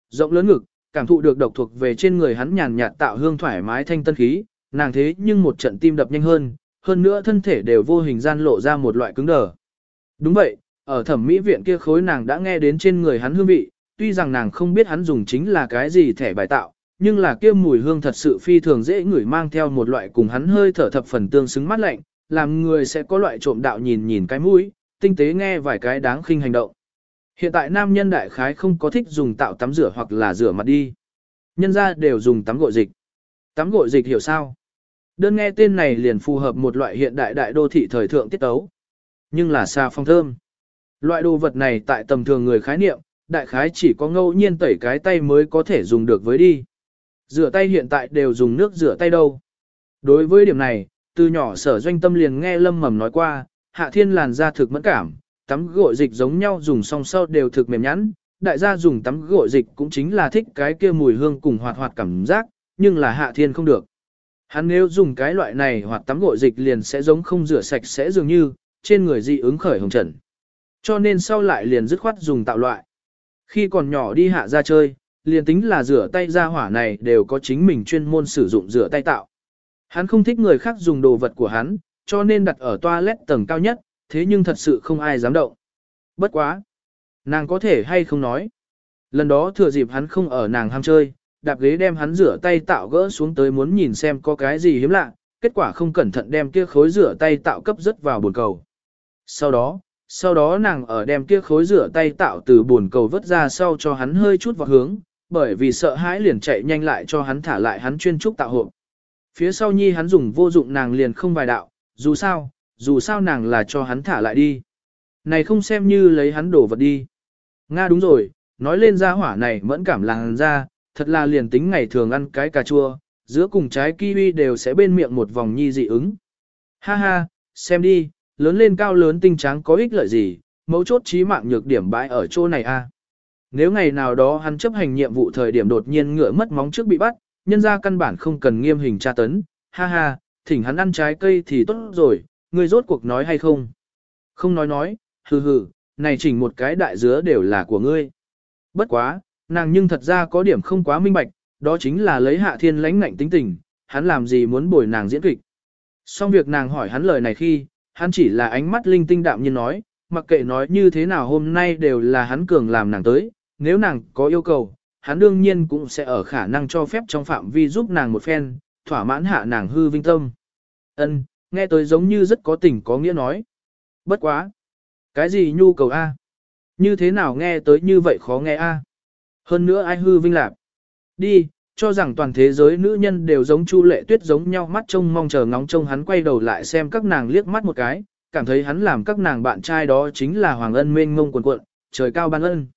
rộng lớn ngực, cảm thụ được độc thuộc về trên người hắn nhàn nhạt tạo hương thoải mái thanh tân khí, nàng thế nhưng một trận tim đập nhanh hơn nữa thân thể đều vô hình gian lộ ra một loại cứng đờ. Đúng vậy, ở thẩm mỹ viện kia khối nàng đã nghe đến trên người hắn hương vị, tuy rằng nàng không biết hắn dùng chính là cái gì thẻ bài tạo, nhưng là kia mùi hương thật sự phi thường dễ ngửi, mang theo một loại cùng hắn hơi thở thập phần tương xứng mát lạnh, làm người sẽ có loại trộm đạo nhìn nhìn cái mũi, tinh tế nghe vài cái đáng khinh hành động. Hiện tại nam nhân đại khái không có thích dùng tạo tắm rửa hoặc là rửa mặt đi. Nhân ra đều dùng tắm gội dịch. Tắm gội dịch hiểu sao? Đơn nghe tên này liền phù hợp một loại hiện đại đại đô thị thời thượng tiết tấu. Nhưng là xà phòng thơm. Loại đồ vật này tại tầm thường người khái niệm, đại khái chỉ có ngẫu nhiên tẩy cái tay mới có thể dùng được với đi. Rửa tay hiện tại đều dùng nước rửa tay đâu. Đối với điểm này, từ nhỏ Sở Doanh Tâm liền nghe Lâm Mầm nói qua, Hạ Thiên làn da thực mẫn cảm, tắm gội dịch giống nhau dùng song sau đều thực mềm nhẵn, đại gia dùng tắm gội dịch cũng chính là thích cái kia mùi hương cùng hoạt hoạt cảm giác, nhưng là Hạ Thiên không được. Hắn nếu dùng cái loại này hoặc tắm gội dịch liền sẽ giống không rửa sạch sẽ dường như, trên người dị ứng khởi hồng trần. Cho nên sau lại liền dứt khoát dùng tạo loại. Khi còn nhỏ đi hạ ra chơi, liền tính là rửa tay ra hỏa này đều có chính mình chuyên môn sử dụng rửa tay tạo. Hắn không thích người khác dùng đồ vật của hắn, cho nên đặt ở toilet tầng cao nhất, thế nhưng thật sự không ai dám động. Bất quá. Nàng có thể hay không nói. Lần đó thừa dịp hắn không ở nàng ham chơi, đạp ghế đem hắn rửa tay tạo gỡ xuống tới muốn nhìn xem có cái gì hiếm lạ, kết quả không cẩn thận đem kia khối rửa tay tạo cấp rớt vào bồn cầu. Sau đó nàng ở đem kia khối rửa tay tạo từ bồn cầu vớt ra sau cho hắn hơi chút vào hướng, bởi vì sợ hãi liền chạy nhanh lại cho hắn thả lại hắn chuyên trúc tạo hộp. Phía sau nhi hắn dùng vô dụng nàng liền không bài đạo, dù sao nàng là cho hắn thả lại đi. Này không xem như lấy hắn đổ vật đi. Nga đúng rồi, nói lên gia hỏa này mẫn cảm làng ra, thật là liền tính ngày thường ăn cái cà chua, giữa cùng trái kiwi đều sẽ bên miệng một vòng nhi dị ứng. Ha ha, xem đi, lớn lên cao lớn tinh tráng có ích lợi gì, mấu chốt chí mạng nhược điểm bãi ở chỗ này a. Nếu ngày nào đó hắn chấp hành nhiệm vụ thời điểm đột nhiên ngựa mất móng trước bị bắt, nhân ra căn bản không cần nghiêm hình tra tấn, ha ha, thỉnh hắn ăn trái cây thì tốt rồi, ngươi rốt cuộc nói hay không? Không nói, hừ hừ, này chỉnh một cái đại dứa đều là của ngươi. Bất quá, nàng nhưng thật ra có điểm không quá minh bạch, đó chính là lấy Hạ Thiên lãnh ngạnh tính tình, hắn làm gì muốn bồi nàng diễn kịch. Xong việc nàng hỏi hắn lời này khi, hắn chỉ là ánh mắt linh tinh đạm nhiên nói, mặc kệ nói như thế nào hôm nay đều là hắn cường làm nàng tới, nếu nàng có yêu cầu, hắn đương nhiên cũng sẽ ở khả năng cho phép trong phạm vi giúp nàng một phen, thỏa mãn hạ nàng hư vinh tâm. Ân, nghe tới giống như rất có tình có nghĩa nói. Bất quá. Cái gì nhu cầu a? Như thế nào nghe tới như vậy khó nghe a? Hơn nữa ai hư vinh lạc? Đi, cho rằng toàn thế giới nữ nhân đều giống Chu Lệ Tuyết giống nhau mắt trông mong chờ ngóng trông hắn quay đầu lại xem các nàng liếc mắt một cái, cảm thấy hắn làm các nàng bạn trai đó chính là hoàng ân mênh mông quần cuộn, trời cao ban ân.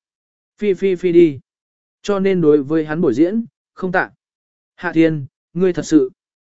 Phi đi. Cho nên đối với hắn bồi diễn, không tạ. Hạ Thiên, ngươi thật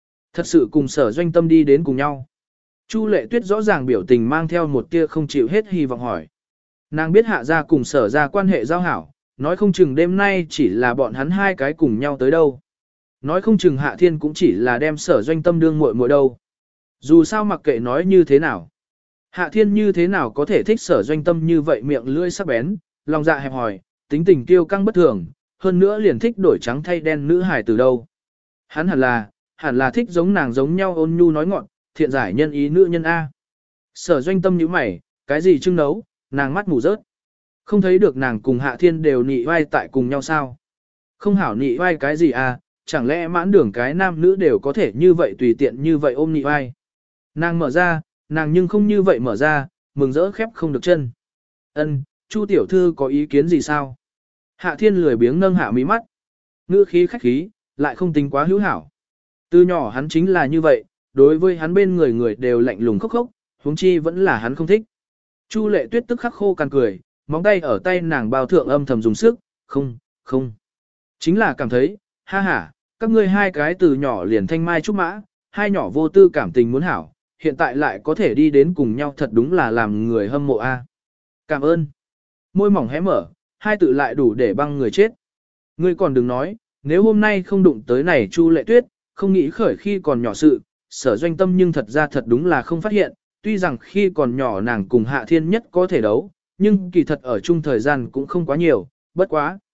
sự cùng Sở Doanh Tâm đi đến cùng nhau. Chu Lệ Tuyết rõ ràng biểu tình mang theo một tia không chịu hết hy vọng hỏi. Nàng biết Hạ gia cùng Sở gia quan hệ giao hảo, nói không chừng đêm nay chỉ là bọn hắn hai cái cùng nhau tới đâu. Nói không chừng Hạ Thiên cũng chỉ là đem Sở Doanh Tâm đương muội muội đâu. Dù sao mặc kệ nói như thế nào. Hạ Thiên như thế nào có thể thích Sở Doanh Tâm như vậy, miệng lưỡi sắc bén, lòng dạ hẹp hòi, tính tình kiêu căng bất thường, hơn nữa liền thích đổi trắng thay đen nữ hài từ đâu. Hắn hẳn là thích giống nàng giống nhau ôn nhu nói ngọn, thiện giải nhân ý nữ nhân A. Sở Doanh Tâm nhíu mày, cái gì trưng nấu, nàng mắt mù rớt. Không thấy được nàng cùng Hạ Thiên đều nị vai tại cùng nhau sao? Không hảo nị vai cái gì à, chẳng lẽ mãn đường cái nam nữ đều có thể như vậy tùy tiện như vậy ôm nị vai? Nàng mở ra, nàng nhưng không như vậy mở ra, mừng rỡ khép không được chân. Ân, Chu tiểu thư có ý kiến gì sao? Hạ Thiên lười biếng nâng hạ mí mắt. Ngữ khí khách khí, lại không tính quá hữu hảo. Từ nhỏ hắn chính là như vậy, đối với hắn bên người đều lạnh lùng khốc khốc, huống chi vẫn là hắn không thích. Chu Lệ Tuyết tức khắc khô cằn cười, móng tay ở tay nàng bao thượng âm thầm dùng sức, không. Chính là cảm thấy, ha ha, các ngươi hai cái từ nhỏ liền thanh mai trúc mã, hai nhỏ vô tư cảm tình muốn hảo, hiện tại lại có thể đi đến cùng nhau thật đúng là làm người hâm mộ a. Cảm ơn. Môi mỏng hé mở, hai tự lại đủ để băng người chết. Ngươi còn đừng nói, nếu hôm nay không đụng tới này Chu Lệ Tuyết, không nghĩ khởi khi còn nhỏ sự, Sở Doanh Tâm nhưng thật ra thật đúng là không phát hiện, tuy rằng khi còn nhỏ nàng cùng Hạ Thiên nhất có thể đấu, nhưng kỳ thật ở chung thời gian cũng không quá nhiều, bất quá.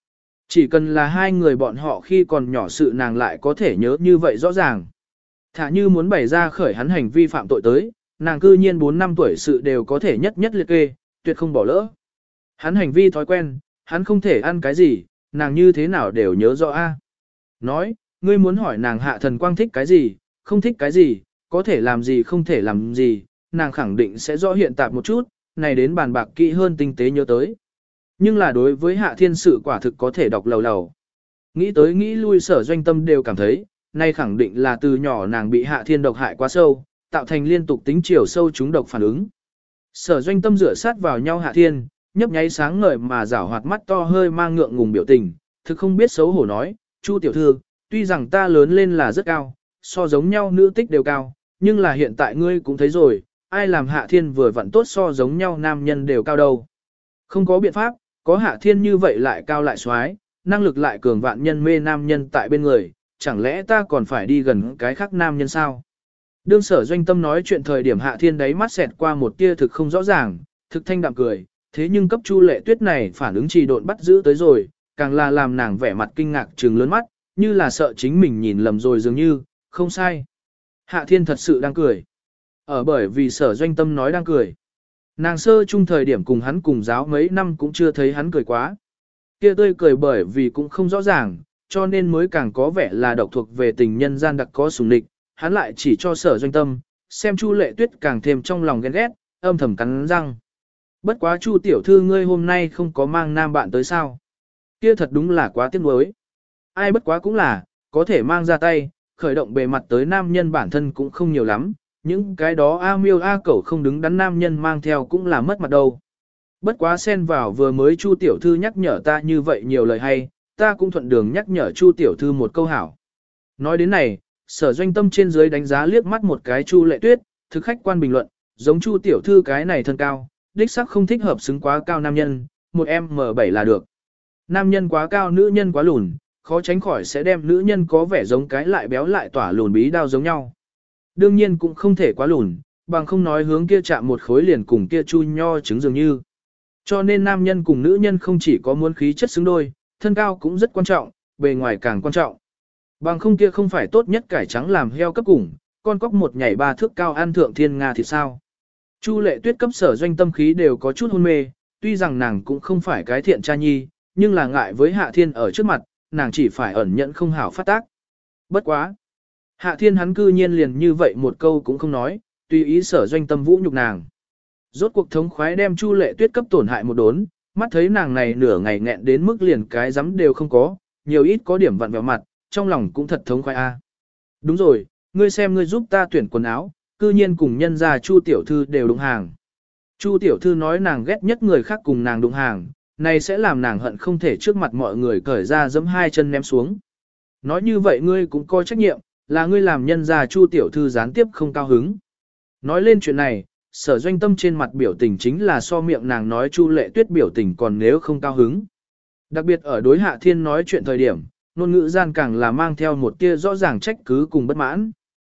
Chỉ cần là hai người bọn họ khi còn nhỏ sự nàng lại có thể nhớ như vậy rõ ràng. Thả như muốn bày ra khởi hắn hành vi phạm tội tới, nàng cư nhiên 4 năm tuổi sự đều có thể nhất nhất liệt kê, tuyệt không bỏ lỡ. Hắn hành vi thói quen, hắn không thể ăn cái gì, nàng như thế nào đều nhớ rõ a. Nói, ngươi muốn hỏi nàng Hạ Thần Quang thích cái gì, không thích cái gì, có thể làm gì không thể làm gì, nàng khẳng định sẽ rõ hiện tại một chút, này đến bàn bạc kỹ hơn tinh tế nhớ tới. Nhưng là đối với Hạ Thiên sự quả thực có thể đọc lầu lầu. Nghĩ tới nghĩ lui Sở Doanh Tâm đều cảm thấy, nay khẳng định là từ nhỏ nàng bị Hạ Thiên độc hại quá sâu, tạo thành liên tục tính chiều sâu chúng độc phản ứng. Sở Doanh Tâm rửa sát vào nhau Hạ Thiên, nhấp nháy sáng ngời mà rảo hoạt mắt to hơi mang ngượng ngùng biểu tình, thực không biết xấu hổ nói, Chu tiểu thư, tuy rằng ta lớn lên là rất cao, so giống nhau nữ tích đều cao, nhưng là hiện tại ngươi cũng thấy rồi, ai làm Hạ Thiên vừa vặn tốt so giống nhau nam nhân đều cao đâu. Không có biện pháp, có Hạ Thiên như vậy lại cao lại xoái, năng lực lại cường vạn nhân mê nam nhân tại bên người, chẳng lẽ ta còn phải đi gần cái khác nam nhân sao? Đương Sở Doanh Tâm nói chuyện thời điểm Hạ Thiên đáy mắt xẹt qua một tia thực không rõ ràng, thực thanh đạm cười, thế nhưng cấp Chu Lệ Tuyết này phản ứng trì độn bắt giữ tới rồi, càng là làm nàng vẻ mặt kinh ngạc trừng lớn mắt, như là sợ chính mình nhìn lầm rồi dường như, không sai. Hạ Thiên thật sự đang cười. Ở bởi vì Sở Doanh Tâm nói đang cười. Nàng sơ chung thời điểm cùng hắn cùng giáo mấy năm cũng chưa thấy hắn cười quá. Kia tươi cười bởi vì cũng không rõ ràng, cho nên mới càng có vẻ là độc thuộc về tình nhân gian đặc có sủng địch, hắn lại chỉ cho Sở Doanh Tâm, xem Chu Lệ Tuyết càng thêm trong lòng ghen ghét, âm thầm cắn răng. Bất quá Chu tiểu thư ngươi hôm nay không có mang nam bạn tới sao? Kia thật đúng là quá tiếc nuối. Ai bất quá cũng là, có thể mang ra tay, khởi động bề mặt tới nam nhân bản thân cũng không nhiều lắm, những cái đó A miêu A cẩu không đứng đắn nam nhân mang theo cũng là mất mặt đâu. Bất quá xen vào vừa mới Chu tiểu thư nhắc nhở ta như vậy nhiều lời hay, ta cũng thuận đường nhắc nhở Chu tiểu thư một câu hảo. Nói đến này, Sở Doanh Tâm trên dưới đánh giá liếc mắt một cái Chu Lệ Tuyết, thực khách quan bình luận, giống Chu tiểu thư cái này thân cao, đích sắc không thích hợp xứng quá cao nam nhân, một M7 là được. Nam nhân quá cao nữ nhân quá lùn, khó tránh khỏi sẽ đem nữ nhân có vẻ giống cái lại béo lại tỏa lùn bí đao giống nhau. Đương nhiên cũng không thể quá lùn, bằng không nói hướng kia chạm một khối liền cùng kia chu nho trứng dường như. Cho nên nam nhân cùng nữ nhân không chỉ có muốn khí chất xứng đôi, thân cao cũng rất quan trọng, bề ngoài càng quan trọng. Bằng không kia không phải tốt nhất cải trắng làm heo cấp cùng, con cóc một nhảy 3 thước cao ăn thượng thiên nga thì sao. Chu Lệ Tuyết cấp Sở Doanh Tâm khí đều có chút hôn mê, tuy rằng nàng cũng không phải cái thiện cha nhi, nhưng là ngại với Hạ Thiên ở trước mặt, nàng chỉ phải ẩn nhẫn không hảo phát tác. Bất quá. Hạ Thiên hắn cư nhiên liền như vậy một câu cũng không nói, tùy ý Sở Doanh Tâm vũ nhục nàng. Rốt cuộc thống khoái đem Chu Lệ Tuyết cấp tổn hại một đốn, mắt thấy nàng này nửa ngày nghẹn đến mức liền cái dám đều không có, nhiều ít có điểm vặn vẹo mặt, trong lòng cũng thật thống khoái a. Đúng rồi, ngươi xem ngươi giúp ta tuyển quần áo, cư nhiên cùng nhân gia Chu tiểu thư đều đụng hàng. Chu tiểu thư nói nàng ghét nhất người khác cùng nàng đụng hàng, này sẽ làm nàng hận không thể trước mặt mọi người cởi ra giẫm hai chân ném xuống. Nói như vậy ngươi cũng coi trách nhiệm, là ngươi làm nhân gia Chu tiểu thư gián tiếp không cao hứng. Nói lên chuyện này, Sở Doanh Tâm trên mặt biểu tình chính là so miệng nàng nói Chu Lệ Tuyết biểu tình còn nếu không cao hứng. Đặc biệt ở đối Hạ Thiên nói chuyện thời điểm, ngôn ngữ gian càng là mang theo một tia rõ ràng trách cứ cùng bất mãn.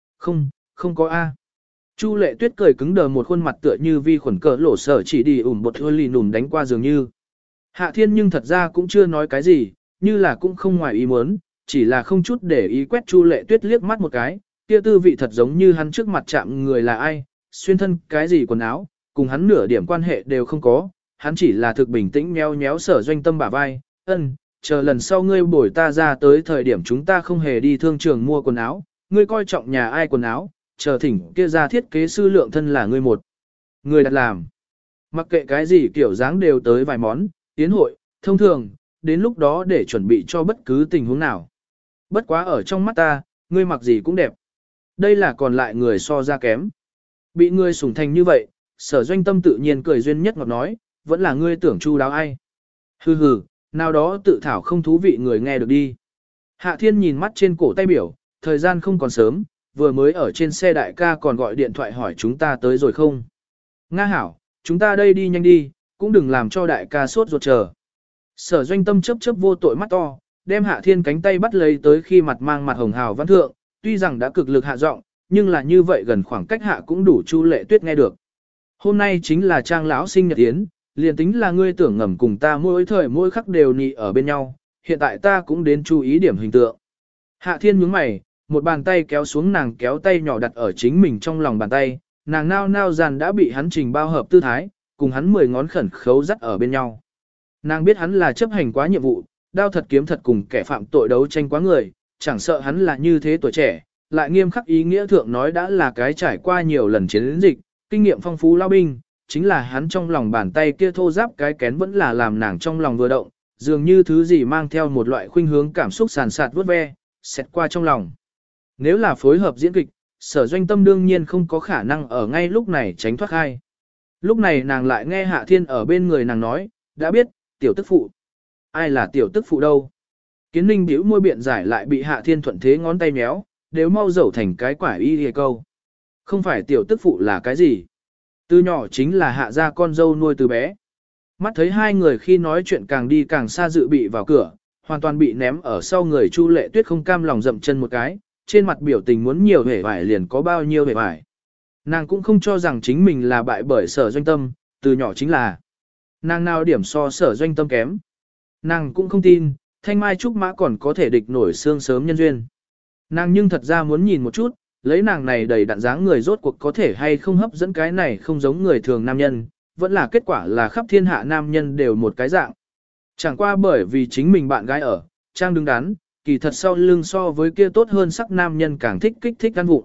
Không có A. Chu Lệ Tuyết cười cứng đờ một khuôn mặt tựa như vi khuẩn cỡ lỗ sở chỉ đi bột hơi lì nùm đánh qua dường như. Hạ Thiên nhưng thật ra cũng chưa nói cái gì, như là cũng không ngoài ý muốn, chỉ là không chút để ý quét Chu Lệ Tuyết liếc mắt một cái, kia tư vị thật giống như hắn trước mặt chạm người là ai, xuyên thân cái gì quần áo, cùng hắn nửa điểm quan hệ đều không có, hắn chỉ là thực bình tĩnh nhéo nhéo Sở Doanh Tâm bả vai, chờ lần sau ngươi bổi ta ra tới thời điểm chúng ta không hề đi thương trường mua quần áo, ngươi coi trọng nhà ai quần áo, chờ thỉnh kia ra thiết kế sư lượng thân là ngươi một người đặt làm. Mặc kệ cái gì kiểu dáng đều tới vài món, yến hội, thông thường, đến lúc đó để chuẩn bị cho bất cứ tình huống nào. Bất quá ở trong mắt ta, ngươi mặc gì cũng đẹp. Đây là còn lại người so ra kém. Bị ngươi sủng thành như vậy, Sở Doanh Tâm tự nhiên cười duyên nhất ngọt nói, vẫn là ngươi tưởng chu đáo ai. Hừ hừ, nào đó tự thảo không thú vị người nghe được đi. Hạ Thiên nhìn mắt trên cổ tay biểu, thời gian không còn sớm, vừa mới ở trên xe đại ca còn gọi điện thoại hỏi chúng ta tới rồi không. Nga hảo, chúng ta đây đi nhanh đi, cũng đừng làm cho đại ca sốt ruột chờ. Sở Doanh Tâm chớp chớp vô tội mắt to, đem Hạ Thiên cánh tay bắt lấy tới khi mặt mang mặt hồng hào văn thượng, tuy rằng đã cực lực hạ giọng, nhưng là như vậy gần khoảng cách hạ cũng đủ Chu Lệ Tuyết nghe được. Hôm nay chính là Trang lão sinh nhật yến, liền tính là ngươi tưởng ngầm cùng ta mỗi thời mỗi khắc đều nị ở bên nhau, hiện tại ta cũng đến chú ý điểm hình tượng. Hạ Thiên nhướng mày, một bàn tay kéo xuống nàng kéo tay nhỏ đặt ở chính mình trong lòng bàn tay, nàng nao nao dàn đã bị hắn trình bao hợp tư thái, cùng hắn 10 ngón khẩn khấu dắt ở bên nhau. Nàng biết hắn là chấp hành quá nhiệm vụ, đao thật kiếm thật cùng kẻ phạm tội đấu tranh quá người, chẳng sợ hắn là như thế tuổi trẻ, lại nghiêm khắc ý nghĩa thượng nói đã là cái trải qua nhiều lần chiến dịch, kinh nghiệm phong phú lao binh, chính là hắn trong lòng bàn tay kia thô giáp cái kén vẫn là làm nàng trong lòng vừa động, dường như thứ gì mang theo một loại khuynh hướng cảm xúc sàn sạt vuốt ve, xẹt qua trong lòng. Nếu là phối hợp diễn kịch, Sở Doanh Tâm đương nhiên không có khả năng ở ngay lúc này tránh thoát khai. Lúc này nàng lại nghe Hạ Thiên ở bên người nàng nói, đã biết, tiểu tức phụ. Ai là tiểu tức phụ đâu? Kiến Ninh bĩu môi biện giải lại bị Hạ Thiên thuận thế ngón tay méo, đều mau dẩu thành cái quả y hề câu. Không phải tiểu tức phụ là cái gì? Từ nhỏ chính là Hạ gia con dâu nuôi từ bé. Mắt thấy hai người khi nói chuyện càng đi càng xa dự bị vào cửa, hoàn toàn bị ném ở sau người Chu Lệ Tuyết không cam lòng dậm chân một cái, trên mặt biểu tình muốn nhiều hề vải liền có bao nhiêu hề vải. Nàng cũng không cho rằng chính mình là bại bởi Sở Doanh Tâm, từ nhỏ chính là. Nàng nào điểm so Sở Doanh Tâm kém. Nàng cũng không tin, thanh mai trúc mã còn có thể địch nổi xương sớm nhân duyên. Nàng nhưng thật ra muốn nhìn một chút, lấy nàng này đầy đặn dáng người rốt cuộc có thể hay không hấp dẫn cái này không giống người thường nam nhân, vẫn là kết quả là khắp thiên hạ nam nhân đều một cái dạng. Chẳng qua bởi vì chính mình bạn gái ở, trang đứng đắn, kỳ thật sau lưng so với kia tốt hơn sắc nam nhân càng thích kích thích ăn vụng.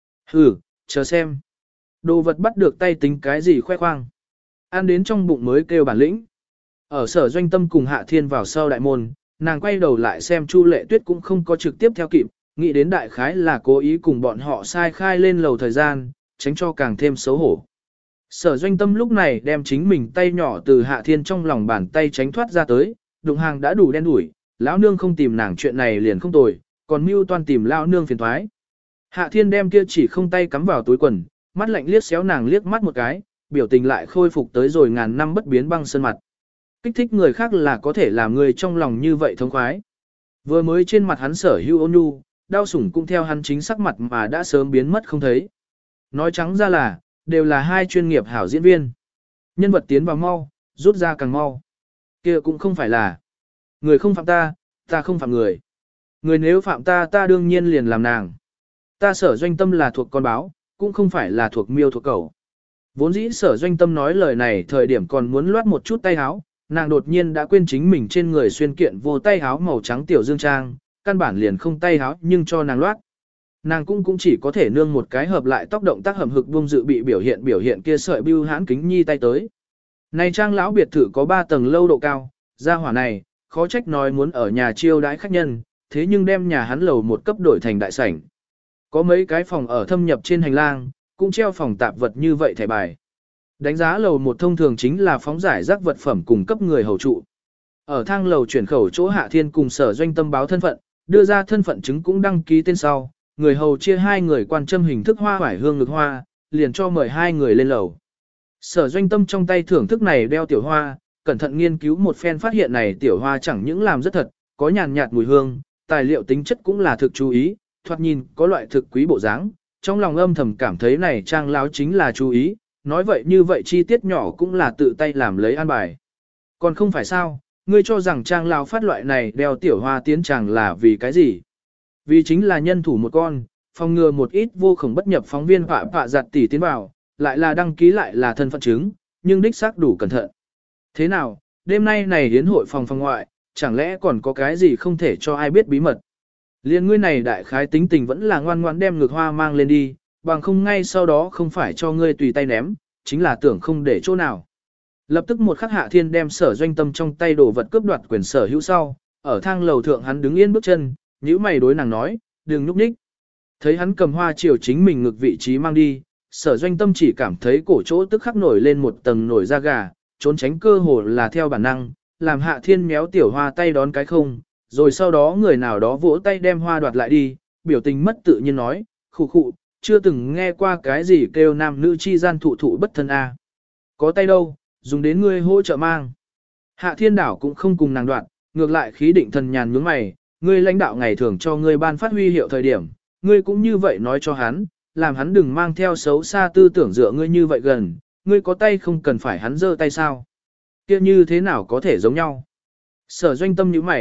Chờ xem. Đồ vật bắt được tay tính cái gì khoe khoang. Ăn đến trong bụng mới kêu bản lĩnh. Ở Sở Doanh Tâm cùng Hạ Thiên vào sau đại môn, nàng quay đầu lại xem Chu Lệ Tuyết cũng không có trực tiếp theo kịp, nghĩ đến đại khái là cố ý cùng bọn họ sai khai lên lầu thời gian, tránh cho càng thêm xấu hổ. Sở Doanh Tâm lúc này đem chính mình tay nhỏ từ Hạ Thiên trong lòng bàn tay tránh thoát ra tới, đụng hàng đã đủ đen đủi, lão nương không tìm nàng chuyện này liền không tồi, còn mưu toan tìm lão nương phiền thoái. Hạ Thiên đem kia chỉ không tay cắm vào túi quần, mắt lạnh liếc xéo nàng liếc mắt một cái, biểu tình lại khôi phục tới rồi ngàn năm bất biến băng sơn mặt. Kích thích người khác là có thể làm người trong lòng như vậy thống khoái. Vừa mới trên mặt hắn sở hữu ôn nhu, đau sủng cũng theo hắn chính sắc mặt mà đã sớm biến mất không thấy. Nói trắng ra là, đều là hai chuyên nghiệp hảo diễn viên. Nhân vật tiến vào mau, rút ra càng mau. Kia cũng không phải là người không phạm ta, ta không phạm người. Người nếu phạm ta, ta đương nhiên liền làm nàng. Ta Sở Doanh Tâm là thuộc con báo, cũng không phải là thuộc miêu thuộc cẩu. Vốn dĩ Sở Doanh Tâm nói lời này thời điểm còn muốn loát một chút tay áo, nàng đột nhiên đã quên chính mình trên người xuyên kiện vô tay áo màu trắng tiểu dương trang, căn bản liền không tay áo nhưng cho nàng loát. Nàng cũng chỉ có thể nương một cái hợp lại tóc động tác hầm hực buông dự bị biểu hiện kia sợi bưu hãn kính nhi tay tới. Này trang lão biệt thự có 3 tầng lâu độ cao, gia hỏa này, khó trách nói muốn ở nhà chiêu đãi khách nhân, thế nhưng đem nhà hắn lầu một cấp đổi thành đại sảnh. Có mấy cái phòng ở thâm nhập trên hành lang, cũng treo phòng tạp vật như vậy thẻ bài. Đánh giá lầu một thông thường chính là phóng giải rác vật phẩm cung cấp người hầu trụ. Ở thang lầu chuyển khẩu chỗ Hạ Thiên cùng Sở Doanh Tâm báo thân phận, đưa ra thân phận chứng cũng đăng ký tên sau, người hầu chia hai người quan châm hình thức hoa hoải hương ngực hoa, liền cho mời hai người lên lầu. Sở Doanh Tâm trong tay thưởng thức này đeo tiểu hoa, cẩn thận nghiên cứu một phen phát hiện này tiểu hoa chẳng những làm rất thật, có nhàn nhạt mùi hương, tài liệu tính chất cũng là thực chú ý, thoạt nhìn có loại thực quý bộ dáng, trong lòng âm thầm cảm thấy này trang láo chính là chú ý, nói vậy như vậy chi tiết nhỏ cũng là tự tay làm lấy an bài. Còn không phải sao, ngươi cho rằng trang láo phát loại này đeo tiểu hoa tiến chàng là vì cái gì? Vì chính là nhân thủ một con, phòng ngừa một ít vô khổng bất nhập phóng viên phạ giặt tỉ tiến vào, lại là đăng ký lại là thân phận chứng, nhưng đích xác đủ cẩn thận. Thế nào, đêm nay này hiến hội phòng ngoại, chẳng lẽ còn có cái gì không thể cho ai biết bí mật? Liên ngươi này đại khái tính tình vẫn là ngoan ngoãn đem ngược hoa mang lên đi, bằng không ngay sau đó không phải cho ngươi tùy tay ném, chính là tưởng không để chỗ nào. Lập tức một khắc Hạ Thiên đem Sở Doanh Tâm trong tay đồ vật cướp đoạt quyền sở hữu sau, ở thang lầu thượng hắn đứng yên bước chân, nhíu mày đối nàng nói, đừng nhúc nhích. Thấy hắn cầm hoa chiều chính mình ngược vị trí mang đi, Sở Doanh Tâm chỉ cảm thấy cổ chỗ tức khắc nổi lên một tầng nổi da gà, trốn tránh cơ hồ là theo bản năng, làm Hạ Thiên méo tiểu hoa tay đón cái không, rồi sau đó người nào đó vỗ tay đem hoa đoạt lại đi, biểu tình mất tự nhiên nói, khụ khụ, chưa từng nghe qua cái gì kêu nam nữ chi gian thụ thụ bất thân a. Có tay đâu, dùng đến ngươi hỗ trợ mang. Hạ Thiên Đảo cũng không cùng nàng đoạn, ngược lại khí định thần nhàn nhướng mày, ngươi lãnh đạo ngày thường cho ngươi ban phát huy hiệu thời điểm, ngươi cũng như vậy nói cho hắn, làm hắn đừng mang theo xấu xa tư tưởng dựa ngươi như vậy gần, ngươi có tay không cần phải hắn giơ tay sao? Kia như thế nào có thể giống nhau? Sở Doanh Tâm nhíu mày,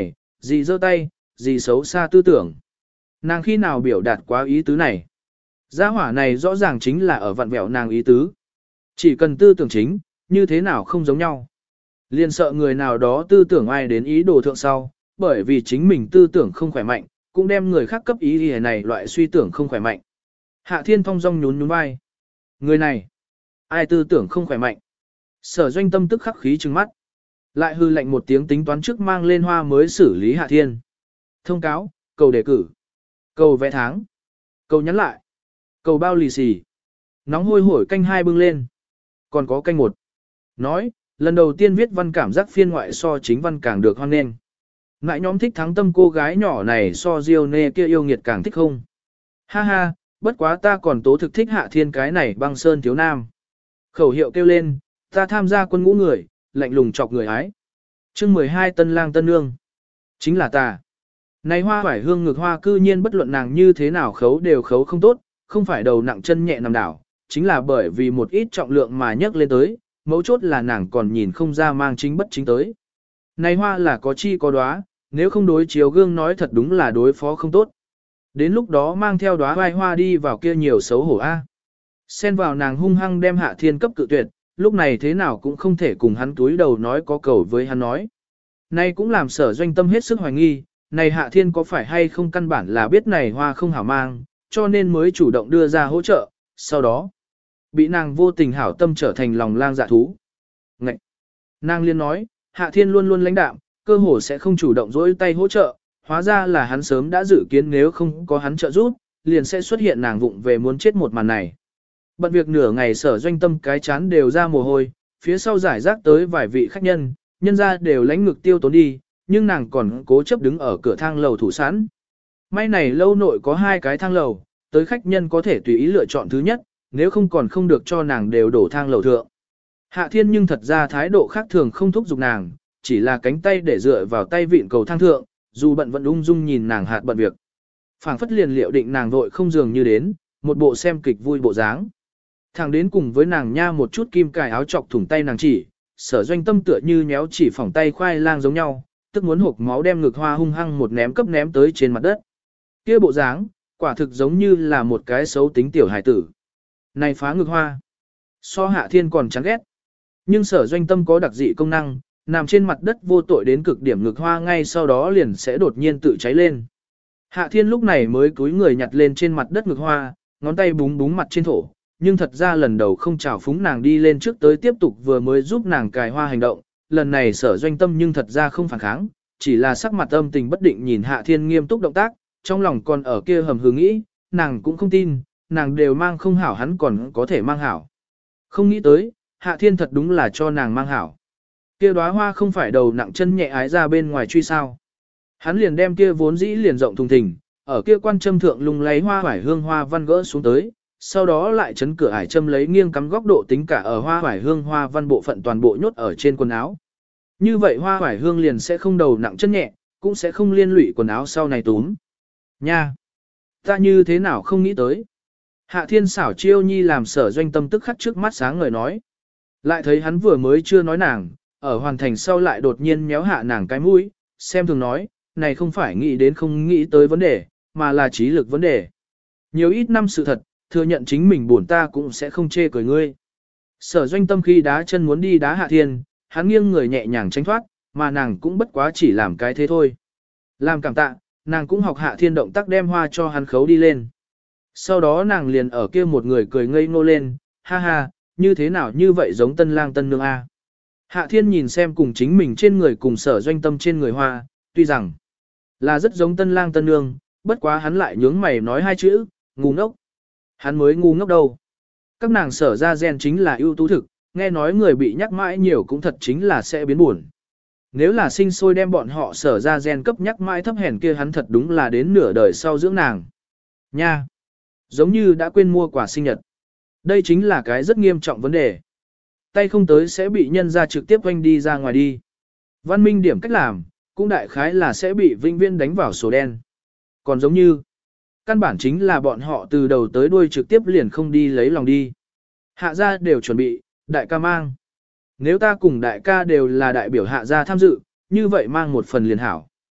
gì giơ tay, gì xấu xa tư tưởng. Nàng khi nào biểu đạt quá ý tứ này? Gia hỏa này rõ ràng chính là ở vặn vẹo nàng ý tứ. Chỉ cần tư tưởng chính, như thế nào không giống nhau. Liền sợ người nào đó tư tưởng ai đến ý đồ thượng sau, bởi vì chính mình tư tưởng không khỏe mạnh, cũng đem người khác cấp ý này loại suy tưởng không khỏe mạnh. Hạ Thiên thong dong nhún nhún vai. Người này, ai tư tưởng không khỏe mạnh. Sở Doanh Tâm tức khắc khí trừng mắt. Lại hư lệnh một tiếng tính toán trước mang lên hoa mới xử lý Hạ Thiên. Thông cáo, cầu đề cử, cầu vẽ tháng, cầu nhắn lại, cầu bao lì xì. Nóng hôi hổi canh 2 bưng lên. Còn có canh 1. Nói, lần đầu tiên viết văn cảm giác phiên ngoại so chính văn càng được hoan nghênh. Ngại nhóm thích thắng tâm cô gái nhỏ này so Diêu Nê kia yêu nghiệt càng thích không? Ha ha, bất quá ta còn tố thực thích Hạ Thiên cái này băng sơn thiếu nam. Khẩu hiệu kêu lên, ta tham gia quân ngũ người, lạnh lùng chọc người ái. Chương 12 Tân Lang Tân Nương. Chính là ta. Này hoa phải hương ngược hoa cư nhiên bất luận nàng như thế nào khấu đều khấu không tốt, không phải đầu nặng chân nhẹ nằm đảo, chính là bởi vì một ít trọng lượng mà nhấc lên tới, mấu chốt là nàng còn nhìn không ra mang chính bất chính tới. Này hoa là có chi có đóa, nếu không đối chiếu gương nói thật đúng là đối phó không tốt. Đến lúc đó mang theo đóa vai hoa đi vào kia nhiều xấu hổ a. Xen vào nàng hung hăng đem Hạ Thiên cấp cự tuyệt, lúc này thế nào cũng không thể cùng hắn túi đầu nói có cầu với hắn nói. Này cũng làm Sở Doanh Tâm hết sức hoài nghi, này Hạ Thiên có phải hay không căn bản là biết này hoa không hảo mang, cho nên mới chủ động đưa ra hỗ trợ, sau đó bị nàng vô tình hảo tâm trở thành lòng lang dạ thú. Ngậy! Nàng liên nói, Hạ Thiên luôn luôn lãnh đạm, cơ hồ sẽ không chủ động dỗi tay hỗ trợ, hóa ra là hắn sớm đã dự kiến nếu không có hắn trợ giúp, liền sẽ xuất hiện nàng vụng về muốn chết một màn này. Bận việc nửa ngày Sở Doanh Tâm cái chán đều ra mồ hôi, phía sau giải rác tới vài vị khách nhân, nhân ra đều lánh ngực tiêu tốn đi, nhưng nàng còn cố chấp đứng ở cửa thang lầu thủ sẵn. May này lâu nội có 2 cái thang lầu, tới khách nhân có thể tùy ý lựa chọn thứ nhất, nếu không còn không được cho nàng đều đổ thang lầu thượng. Hạ Thiên nhưng thật ra thái độ khác thường không thúc giục nàng, chỉ là cánh tay để dựa vào tay vịn cầu thang thượng, dù bận vẫn ung dung nhìn nàng hạt bận việc. Phảng phất liền liệu định nàng vội không dường như đến, một bộ xem kịch vui bộ dáng. Thẳng đến cùng với nàng nha một chút kim cài áo chọc thủng tay nàng chỉ, Sở Doanh Tâm tựa như nhéo chỉ phỏng tay khoai lang giống nhau, tức muốn hộc máu đem ngực hoa hung hăng một ném cấp ném tới trên mặt đất. Kia bộ dáng, quả thực giống như là một cái xấu tính tiểu hài tử. Này phá ngực hoa. So Hạ Thiên còn chán ghét. Nhưng Sở Doanh Tâm có đặc dị công năng, nằm trên mặt đất vô tội đến cực điểm ngực hoa ngay sau đó liền sẽ đột nhiên tự cháy lên. Hạ Thiên lúc này mới cúi người nhặt lên trên mặt đất ngực hoa, ngón tay búng búng mặt trên thổ, nhưng thật ra lần đầu không chào phúng nàng đi lên trước tới tiếp tục vừa mới giúp nàng cài hoa hành động, lần này Sở Doanh Tâm nhưng thật ra không phản kháng, chỉ là sắc mặt âm tình bất định nhìn Hạ Thiên nghiêm túc động tác, trong lòng còn ở kia hầm hừ nghĩ, nàng cũng không tin, nàng đều mang không hảo hắn còn có thể mang hảo. Không nghĩ tới, Hạ Thiên thật đúng là cho nàng mang hảo. Kia đóa hoa không phải đầu nặng chân nhẹ ái ra bên ngoài truy sao. Hắn liền đem kia vốn dĩ liền rộng thùng thình, ở kia quan châm thượng lung lấy hoa hoải hương hoa văn gỡ xuống tới, sau đó lại chấn cửa ải châm lấy nghiêng cắm góc độ tính cả ở hoa hoải hương hoa văn bộ phận toàn bộ nhốt ở trên quần áo. Như vậy hoa hoải hương liền sẽ không đầu nặng chân nhẹ, cũng sẽ không liên lụy quần áo sau này túm. Nha! Ta như thế nào không nghĩ tới. Hạ Thiên xảo chiêu nhi làm Sở Doanh Tâm tức khắc trước mắt sáng ngời nói. Lại thấy hắn vừa mới chưa nói nàng, ở hoàn thành sau lại đột nhiên méo hạ nàng cái mũi, xem thường nói, này không phải nghĩ đến không nghĩ tới vấn đề, mà là trí lực vấn đề. Nhiều ít năm sự thật, thừa nhận chính mình buồn ta cũng sẽ không chê cười ngươi. Sở Doanh Tâm khi đá chân muốn đi đá Hạ Thiên, hắn nghiêng người nhẹ nhàng tránh thoát, mà nàng cũng bất quá chỉ làm cái thế thôi. Làm cảm tạ, nàng cũng học Hạ Thiên động tác đem hoa cho hắn khấu đi lên. Sau đó nàng liền ở kia một người cười ngây ngô lên, ha ha, như thế nào như vậy giống tân lang tân nương a. Hạ Thiên nhìn xem cùng chính mình trên người cùng Sở Doanh Tâm trên người hoa, tuy rằng là rất giống tân lang tân nương, bất quá hắn lại nhướng mày nói 2 chữ, ngu ngốc. Hắn mới ngu ngốc đâu. Các nàng Sở ra gen chính là ưu tú thực, nghe nói người bị nhắc mãi nhiều cũng thật chính là sẽ biến buồn. Nếu là sinh sôi đem bọn họ Sở ra gen cấp nhắc mãi thấp hèn kia hắn thật đúng là đến nửa đời sau dưỡng nàng. Nha! Giống như đã quên mua quà sinh nhật. Đây chính là cái rất nghiêm trọng vấn đề. Tay không tới sẽ bị nhân ra trực tiếp quanh đi ra ngoài đi. Văn minh điểm cách làm, cũng đại khái là sẽ bị vinh viên đánh vào sổ đen. Còn giống như, căn bản chính là bọn họ từ đầu tới đuôi trực tiếp liền không đi lấy lòng đi. Hạ gia đều chuẩn bị, đại ca mang. Nếu ta cùng đại ca đều là đại biểu hạ gia tham dự, như vậy mang một phần liền hảo.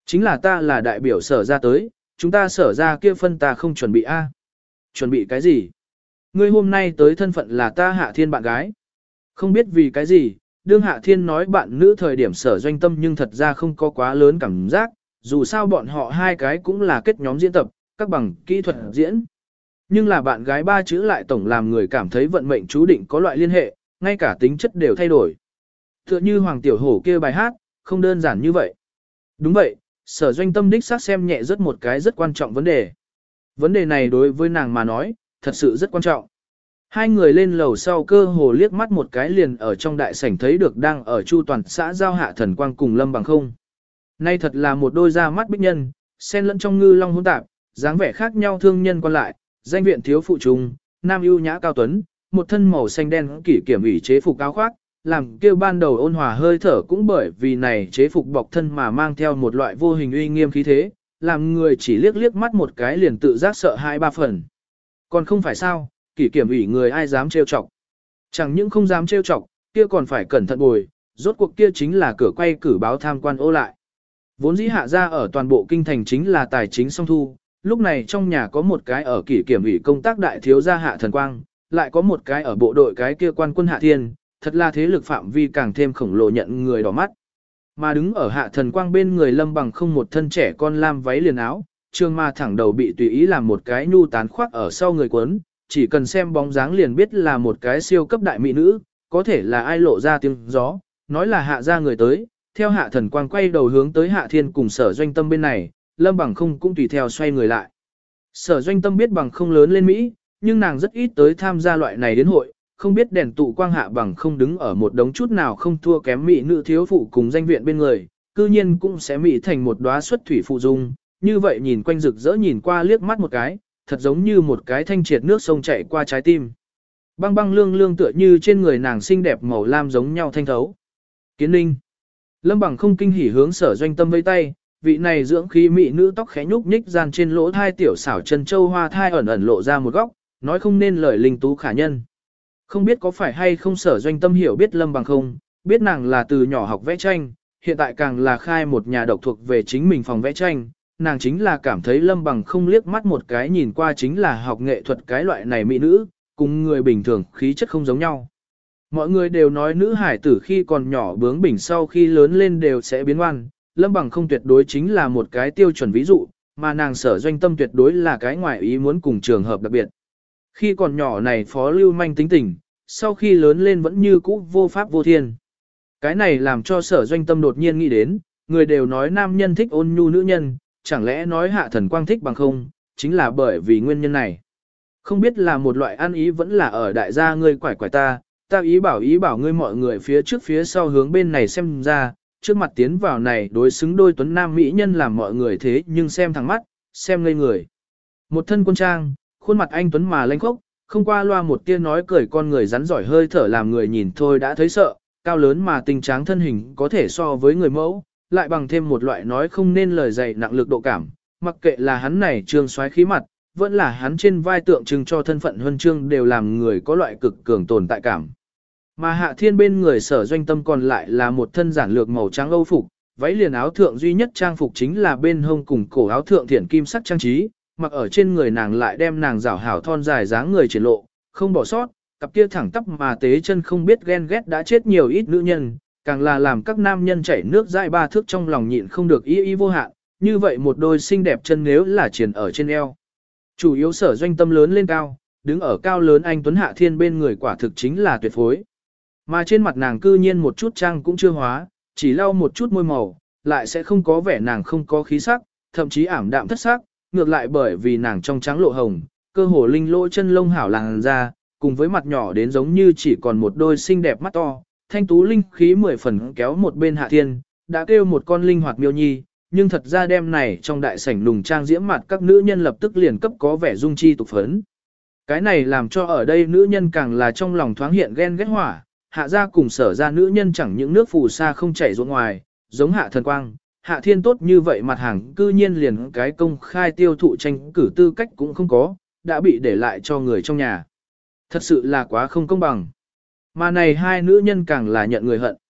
Chính là ta là đại biểu sở ra tới, chúng ta sở ra kia phân ta không chuẩn bị a. Chuẩn bị cái gì? Ngươi hôm nay tới thân phận là ta Hạ Thiên bạn gái. Không biết vì cái gì, đương Hạ Thiên nói bạn nữ thời điểm sở doanh tâm nhưng thật ra không có quá lớn cảm giác, dù sao bọn họ hai cái cũng là kết nhóm diễn tập, các bằng kỹ thuật diễn. Nhưng là bạn gái ba chữ lại tổng làm người cảm thấy vận mệnh chú định có loại liên hệ, ngay cả tính chất đều thay đổi. Tựa như Hoàng Tiểu Hổ kia bài hát, không đơn giản như vậy. Đúng vậy, sở doanh tâm đích xác xem nhẹ rất một cái rất quan trọng vấn đề. Vấn đề này đối với nàng mà nói, thật sự rất quan trọng. Hai người lên lầu sau cơ hồ liếc mắt một cái liền ở trong đại sảnh thấy được đang ở Chu Toàn xã giao Hạ Thần Quang cùng Lâm Bằng Không. Nay thật là một đôi da mắt bích nhân, xen lẫn trong ngư long hỗn tạp, dáng vẻ khác nhau thương nhân quan lại, danh viện thiếu phụ trung, nam ưu nhã cao tuấn, một thân màu xanh đen kỷ kiểm ủy chế phục áo khoác, làm kêu ban đầu ôn hòa hơi thở cũng bởi vì này chế phục bọc thân mà mang theo một loại vô hình uy nghiêm khí thế, làm người chỉ liếc liếc mắt một cái liền tự giác sợ hai ba phần. Còn không phải sao, kỷ kiểm ủy người ai dám trêu chọc. Chẳng những không dám trêu chọc, kia còn phải cẩn thận bồi, rốt cuộc kia chính là cửa quay cử báo tham quan ô lại. Vốn dĩ Hạ gia ở toàn bộ kinh thành chính là tài chính song thu, lúc này trong nhà có một cái ở kỷ kiểm ủy công tác đại thiếu gia Hạ Thần Quang, lại có một cái ở bộ đội cái kia quan quân Hạ Thiên, thật là thế lực phạm vi càng thêm khổng lồ nhận người đỏ mắt. Mà đứng ở Hạ Thần Quang bên người Lâm Bằng Không một thân trẻ con lam váy liền áo, trường ma thẳng đầu bị tùy ý làm một cái nhu tán khoác ở sau người quấn, chỉ cần xem bóng dáng liền biết là một cái siêu cấp đại mỹ nữ, có thể là ai lộ ra tiếng gió, nói là Hạ gia người tới, theo Hạ Thần Quang quay đầu hướng tới Hạ Thiên cùng Sở Doanh Tâm bên này, Lâm Bằng Không cũng tùy theo xoay người lại. Sở Doanh Tâm biết Bằng Không lớn lên Mỹ, nhưng nàng rất ít tới tham gia loại này đến hội, không biết đèn tụ quang Hạ Bằng Không đứng ở một đống chút nào không thua kém mỹ nữ thiếu phụ cùng danh viện bên người, cư nhiên cũng sẽ mỹ thành một đóa xuất thủy phụ dung, như vậy nhìn quanh rực rỡ nhìn qua liếc mắt một cái, thật giống như một cái thanh triệt nước sông chảy qua trái tim. Băng băng lương lương tựa như trên người nàng xinh đẹp màu lam giống nhau thanh thấu. Kiến Ninh. Lâm Bằng Không kinh hỉ hướng Sở Doanh Tâm vây tay, vị này dưỡng khí mỹ nữ tóc khẽ nhúc nhích gian trên lỗ thai tiểu xảo chân châu hoa thai ẩn ẩn lộ ra một góc, nói không nên lời linh tú khả nhân. Không biết có phải hay không Sở Doanh Tâm hiểu biết Lâm Bằng Không, biết nàng là từ nhỏ học vẽ tranh, hiện tại càng là khai một nhà độc thuộc về chính mình phòng vẽ tranh, nàng chính là cảm thấy Lâm Bằng Không liếc mắt một cái nhìn qua chính là học nghệ thuật cái loại này mỹ nữ, cùng người bình thường khí chất không giống nhau. Mọi người đều nói nữ hải tử khi còn nhỏ bướng bỉnh sau khi lớn lên đều sẽ biến ngoan, Lâm Bằng Không tuyệt đối chính là một cái tiêu chuẩn ví dụ, mà nàng Sở Doanh Tâm tuyệt đối là cái ngoại ý muốn cùng trường hợp đặc biệt. Khi còn nhỏ này phó lưu manh tính tình, sau khi lớn lên vẫn như cũ vô pháp vô thiên. Cái này làm cho Sở Doanh Tâm đột nhiên nghĩ đến, người đều nói nam nhân thích ôn nhu nữ nhân, chẳng lẽ nói Hạ Thần Quang thích Bằng Không, chính là bởi vì nguyên nhân này. Không biết là một loại ăn ý vẫn là ở đại gia ngươi quải quải ta ý bảo ngươi mọi người phía trước phía sau hướng bên này xem ra, trước mặt tiến vào này đối xứng đôi tuấn nam mỹ nhân làm mọi người thế nhưng xem thẳng mắt, xem ngây người. Một thân quân trang, khuôn mặt anh tuấn mà lanh khốc, không qua loa một tia nói cười con người rắn giỏi hơi thở làm người nhìn thôi đã thấy sợ, cao lớn mà tình tráng thân hình có thể so với người mẫu, lại bằng thêm một loại nói không nên lời dày nặng lực độ cảm, mặc kệ là hắn này trương xoáy khí mặt, vẫn là hắn trên vai tượng trưng cho thân phận huân chương đều làm người có loại cực cường tồn tại cảm. Mà Hạ Thiên bên người Sở Doanh Tâm còn lại là một thân giản lược màu trắng âu phục, váy liền áo thượng duy nhất trang phục chính là bên hông cùng cổ áo thượng thiển kim sắc trang trí, mặc ở trên người nàng lại đem nàng rảo hảo thon dài dáng người triển lộ, không bỏ sót, cặp kia thẳng tắp mà tế chân không biết ghen ghét đã chết nhiều ít nữ nhân, càng là làm các nam nhân chảy nước dãi ba thước trong lòng nhịn không được ý vô hạn, như vậy một đôi xinh đẹp chân nếu là triển ở trên eo. Chủ yếu Sở Doanh Tâm lớn lên cao, đứng ở cao lớn anh Tuấn Hạ Thiên bên người quả thực chính là tuyệt phối. Mà trên mặt nàng cư nhiên một chút trang cũng chưa hóa, chỉ lau một chút môi màu, lại sẽ không có vẻ nàng không có khí sắc, thậm chí ảm đạm thất sắc, ngược lại bởi vì nàng trong trắng lộ hồng, cơ hồ linh lỗ chân lông hảo làn da, cùng với mặt nhỏ đến giống như chỉ còn một đôi xinh đẹp mắt to, thanh tú linh khí 10 phần kéo một bên Hạ Thiên, đã kêu một con linh hoạt miêu nhi, nhưng thật ra đêm này trong đại sảnh nùng trang diễm mặt các nữ nhân lập tức liền cấp có vẻ dung chi tục phấn. Cái này làm cho ở đây nữ nhân càng là trong lòng thoáng hiện ghen ghét hỏa, Hạ gia cùng Sở gia nữ nhân chẳng những nước phù sa không chảy ruộng ngoài, giống Hạ Thần Quang, Hạ Thiên tốt như vậy mặt hàng cư nhiên liền cái công khai tiêu thụ tranh cử tư cách cũng không có, đã bị để lại cho người trong nhà. Thật sự là quá không công bằng. Mà này hai nữ nhân càng là nhận người hận.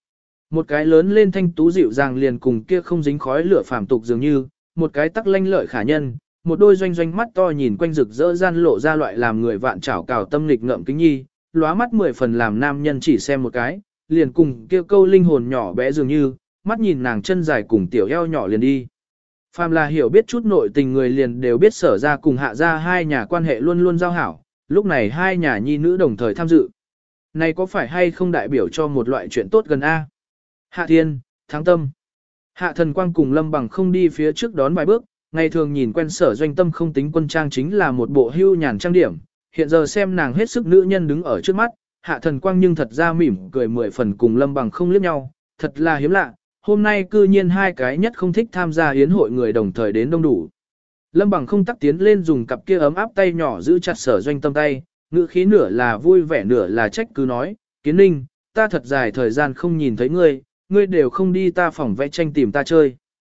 Một cái lớn lên thanh tú dịu dàng liền cùng kia không dính khói lửa phàm tục dường như, một cái tắc lanh lợi khả nhân, một đôi doanh doanh mắt to nhìn quanh rực rỡ gian lộ ra loại làm người vạn trảo cào tâm lịch ngợm kính nhi, lóa mắt 10 phần làm nam nhân chỉ xem một cái, liền cùng kia câu linh hồn nhỏ bé dường như, mắt nhìn nàng chân dài cùng tiểu eo nhỏ liền đi. Phàm là hiểu biết chút nội tình người liền đều biết Sở ra cùng Hạ ra hai nhà quan hệ luôn luôn giao hảo, lúc này hai nhà nhi nữ đồng thời tham dự. Này có phải hay không đại biểu cho một loại chuyện tốt gần A? Hạ Thiên, Thắng Tâm. Hạ Thần Quang cùng Lâm Bằng không đi phía trước đón vài bước, ngày thường nhìn quen Sở Doanh Tâm không tính quân trang chính là một bộ hưu nhàn trang điểm, hiện giờ xem nàng hết sức nữ nhân đứng ở trước mắt, Hạ Thần Quang nhưng thật ra mỉm cười 10 phần cùng Lâm Bằng không liếc nhau, thật là hiếm lạ, hôm nay cư nhiên hai cái nhất không thích tham gia yến hội người đồng thời đến đông đủ. Lâm Bằng không tắc tiến lên dùng cặp kia ấm áp tay nhỏ giữ chặt Sở Doanh Tâm tay, ngữ khí nửa là vui vẻ nửa là trách cứ nói, Kiến Ninh, ta thật dài thời gian không nhìn thấy ngươi, ngươi đều không đi ta phòng vẽ tranh tìm ta chơi.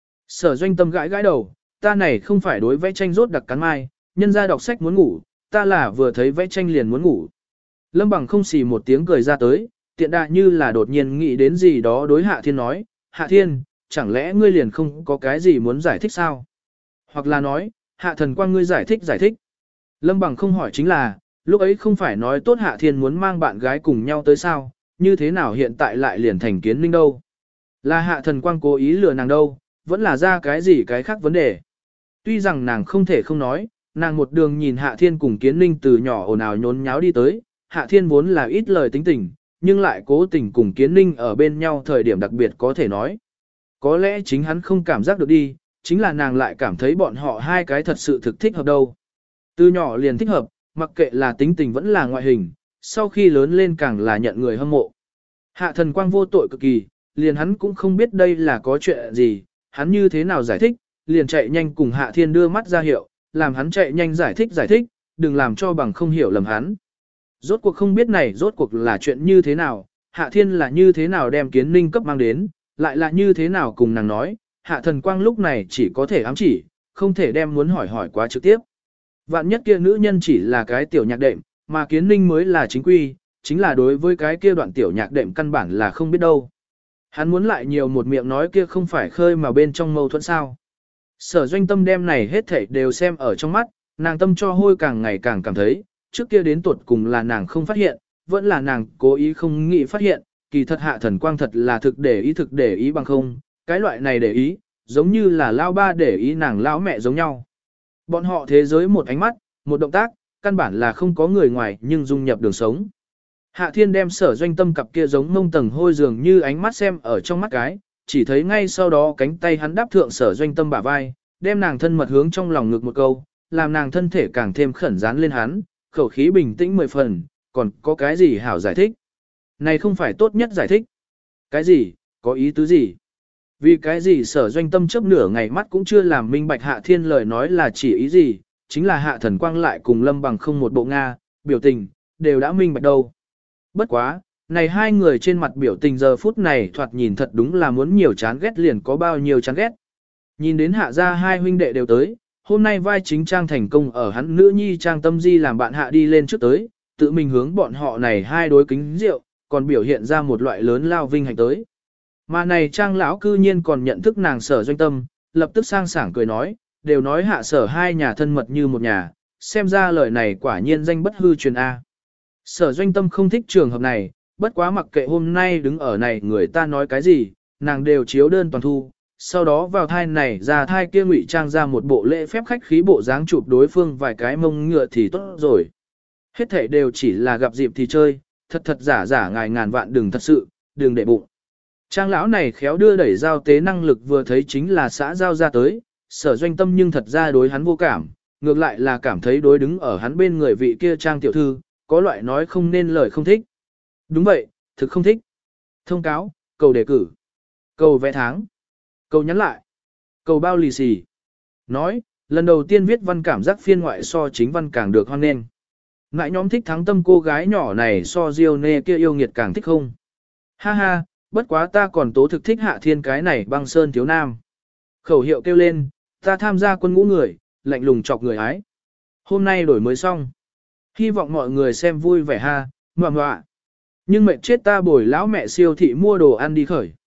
Sở Doanh Tâm gãi gãi đầu, ta này không phải đối vẽ tranh rốt đặc cắn mai, nhân ra đọc sách muốn ngủ, ta là vừa thấy vẽ tranh liền muốn ngủ. Lâm Bằng không xì một tiếng cười ra tới, tiện đại như là đột nhiên nghĩ đến gì đó đối Hạ Thiên nói, Hạ Thiên, chẳng lẽ ngươi liền không có cái gì muốn giải thích sao? Hoặc là nói, Hạ Thần Quang ngươi giải thích. Lâm Bằng không hỏi chính là, lúc ấy không phải nói tốt Hạ Thiên muốn mang bạn gái cùng nhau tới sao, như thế nào hiện tại lại liền thành Kiến Ninh đâu? Là Hạ Thần Quang cố ý lừa nàng đâu, vẫn là ra cái gì cái khác vấn đề. Tuy rằng nàng không thể không nói, nàng một đường nhìn Hạ Thiên cùng Kiến Ninh từ nhỏ ồn ào nhốn nháo đi tới, Hạ Thiên vốn là ít lời tính tình, nhưng lại cố tình cùng Kiến Ninh ở bên nhau thời điểm đặc biệt có thể nói. Có lẽ chính hắn không cảm giác được đi, chính là nàng lại cảm thấy bọn họ hai cái thật sự thực thích hợp đâu. Từ nhỏ liền thích hợp, mặc kệ là tính tình vẫn là ngoại hình, sau khi lớn lên càng là nhận người hâm mộ. Hạ Thần Quang vô tội cực kỳ, liền hắn cũng không biết đây là có chuyện gì, hắn như thế nào giải thích, liền chạy nhanh cùng Hạ Thiên đưa mắt ra hiệu, làm hắn chạy nhanh giải thích, đừng làm cho bằng không hiểu lầm hắn. Rốt cuộc không biết này rốt cuộc là chuyện như thế nào, Hạ Thiên là như thế nào đem Kiến Ninh cấp mang đến, lại là như thế nào cùng nàng nói, Hạ Thần Quang lúc này chỉ có thể ám chỉ, không thể đem muốn hỏi quá trực tiếp. Vạn nhất kia nữ nhân chỉ là cái tiểu nhạc đệm, mà Kiến Ninh mới là chính quy, chính là đối với cái kia đoạn tiểu nhạc đệm căn bản là không biết đâu. Hắn muốn lại nhiều một miệng nói kia không phải khơi mà bên trong mâu thuẫn sao. Sở Doanh Tâm đem này hết thảy đều xem ở trong mắt, nàng tâm cho hôi càng ngày càng cảm thấy, trước kia đến tuột cùng là nàng không phát hiện, vẫn là nàng cố ý không nghĩ phát hiện, kỳ thật Hạ Thần Quang thật là thực để ý bằng không, cái loại này để ý, giống như là lao ba để ý nàng lão mẹ giống nhau. Bọn họ thế giới một ánh mắt, một động tác, căn bản là không có người ngoài nhưng dung nhập đường sống. Hạ Thiên đem Sở Doanh Tâm cặp kia giống mông tầng hôi dường như ánh mắt xem ở trong mắt cái, chỉ thấy ngay sau đó cánh tay hắn đáp thượng Sở Doanh Tâm bả vai, đem nàng thân mật hướng trong lòng ngực một câu, làm nàng thân thể càng thêm khẩn dán lên hắn, khẩu khí bình tĩnh 10 phần, còn có cái gì hảo giải thích? Này không phải tốt nhất giải thích. Cái gì, có ý tứ gì? Vì cái gì Sở Doanh Tâm chớp nửa ngày mắt cũng chưa làm minh bạch Hạ Thiên lời nói là chỉ ý gì, chính là Hạ Thần Quang lại cùng Lâm Bằng không một bộ Nga, biểu tình, đều đã minh bạch đâu. Bất quá, này hai người trên mặt biểu tình giờ phút này thoạt nhìn thật đúng là muốn nhiều chán ghét liền có bao nhiêu chán ghét. Nhìn đến Hạ gia hai huynh đệ đều tới, hôm nay vai chính trang thành công ở hắn nữ nhi trang Tâm Di làm bạn Hạ đi lên trước tới, tự mình hướng bọn họ này hai đối kính rượu, còn biểu hiện ra một loại lớn lao vinh hạnh tới. Mà này trang lão cư nhiên còn nhận thức nàng Sở Doanh Tâm, lập tức sang sảng cười nói, đều nói Hạ Sở hai nhà thân mật như một nhà, xem ra lời này quả nhiên danh bất hư truyền A. Sở Doanh Tâm không thích trường hợp này, bất quá mặc kệ hôm nay đứng ở này người ta nói cái gì, nàng đều chiếu đơn toàn thu, sau đó vào thai này ra thai kia ngụy trang ra một bộ lễ phép khách khí bộ dáng chụp đối phương vài cái mông ngựa thì tốt rồi. Hết thể đều chỉ là gặp dịp thì chơi, thật giả ngài ngàn vạn đừng thật sự, đừng để bụng. Trang lão này khéo đưa đẩy giao tế năng lực vừa thấy chính là xã giao ra tới, Sở Doanh Tâm nhưng thật ra đối hắn vô cảm, ngược lại là cảm thấy đối đứng ở hắn bên người vị kia trang tiểu thư, có loại nói không nên lời không thích. Đúng vậy, thực không thích. Thông cáo, cầu đề cử, cầu vẽ tháng, cầu nhắn lại, cầu bao lì xì. Nói, lần đầu tiên viết văn cảm giác phiên ngoại so chính văn càng được hoan nghênh. Ngại nhóm thích Thắng Tâm cô gái nhỏ này so Diêu Nê kia yêu nghiệt càng thích không? Ha ha, bất quá ta còn tố thực thích Hạ Thiên cái này băng sơn thiếu nam. Khẩu hiệu kêu lên, ta tham gia quân ngũ người, lạnh lùng chọc người ái. Hôm nay đổi mới xong. Hy vọng mọi người xem vui vẻ ha, ngoạ ngoạ. Nhưng mệt chết ta bồi lão mẹ siêu thị mua đồ ăn đi khởi.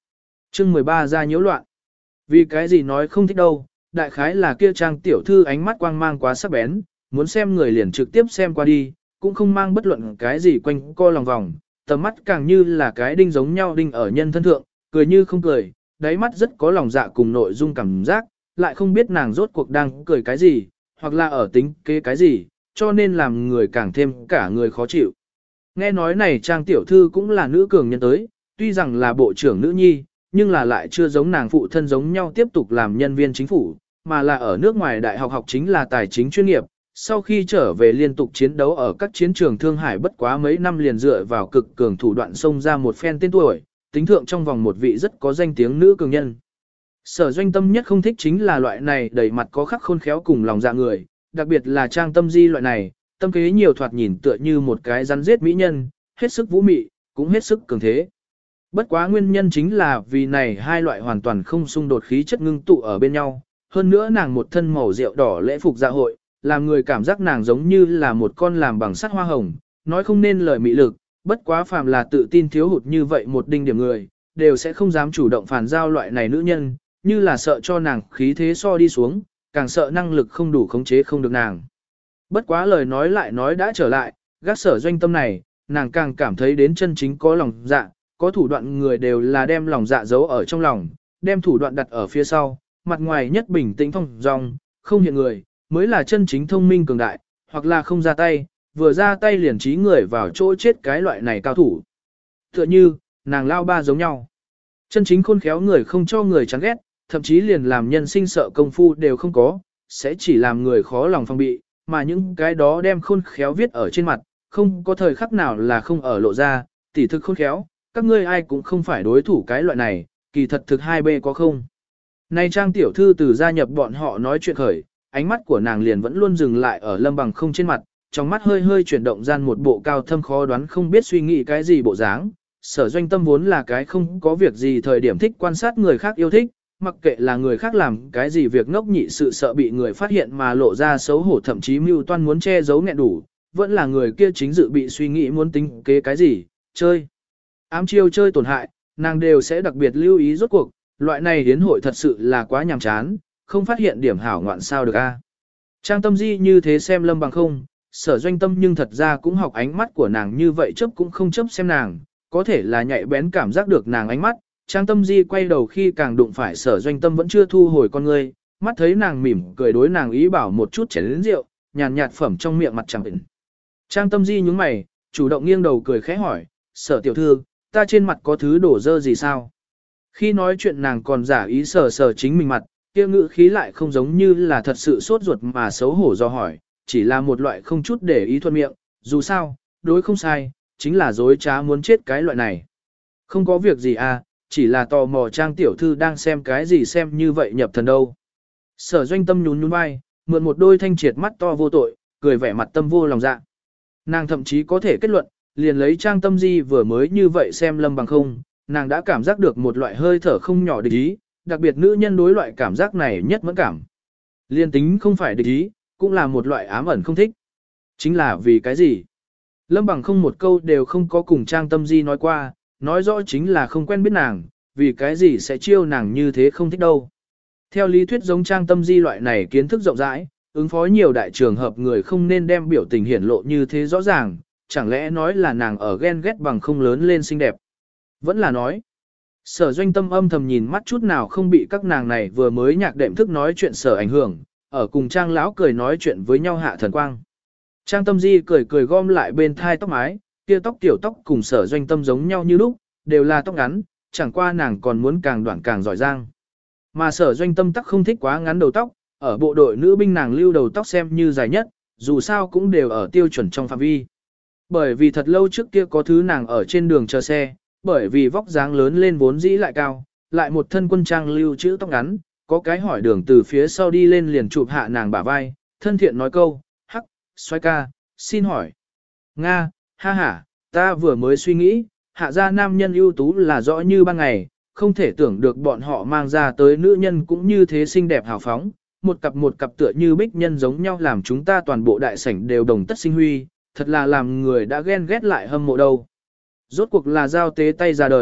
Chương 13 ra nhiễu loạn. Vì cái gì nói không thích đâu, đại khái là kia Trang tiểu thư ánh mắt quang mang quá sắc bén, muốn xem người liền trực tiếp xem qua đi, cũng không mang bất luận cái gì quanh co lòng vòng, tầm mắt càng như là cái đinh giống nhau đinh ở nhân thân thượng, cười như không cười, đáy mắt rất có lòng dạ cùng nội dung cảm giác, lại không biết nàng rốt cuộc đang cười cái gì, hoặc là ở tính kế cái gì, cho nên làm người càng thêm cả người khó chịu. Nghe nói này Trang tiểu thư cũng là nữ cường nhân tới, tuy rằng là bộ trưởng nữ nhi, nhưng là lại chưa giống nàng phụ thân giống nhau tiếp tục làm nhân viên chính phủ, mà là ở nước ngoài đại học học chính là tài chính chuyên nghiệp. Sau khi trở về liên tục chiến đấu ở các chiến trường Thương Hải bất quá mấy năm liền dựa vào cực cường thủ đoạn xông ra một phen tên tuổi, tính thượng trong vòng một vị rất có danh tiếng nữ cường nhân. Sở Doanh Tâm nhất không thích chính là loại này đầy mặt có khắc khôn khéo cùng lòng dạ người, đặc biệt là Trang Tâm Di loại này, tâm kế nhiều thoạt nhìn tựa như một cái rắn giết mỹ nhân, hết sức vũ mị, cũng hết sức cường thế. Bất quá nguyên nhân chính là vì này hai loại hoàn toàn không xung đột khí chất ngưng tụ ở bên nhau, hơn nữa nàng một thân màu rượu đỏ lễ phục dạ hội, làm người cảm giác nàng giống như là một con làm bằng sắt hoa hồng, nói không nên lời mị lực, bất quá phàm là tự tin thiếu hụt như vậy một đinh điểm người, đều sẽ không dám chủ động phản giao loại này nữ nhân, như là sợ cho nàng khí thế so đi xuống, càng sợ năng lực không đủ khống chế không được nàng. Bất quá lời nói lại nói đã trở lại, gác Sở Doanh Tâm này, nàng càng cảm thấy đến chân chính có lòng dạ, có thủ đoạn người đều là đem lòng dạ giấu ở trong lòng, đem thủ đoạn đặt ở phía sau, mặt ngoài nhất bình tĩnh thông dong, không hiện người, mới là chân chính thông minh cường đại, hoặc là không ra tay, vừa ra tay liền trí người vào chỗ chết cái loại này cao thủ. Tựa như, nàng lao ba giống nhau. Chân chính khôn khéo người không cho người chán ghét, thậm chí liền làm nhân sinh sợ công phu đều không có, sẽ chỉ làm người khó lòng phòng bị, mà những cái đó đem khôn khéo viết ở trên mặt, không có thời khắc nào là không ở lộ ra, tỉ thực khôn khéo, các ngươi ai cũng không phải đối thủ cái loại này, kỳ thật thực hai bê có không. Này Trang tiểu thư từ gia nhập bọn họ nói chuyện khởi, ánh mắt của nàng liền vẫn luôn dừng lại ở Lâm Bằng Không trên mặt, trong mắt hơi hơi chuyển động gian một bộ cao thâm khó đoán không biết suy nghĩ cái gì bộ dáng. Sở Doanh Tâm vốn là cái không có việc gì thời điểm thích quan sát người khác yêu thích, mặc kệ là người khác làm cái gì việc ngốc nhị sự sợ bị người phát hiện mà lộ ra xấu hổ thậm chí mưu toan muốn che giấu nghẹn đủ, vẫn là người kia chính dự bị suy nghĩ muốn tính kế cái gì, chơi. Ám chiêu chơi tổn hại, nàng đều sẽ đặc biệt lưu ý rốt cuộc, loại này hiến hội thật sự là quá nhàm chán, không phát hiện điểm hảo ngoạn sao được a. Trang Tâm Di như thế xem Lâm Bằng Không, Sở Doanh Tâm nhưng thật ra cũng học ánh mắt của nàng như vậy chớp cũng không chớp xem nàng, có thể là nhạy bén cảm giác được nàng ánh mắt. Trang Tâm Di quay đầu khi càng đụng phải Sở Doanh Tâm vẫn chưa thu hồi con ngươi, mắt thấy nàng mỉm cười đối nàng ý bảo một chút chén lớn rượu, nhàn nhạt phẩm trong miệng mặt chẳng ẩn. Trang Tâm Di nhướng mày, chủ động nghiêng đầu cười khẽ hỏi, Sở tiểu thư, ta trên mặt có thứ đổ dơ gì sao? Khi nói chuyện nàng còn giả ý sờ sờ chính mình mặt, kia ngữ khí lại không giống như là thật sự sốt ruột mà xấu hổ do hỏi, chỉ là một loại không chút để ý thuận miệng, dù sao, đối không sai, chính là dối trá muốn chết cái loại này. Không có việc gì à, chỉ là tò mò Trang tiểu thư đang xem cái gì xem như vậy nhập thần đâu. Sở Doanh Tâm nhún nhún vai, mượn một đôi thanh triệt mắt to vô tội, cười vẻ mặt tâm vô lòng dạ. Nàng thậm chí có thể kết luận, liền lấy Trang Tâm Di vừa mới như vậy xem Lâm Bằng Không, nàng đã cảm giác được một loại hơi thở không nhỏ địch ý, đặc biệt nữ nhân đối loại cảm giác này nhất mẫn cảm. Liên tính không phải địch ý, cũng là một loại ám ẩn không thích. Chính là vì cái gì? Lâm Bằng Không một câu đều không có cùng Trang Tâm Di nói qua, nói rõ chính là không quen biết nàng, vì cái gì sẽ chiêu nàng như thế không thích đâu. Theo lý thuyết giống Trang Tâm Di loại này kiến thức rộng rãi, ứng phó nhiều đại trường hợp người không nên đem biểu tình hiển lộ như thế rõ ràng, chẳng lẽ nói là nàng ở ghen ghét Bằng Không lớn lên xinh đẹp. Vẫn là nói, Sở Doanh Tâm âm thầm nhìn mắt chút nào không bị các nàng này vừa mới nhạc đệm thức nói chuyện sở ảnh hưởng, ở cùng Trang lão cười nói chuyện với nhau hạ thần quang. Trang Tâm Di cười cười gom lại bên thai tóc mái, kia tóc tiểu tóc cùng Sở Doanh Tâm giống nhau như lúc, đều là tóc ngắn, chẳng qua nàng còn muốn càng đoạn càng giỏi giang. Mà Sở Doanh Tâm tắc không thích quá ngắn đầu tóc, ở bộ đội nữ binh nàng lưu đầu tóc xem như dài nhất, dù sao cũng đều ở tiêu chuẩn trong phạm vi. Bởi vì thật lâu trước kia có thứ nàng ở trên đường chờ xe, bởi vì vóc dáng lớn lên vốn dĩ lại cao, lại một thân quân trang lưu chữ tóc ngắn, có cái hỏi đường từ phía sau đi lên liền chụp hạ nàng bả vai, thân thiện nói câu, hắc, xoay ca, xin hỏi. Nga, ha ha, ta vừa mới suy nghĩ, hạ gia nam nhân ưu tú là rõ như ban ngày, không thể tưởng được bọn họ mang ra tới nữ nhân cũng như thế xinh đẹp hào phóng, một cặp tựa như bích nhân giống nhau làm chúng ta toàn bộ đại sảnh đều đồng tất sinh huy, thật là làm người đã ghen ghét lại hâm mộ đâu. Rốt cuộc là giao tế tay ra đời,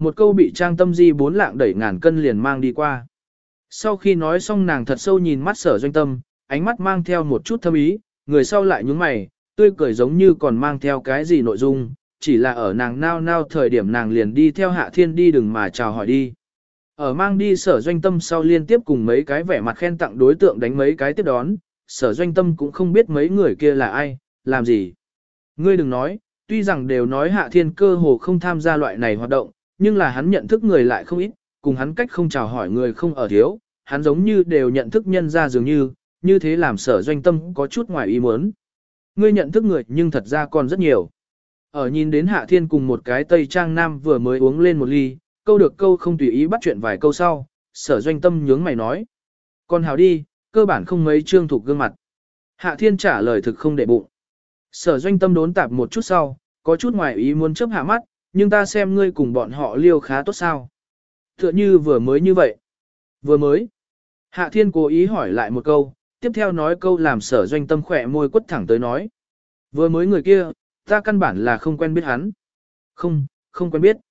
một câu bị Trang Tâm Di 4 lạng đẩy ngàn cân liền mang đi qua. Sau khi nói xong nàng thật sâu nhìn mắt Sở Doanh Tâm, ánh mắt mang theo một chút thâm ý, người sau lại nhướng mày, tươi cười giống như còn mang theo cái gì nội dung, chỉ là ở nàng nao nao thời điểm nàng liền đi theo Hạ Thiên đi đừng mà chào hỏi đi. Ở mang đi Sở Doanh Tâm sau liên tiếp cùng mấy cái vẻ mặt khen tặng đối tượng đánh mấy cái tiếp đón, Sở Doanh Tâm cũng không biết mấy người kia là ai, làm gì. Ngươi đừng nói, tuy rằng đều nói Hạ Thiên cơ hồ không tham gia loại này hoạt động, nhưng là hắn nhận thức người lại không ít, cùng hắn cách không chào hỏi người không ở thiếu, hắn giống như đều nhận thức nhân ra dường như thế làm Sở Doanh Tâm có chút ngoài ý muốn. Ngươi nhận thức người nhưng thật ra còn rất nhiều. Ở nhìn đến Hạ Thiên cùng một cái Tây Trang Nam vừa mới uống lên một ly, câu được câu không tùy ý bắt chuyện vài câu sau, Sở Doanh Tâm nhướng mày nói. Còn hào đi, cơ bản không mấy trương thuộc gương mặt. Hạ Thiên trả lời thực không để bụng. Sở Doanh Tâm đốn tạp một chút sau, có chút ngoài ý muốn chớp hạ mắt, nhưng ta xem ngươi cùng bọn họ liêu khá tốt sao. Tựa như vừa mới như vậy. Vừa mới. Hạ Thiên cố ý hỏi lại một câu, tiếp theo nói câu làm Sở Doanh Tâm khỏe môi quất thẳng tới nói. Vừa mới người kia, ta căn bản là không quen biết hắn. Không quen biết.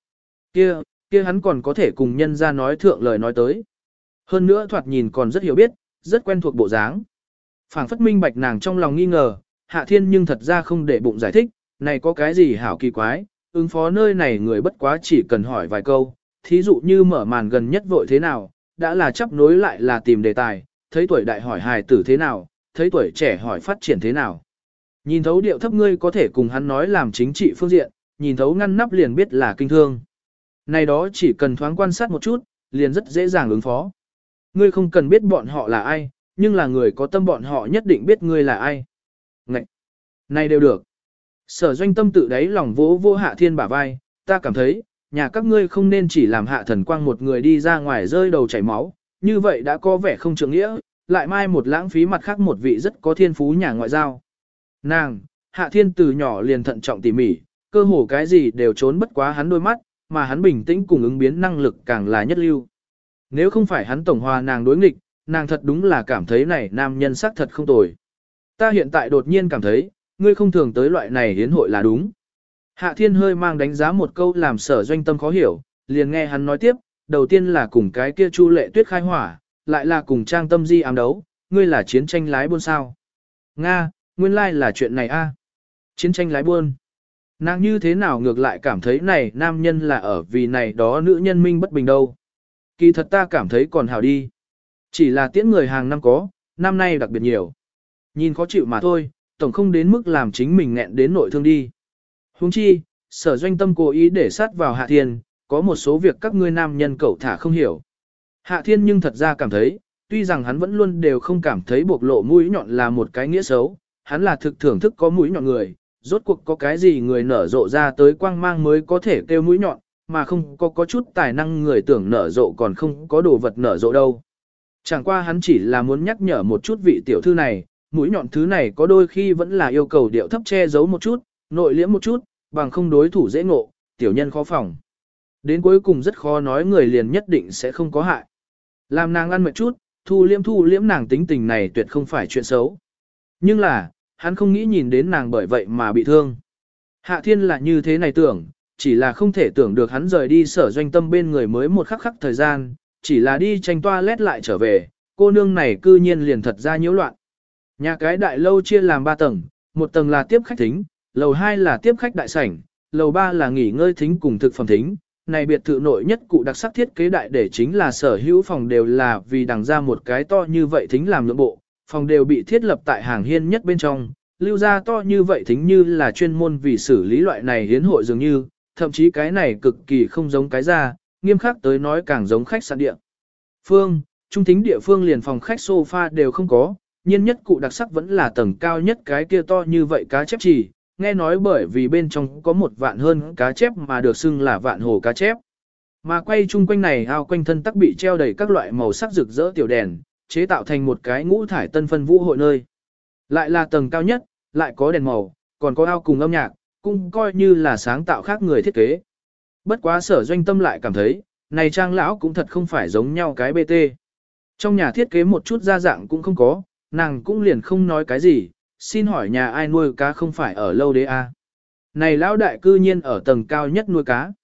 Kia hắn còn có thể cùng nhân ra nói thượng lời nói tới. Hơn nữa thoạt nhìn còn rất hiểu biết, rất quen thuộc bộ dáng. Phảng phất minh bạch nàng trong lòng nghi ngờ, Hạ Thiên nhưng thật ra không để bụng giải thích, này có cái gì hảo kỳ quái, ứng phó nơi này người bất quá chỉ cần hỏi vài câu, thí dụ như mở màn gần nhất vội thế nào, đã là chấp nối lại là tìm đề tài, thấy tuổi đại hỏi hài tử thế nào, thấy tuổi trẻ hỏi phát triển thế nào. Nhìn thấu điệu thấp ngươi có thể cùng hắn nói làm chính trị phương diện, nhìn thấu ngăn nắp liền biết là kinh thương. Này đó chỉ cần thoáng quan sát một chút, liền rất dễ dàng ứng phó. Ngươi không cần biết bọn họ là ai, nhưng là người có tâm bọn họ nhất định biết ngươi là ai. Ngậy! Này đều được. Sở Doanh Tâm tự đáy lòng vỗ vô Hạ Thiên bả vai, ta cảm thấy, nhà các ngươi không nên chỉ làm Hạ Thần Quang một người đi ra ngoài rơi đầu chảy máu, như vậy đã có vẻ không trượng nghĩa, lại mai một lãng phí mặt khác một vị rất có thiên phú nhà ngoại giao. Nàng, Hạ Thiên từ nhỏ liền thận trọng tỉ mỉ, cơ hồ cái gì đều trốn bất quá hắn đôi mắt, mà hắn bình tĩnh cùng ứng biến năng lực càng là nhất lưu. Nếu không phải hắn tổng hòa nàng đối nghịch, nàng thật đúng là cảm thấy này nam nhân sắc thật không tồi. Ta hiện tại đột nhiên cảm thấy, ngươi không thường tới loại này hiến hội là đúng. Hạ Thiên hơi mang đánh giá một câu làm Sở Doanh Tâm khó hiểu, liền nghe hắn nói tiếp, đầu tiên là cùng cái kia Chu Lệ Tuyết khai hỏa, lại là cùng Trang Tâm Di ám đấu, ngươi là chiến tranh lái buôn sao. Nga, nguyên lai là chuyện này a. Chiến tranh lái buôn. Nàng như thế nào ngược lại cảm thấy này nam nhân là ở vì này đó nữ nhân minh bất bình đâu. Kỳ thật ta cảm thấy còn hảo đi. Chỉ là tiễn người hàng năm có, năm nay đặc biệt nhiều. Nhìn khó chịu mà thôi, tổng không đến mức làm chính mình nghẹn đến nội thương đi. Huống chi, Sở Doanh Tâm cố ý để sát vào Hạ Thiên, có một số việc các ngươi nam nhân cẩu thả không hiểu. Hạ Thiên nhưng thật ra cảm thấy, tuy rằng hắn vẫn luôn đều không cảm thấy bộc lộ mũi nhọn là một cái nghĩa xấu, hắn là thực thưởng thức có mũi nhọn người, rốt cuộc có cái gì người nở rộ ra tới quang mang mới có thể kêu mũi nhọn, mà không có chút tài năng người tưởng nở rộ còn không có đồ vật nở rộ đâu. Chẳng qua hắn chỉ là muốn nhắc nhở một chút vị tiểu thư này, mũi nhọn thứ này có đôi khi vẫn là yêu cầu điệu thấp che giấu một chút, nội liễm một chút, bằng không đối thủ dễ ngộ, tiểu nhân khó phòng. Đến cuối cùng rất khó nói người liền nhất định sẽ không có hại. Làm nàng ăn mệt chút, thu liễm nàng tính tình này tuyệt không phải chuyện xấu. Nhưng là, hắn không nghĩ nhìn đến nàng bởi vậy mà bị thương. Hạ Thiên là như thế này tưởng, chỉ là không thể tưởng được hắn rời đi Sở Doanh Tâm bên người mới một khắc thời gian, chỉ là đi tranh toilet lại trở về, cô nương này cư nhiên liền thật ra nhiễu loạn. Nhà cái đại lâu chia làm 3 tầng, một tầng là tiếp khách thính, lầu 2 là tiếp khách đại sảnh, lầu 3 là nghỉ ngơi thính cùng thực phẩm thính. Này biệt thự nội nhất cụ đặc sắc thiết kế đại để chính là sở hữu phòng đều là vì đằng ra một cái to như vậy thính làm lượng bộ, phòng đều bị thiết lập tại hàng hiên nhất bên trong, lưu ra to như vậy thính như là chuyên môn vì xử lý loại này hiến hội dường như, thậm chí cái này cực kỳ không giống cái ra, nghiêm khắc tới nói càng giống khách sạn địa. Phương, trung thính địa phương liền phòng khách sofa đều không có, nhiên nhất cụ đặc sắc vẫn là tầng cao nhất cái kia to như vậy cá chép chỉ, nghe nói bởi vì bên trong có 1 vạn hơn cá chép mà được xưng là vạn hồ cá chép. Mà quay chung quanh này ao quanh thân tắc bị treo đầy các loại màu sắc rực rỡ tiểu đèn, chế tạo thành một cái ngũ thải tân phân vũ hội nơi. Lại là tầng cao nhất, lại có đèn màu, còn có ao cùng âm nhạc, cũng coi như là sáng tạo khác người thiết kế. Bất quá Sở Doanh Tâm lại cảm thấy, này trang lão cũng thật không phải giống nhau cái BT. Trong nhà thiết kế một chút gia dạng cũng không có, nàng cũng liền không nói cái gì, xin hỏi nhà ai nuôi cá không phải ở lâu đế a? Này lão đại cư nhiên ở tầng cao nhất nuôi cá.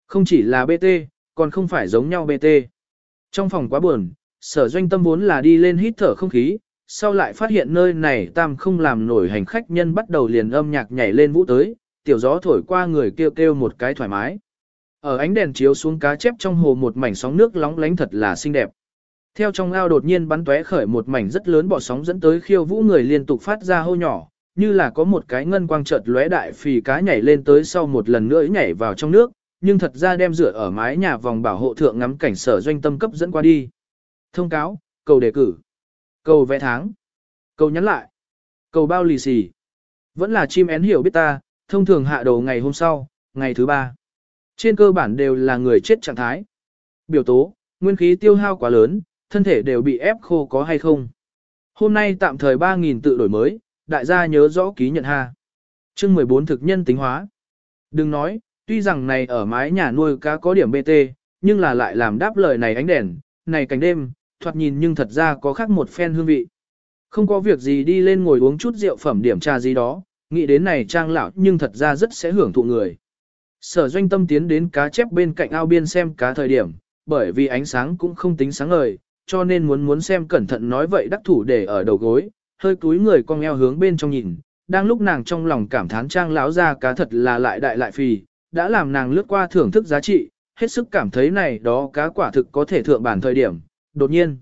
Không chỉ là BT, còn không phải giống nhau BT. Trong phòng quá buồn, Sở Doanh Tâm vốn là đi lên hít thở không khí, sau lại phát hiện nơi này tam không làm nổi hành khách nhân bắt đầu liền âm nhạc nhảy lên vũ tới, tiểu gió thổi qua người kêu kêu một cái thoải mái. Ở ánh đèn chiếu xuống cá chép trong hồ một mảnh sóng nước lóng lánh thật là xinh đẹp. Theo trong ao đột nhiên bắn tóe khởi một mảnh rất lớn bọt sóng dẫn tới khiêu vũ người liên tục phát ra hô nhỏ, như là có một cái ngân quang chợt lóe đại phì cá nhảy lên tới sau một lần nữa nhảy vào trong nước, nhưng thật ra đem rửa ở mái nhà vòng bảo hộ thượng ngắm cảnh Sở Doanh Tâm cấp dẫn qua đi. Thông cáo, cầu đề cử, cầu vẽ tháng, cầu nhắn lại, cầu bao lì xì. Vẫn là chim én hiểu biết ta, thông thường hạ đầu ngày hôm sau, ngày thứ 3. Trên cơ bản đều là người chết trạng thái. Biểu tố, nguyên khí tiêu hao quá lớn, thân thể đều bị ép khô có hay không. Hôm nay tạm thời 3.000 tự đổi mới, đại gia nhớ rõ ký nhận ha. Chương 14 thực nhân tính hóa. Đừng nói, tuy rằng này ở mái nhà nuôi cá có điểm BT, nhưng là lại làm đáp lời này ánh đèn, này cảnh đêm, thoạt nhìn nhưng thật ra có khác một phen hương vị. Không có việc gì đi lên ngồi uống chút rượu phẩm điểm trà gì đó, nghĩ đến này trang lão nhưng thật ra rất sẽ hưởng thụ người. Sở Doanh Tâm tiến đến cá chép bên cạnh ao biên xem cá thời điểm, bởi vì ánh sáng cũng không tính sáng ngời, cho nên muốn xem cẩn thận nói vậy đắc thủ để ở đầu gối, hơi cúi người cong eo hướng bên trong nhìn, đang lúc nàng trong lòng cảm thán trang lão ra cá thật là lại đại lại phì, đã làm nàng lướt qua thưởng thức giá trị, hết sức cảm thấy này đó cá quả thực có thể thượng bản thời điểm, đột nhiên.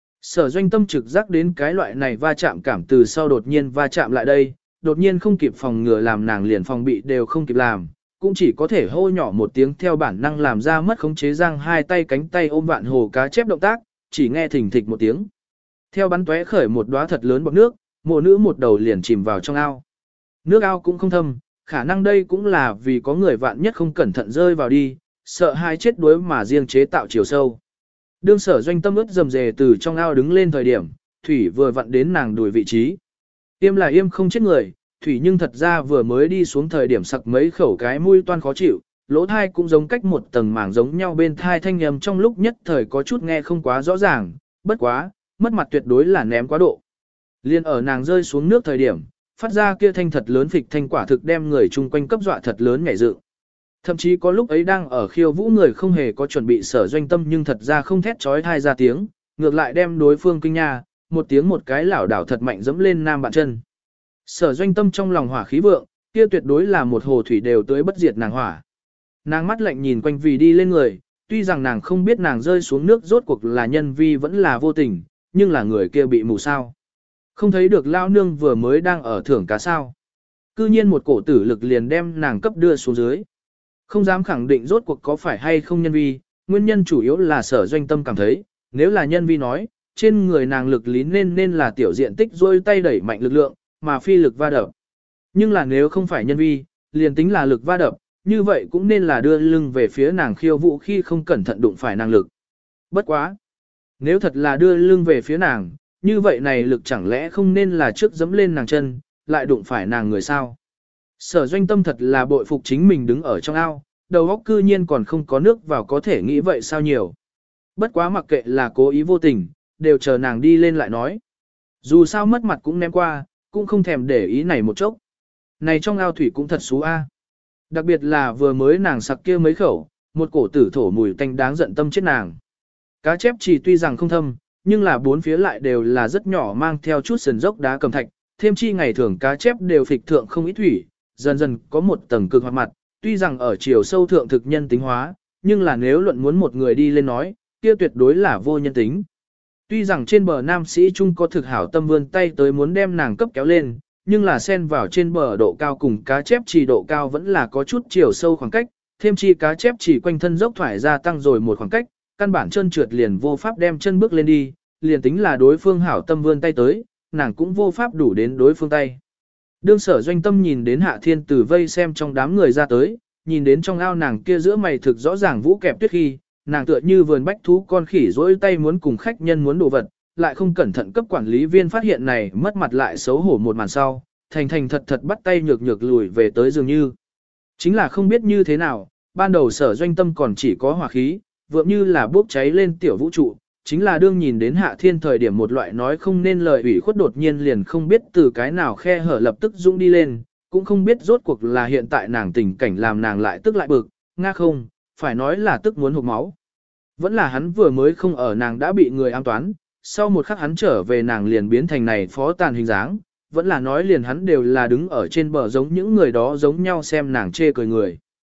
Sở Doanh Tâm trực giác đến cái loại này va chạm cảm từ sau đột nhiên va chạm lại đây, đột nhiên không kịp phòng ngừa làm nàng liền phòng bị đều không kịp làm, cũng chỉ có thể hô nhỏ một tiếng theo bản năng làm ra mất khống chế giang hai tay cánh tay ôm vạn hồ cá chép động tác, chỉ nghe thình thịch một tiếng. Theo bắn tóe khởi một đóa thật lớn bọt nước, mộ nữ một đầu liền chìm vào trong ao. Nước ao cũng không thâm, khả năng đây cũng là vì có người vạn nhất không cẩn thận rơi vào đi, sợ hai chết đuối mà riêng chế tạo chiều sâu. Đương Sở Doanh Tâm ướt rầm rề từ trong ao đứng lên thời điểm, thủy vừa vặn đến nàng đuổi vị trí. Yêm là yêm không chết người, thủy nhưng thật ra vừa mới đi xuống thời điểm sặc mấy khẩu cái mũi toan khó chịu, lỗ thai cũng giống cách một tầng màng giống nhau bên thai thanh nhầm trong lúc nhất thời có chút nghe không quá rõ ràng, bất quá, mất mặt tuyệt đối là ném quá độ. Liên ở nàng rơi xuống nước thời điểm, phát ra kia thanh thật lớn phịch thanh quả thực đem người chung quanh cấp dọa thật lớn nhảy dựng. Thậm chí có lúc ấy đang ở khiêu vũ người không hề có chuẩn bị Sở Doanh Tâm nhưng thật ra không thét trói thai ra tiếng, ngược lại đem đối phương kinh nha, một tiếng một cái lảo đảo thật mạnh dẫm lên nam bạn chân. Sở Doanh Tâm trong lòng hỏa khí vượng, kia tuyệt đối là một hồ thủy đều tới bất diệt nàng hỏa. Nàng mắt lạnh nhìn quanh vì đi lên người, tuy rằng nàng không biết nàng rơi xuống nước rốt cuộc là nhân vi vẫn là vô tình, nhưng là người kia bị mù sao. Không thấy được lao nương vừa mới đang ở thưởng cá sao. Cư nhiên một cổ tử lực liền đem nàng cấp đưa xuống dưới. Không dám khẳng định rốt cuộc có phải hay không nhân vi, nguyên nhân chủ yếu là Sở Doanh Tâm cảm thấy, nếu là nhân vi nói, trên người nàng lực lý nên là tiểu diện tích rôi tay đẩy mạnh lực lượng, mà phi lực va đập. Nhưng là nếu không phải nhân vi, liền tính là lực va đập, như vậy cũng nên là đưa lưng về phía nàng khiêu vũ khi không cẩn thận đụng phải nàng lực. Bất quá. Nếu thật là đưa lưng về phía nàng, như vậy này lực chẳng lẽ không nên là trước dẫm lên nàng chân, lại đụng phải nàng người sao? Sở Doanh Tâm thật là bội phục chính mình đứng ở trong ao, đầu óc cư nhiên còn không có nước vào có thể nghĩ vậy sao nhiều. Bất quá mặc kệ là cố ý vô tình, đều chờ nàng đi lên lại nói. Dù sao mất mặt cũng ném qua, cũng không thèm để ý này một chốc. Này trong ao thủy cũng thật xú a. Đặc biệt là vừa mới nàng sặc kia mấy khẩu, một cổ tử thổ mùi tanh đáng giận tâm chết nàng. Cá chép chỉ tuy rằng không thâm, nhưng là bốn phía lại đều là rất nhỏ mang theo chút sườn dốc đá cầm thạch, thêm chi ngày thường cá chép đều phịch thượng không ít thủy, dần dần có một tầng cực hoạt mặt, tuy rằng ở chiều sâu thượng thực nhân tính hóa, nhưng là nếu luận muốn một người đi lên nói, kia tuyệt đối là vô nhân tính. Tuy rằng trên bờ nam sĩ trung có thực hảo tâm vươn tay tới muốn đem nàng cấp kéo lên, nhưng là xen vào trên bờ độ cao cùng cá chép chỉ độ cao vẫn là có chút chiều sâu khoảng cách, thêm chi cá chép chỉ quanh thân dốc thoải ra tăng rồi một khoảng cách, căn bản chân trượt liền vô pháp đem chân bước lên đi, liền tính là đối phương hảo tâm vươn tay tới, nàng cũng vô pháp đủ đến đối phương tay. Đương Sở Doanh Tâm nhìn đến Hạ Thiên Tử vây xem trong đám người ra tới, nhìn đến trong ao nàng kia giữa mày thực rõ ràng vũ kẹp tuyết khi, nàng tựa như vườn bách thú con khỉ rỗi tay muốn cùng khách nhân muốn đồ vật, lại không cẩn thận cấp quản lý viên phát hiện này mất mặt lại xấu hổ một màn sau, thành thật thật bắt tay nhược nhược lùi về tới dường như. Chính là không biết như thế nào, ban đầu Sở Doanh Tâm còn chỉ có hỏa khí, vượng như là bốc cháy lên tiểu vũ trụ, chính là đương nhìn đến Hạ Thiên thời điểm một loại nói không nên lời ủy khuất đột nhiên liền không biết từ cái nào khe hở lập tức dũng đi lên, cũng không biết rốt cuộc là hiện tại nàng tình cảnh làm nàng lại tức lại bực, nga không, phải nói là tức muốn hụt máu. Vẫn là hắn vừa mới không ở nàng đã bị người ám toán, sau một khắc hắn trở về nàng liền biến thành này phó tàn hình dáng, vẫn là nói liền hắn đều là đứng ở trên bờ giống những người đó giống nhau xem nàng chê cười người.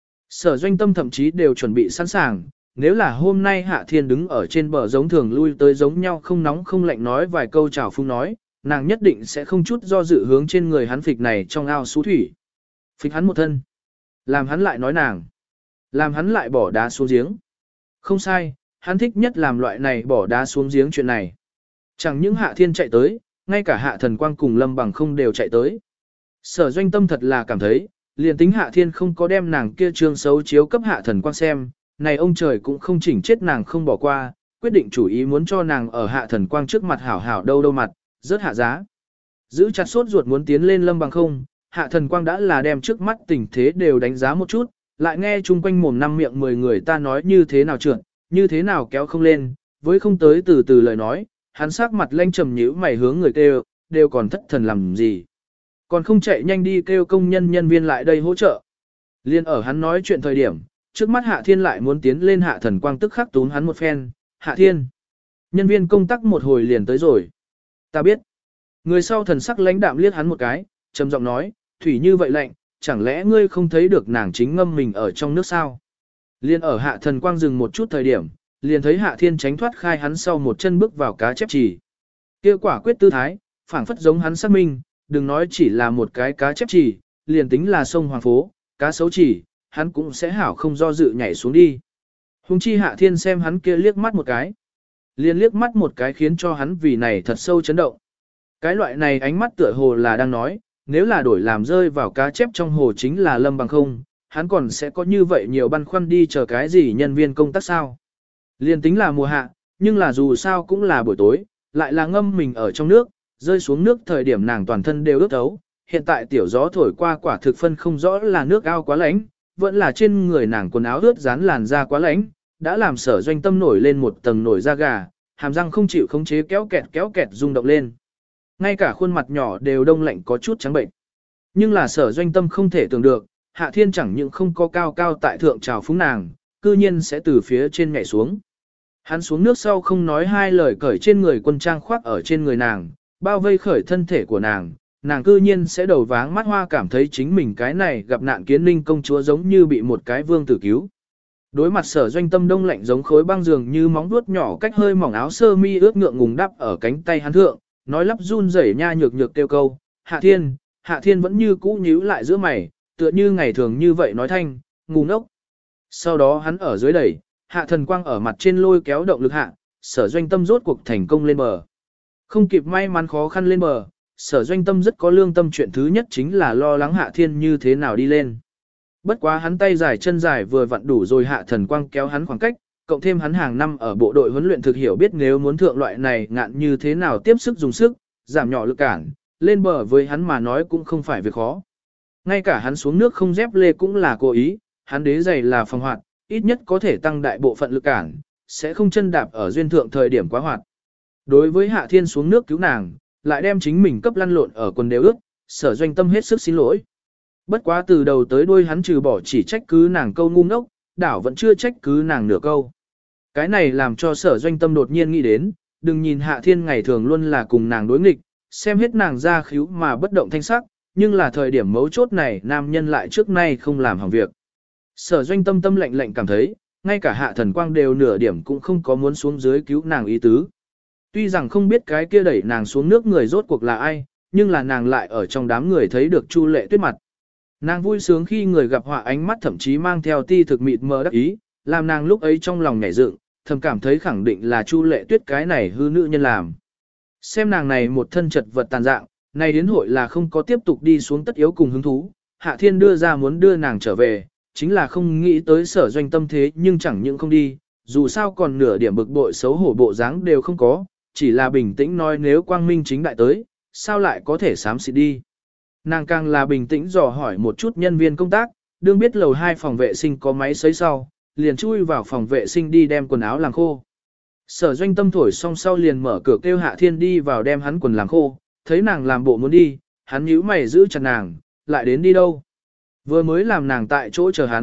Sở Doanh Tâm thậm chí đều chuẩn bị sẵn sàng, nếu là hôm nay Hạ Thiên đứng ở trên bờ giống thường lui tới giống nhau không nóng không lạnh nói vài câu chào phúng nói, nàng nhất định sẽ không chút do dự hướng trên người hắn phịch này trong ao xú thủy. Phịch hắn một thân. Làm hắn lại nói nàng. Làm hắn lại bỏ đá xuống giếng. Không sai, hắn thích nhất làm loại này bỏ đá xuống giếng chuyện này. Chẳng những Hạ Thiên chạy tới, ngay cả Hạ Thần Quang cùng Lâm Bằng không đều chạy tới. Sở Doanh Tâm thật là cảm thấy, liền tính Hạ Thiên không có đem nàng kia trương xấu chiếu cấp Hạ Thần Quang xem, này ông trời cũng không chỉnh chết nàng không bỏ qua, quyết định chủ ý muốn cho nàng ở Hạ Thần Quang trước mặt hảo hảo đâu mặt, rớt hạ giá. Giữ chặt sốt ruột muốn tiến lên Lâm Bằng không, Hạ Thần Quang đã là đem trước mắt tình thế đều đánh giá một chút, lại nghe chung quanh mồm năm miệng 10 người ta nói như thế nào trượt, như thế nào kéo không lên, với không tới từ từ lời nói, hắn sắc mặt lanh trầm nhíu mày hướng người kêu, đều còn thất thần làm gì. Còn không chạy nhanh đi kêu công nhân nhân viên lại đây hỗ trợ. Liên ở hắn nói chuyện thời điểm, trước mắt Hạ Thiên lại muốn tiến lên Hạ Thần Quang tức khắc túm hắn một phen, Hạ Thiên. Nhân viên công tác một hồi liền tới rồi. Ta biết. Người sau thần sắc lãnh đạm liếc hắn một cái, trầm giọng nói, thủy như vậy lạnh, chẳng lẽ ngươi không thấy được nàng chính ngâm mình ở trong nước sao? Liên ở Hạ Thần Quang dừng một chút thời điểm, liền thấy Hạ Thiên tránh thoát khai hắn sau một chân bước vào cá chép trì. Kia quả quyết tư thái, phảng phất giống hắn xác minh, đừng nói chỉ là một cái cá chép trì, liền tính là sông Hoàng Phố, cá sấu trì, hắn cũng sẽ hảo không do dự nhảy xuống đi. Hùng chi Hạ Thiên xem hắn kia liếc mắt một cái. Liền liếc mắt một cái khiến cho hắn vì này thật sâu chấn động. Cái loại này ánh mắt tựa hồ là đang nói, nếu là đổi làm rơi vào cá chép trong hồ chính là Lâm Bằng không, hắn còn sẽ có như vậy nhiều băn khoăn đi chờ cái gì nhân viên công tác sao. Liên tính là mùa hạ, nhưng là dù sao cũng là buổi tối, lại là ngâm mình ở trong nước, rơi xuống nước thời điểm nàng toàn thân đều ướt ấu. Hiện tại tiểu gió thổi qua quả thực phân không rõ là nước ao quá lạnh, vẫn là trên người nàng quần áo ướt dán làn da quá lạnh, đã làm Sở Doanh Tâm nổi lên một tầng nổi da gà, hàm răng không chịu khống chế kéo kẹt rung động lên. Ngay cả khuôn mặt nhỏ đều đông lạnh có chút trắng bệnh. Nhưng là Sở Doanh Tâm không thể tưởng được, Hạ Thiên chẳng những không có cao cao tại thượng trào phúng nàng, cư nhiên sẽ từ phía trên nhảy xuống. Hắn xuống nước sau không nói hai lời cởi trên người quân trang khoác ở trên người nàng, bao vây khởi thân thể của nàng, nàng cư nhiên sẽ đầu váng mắt hoa cảm thấy chính mình cái này gặp nạn kiến ninh công chúa giống như bị một cái vương tử cứu. Đối mặt Sở Doanh Tâm đông lạnh giống khối băng dường như móng vuốt nhỏ cách hơi mỏng áo sơ mi ướt ngượng ngùng đắp ở cánh tay hắn thượng, nói lắp run rẩy nha nhược nhược kêu câu, Hạ Thiên vẫn như cũ nhíu lại giữa mày, tựa như ngày thường như vậy nói thanh, ngu ngốc. Sau đó hắn ở dưới đẩy, Hạ Thần Quang ở mặt trên lôi kéo động lực hạ, Sở Doanh Tâm rốt cuộc thành công lên bờ. Không kịp may mắn khó khăn lên bờ, Sở Doanh Tâm rất có lương tâm chuyện thứ nhất chính là lo lắng Hạ Thiên như thế nào đi lên. Bất quá hắn tay dài chân dài vừa vặn đủ rồi Hạ Thần Quang kéo hắn khoảng cách, cộng thêm hắn hàng năm ở bộ đội huấn luyện thực hiểu biết nếu muốn thượng loại này ngạn như thế nào tiếp sức dùng sức, giảm nhỏ lực cản, lên bờ với hắn mà nói cũng không phải việc khó. Ngay cả hắn xuống nước không dép lê cũng là cố ý, hắn đế giày là phòng hoạt, ít nhất có thể tăng đại bộ phận lực cản, sẽ không chân đạp ở duyên thượng thời điểm quá hoạt. Đối với Hạ Thiên xuống nước cứu nàng, lại đem chính mình cấp lăn lộn ở quần đều ướt, Sở Doanh Tâm hết sức xin lỗi. Bất quá từ đầu tới đuôi hắn trừ bỏ chỉ trách cứ nàng câu ngu ngốc, đảo vẫn chưa trách cứ nàng nửa câu. Cái này làm cho Sở Doanh Tâm đột nhiên nghĩ đến, đừng nhìn Hạ Thiên ngày thường luôn là cùng nàng đối nghịch, xem hết nàng ra khíu mà bất động thanh sắc, nhưng là thời điểm mấu chốt này nam nhân lại trước nay không làm hỏng việc. Sở Doanh Tâm tâm lạnh lạnh cảm thấy, ngay cả Hạ Thần Quang đều nửa điểm cũng không có muốn xuống dưới cứu nàng ý tứ. Tuy rằng không biết cái kia đẩy nàng xuống nước người rốt cuộc là ai, nhưng là nàng lại ở trong đám người thấy được Chu Lệ Tuyết mặt. Nàng vui sướng khi người gặp họa ánh mắt thậm chí mang theo ti thực mịt mờ đắc ý, làm nàng lúc ấy trong lòng nhảy dựng, thầm cảm thấy khẳng định là Chu Lệ Tuyết cái này hư nữ nhân làm. Xem nàng này một thân chật vật tàn dạng, này đến hội là không có tiếp tục đi xuống tất yếu cùng hứng thú, Hạ Thiên đưa ra muốn đưa nàng trở về, chính là không nghĩ tới Sở Doanh Tâm thế nhưng chẳng những không đi, dù sao còn nửa điểm bực bội xấu hổ bộ dáng đều không có, chỉ là bình tĩnh nói nếu quang minh chính đại tới, sao lại có thể xám xịt đi. Nàng càng là bình tĩnh dò hỏi một chút nhân viên công tác, đương biết lầu 2 phòng vệ sinh có máy sấy sau, liền chui vào phòng vệ sinh đi đem quần áo làm khô. Sở Doanh Tâm thổi xong sau liền mở cửa kêu Hạ Thiên đi vào đem hắn quần làm khô, thấy nàng làm bộ muốn đi, hắn nhíu mày giữ chặt nàng, lại đến đi đâu. Vừa mới làm nàng tại chỗ chờ hắn,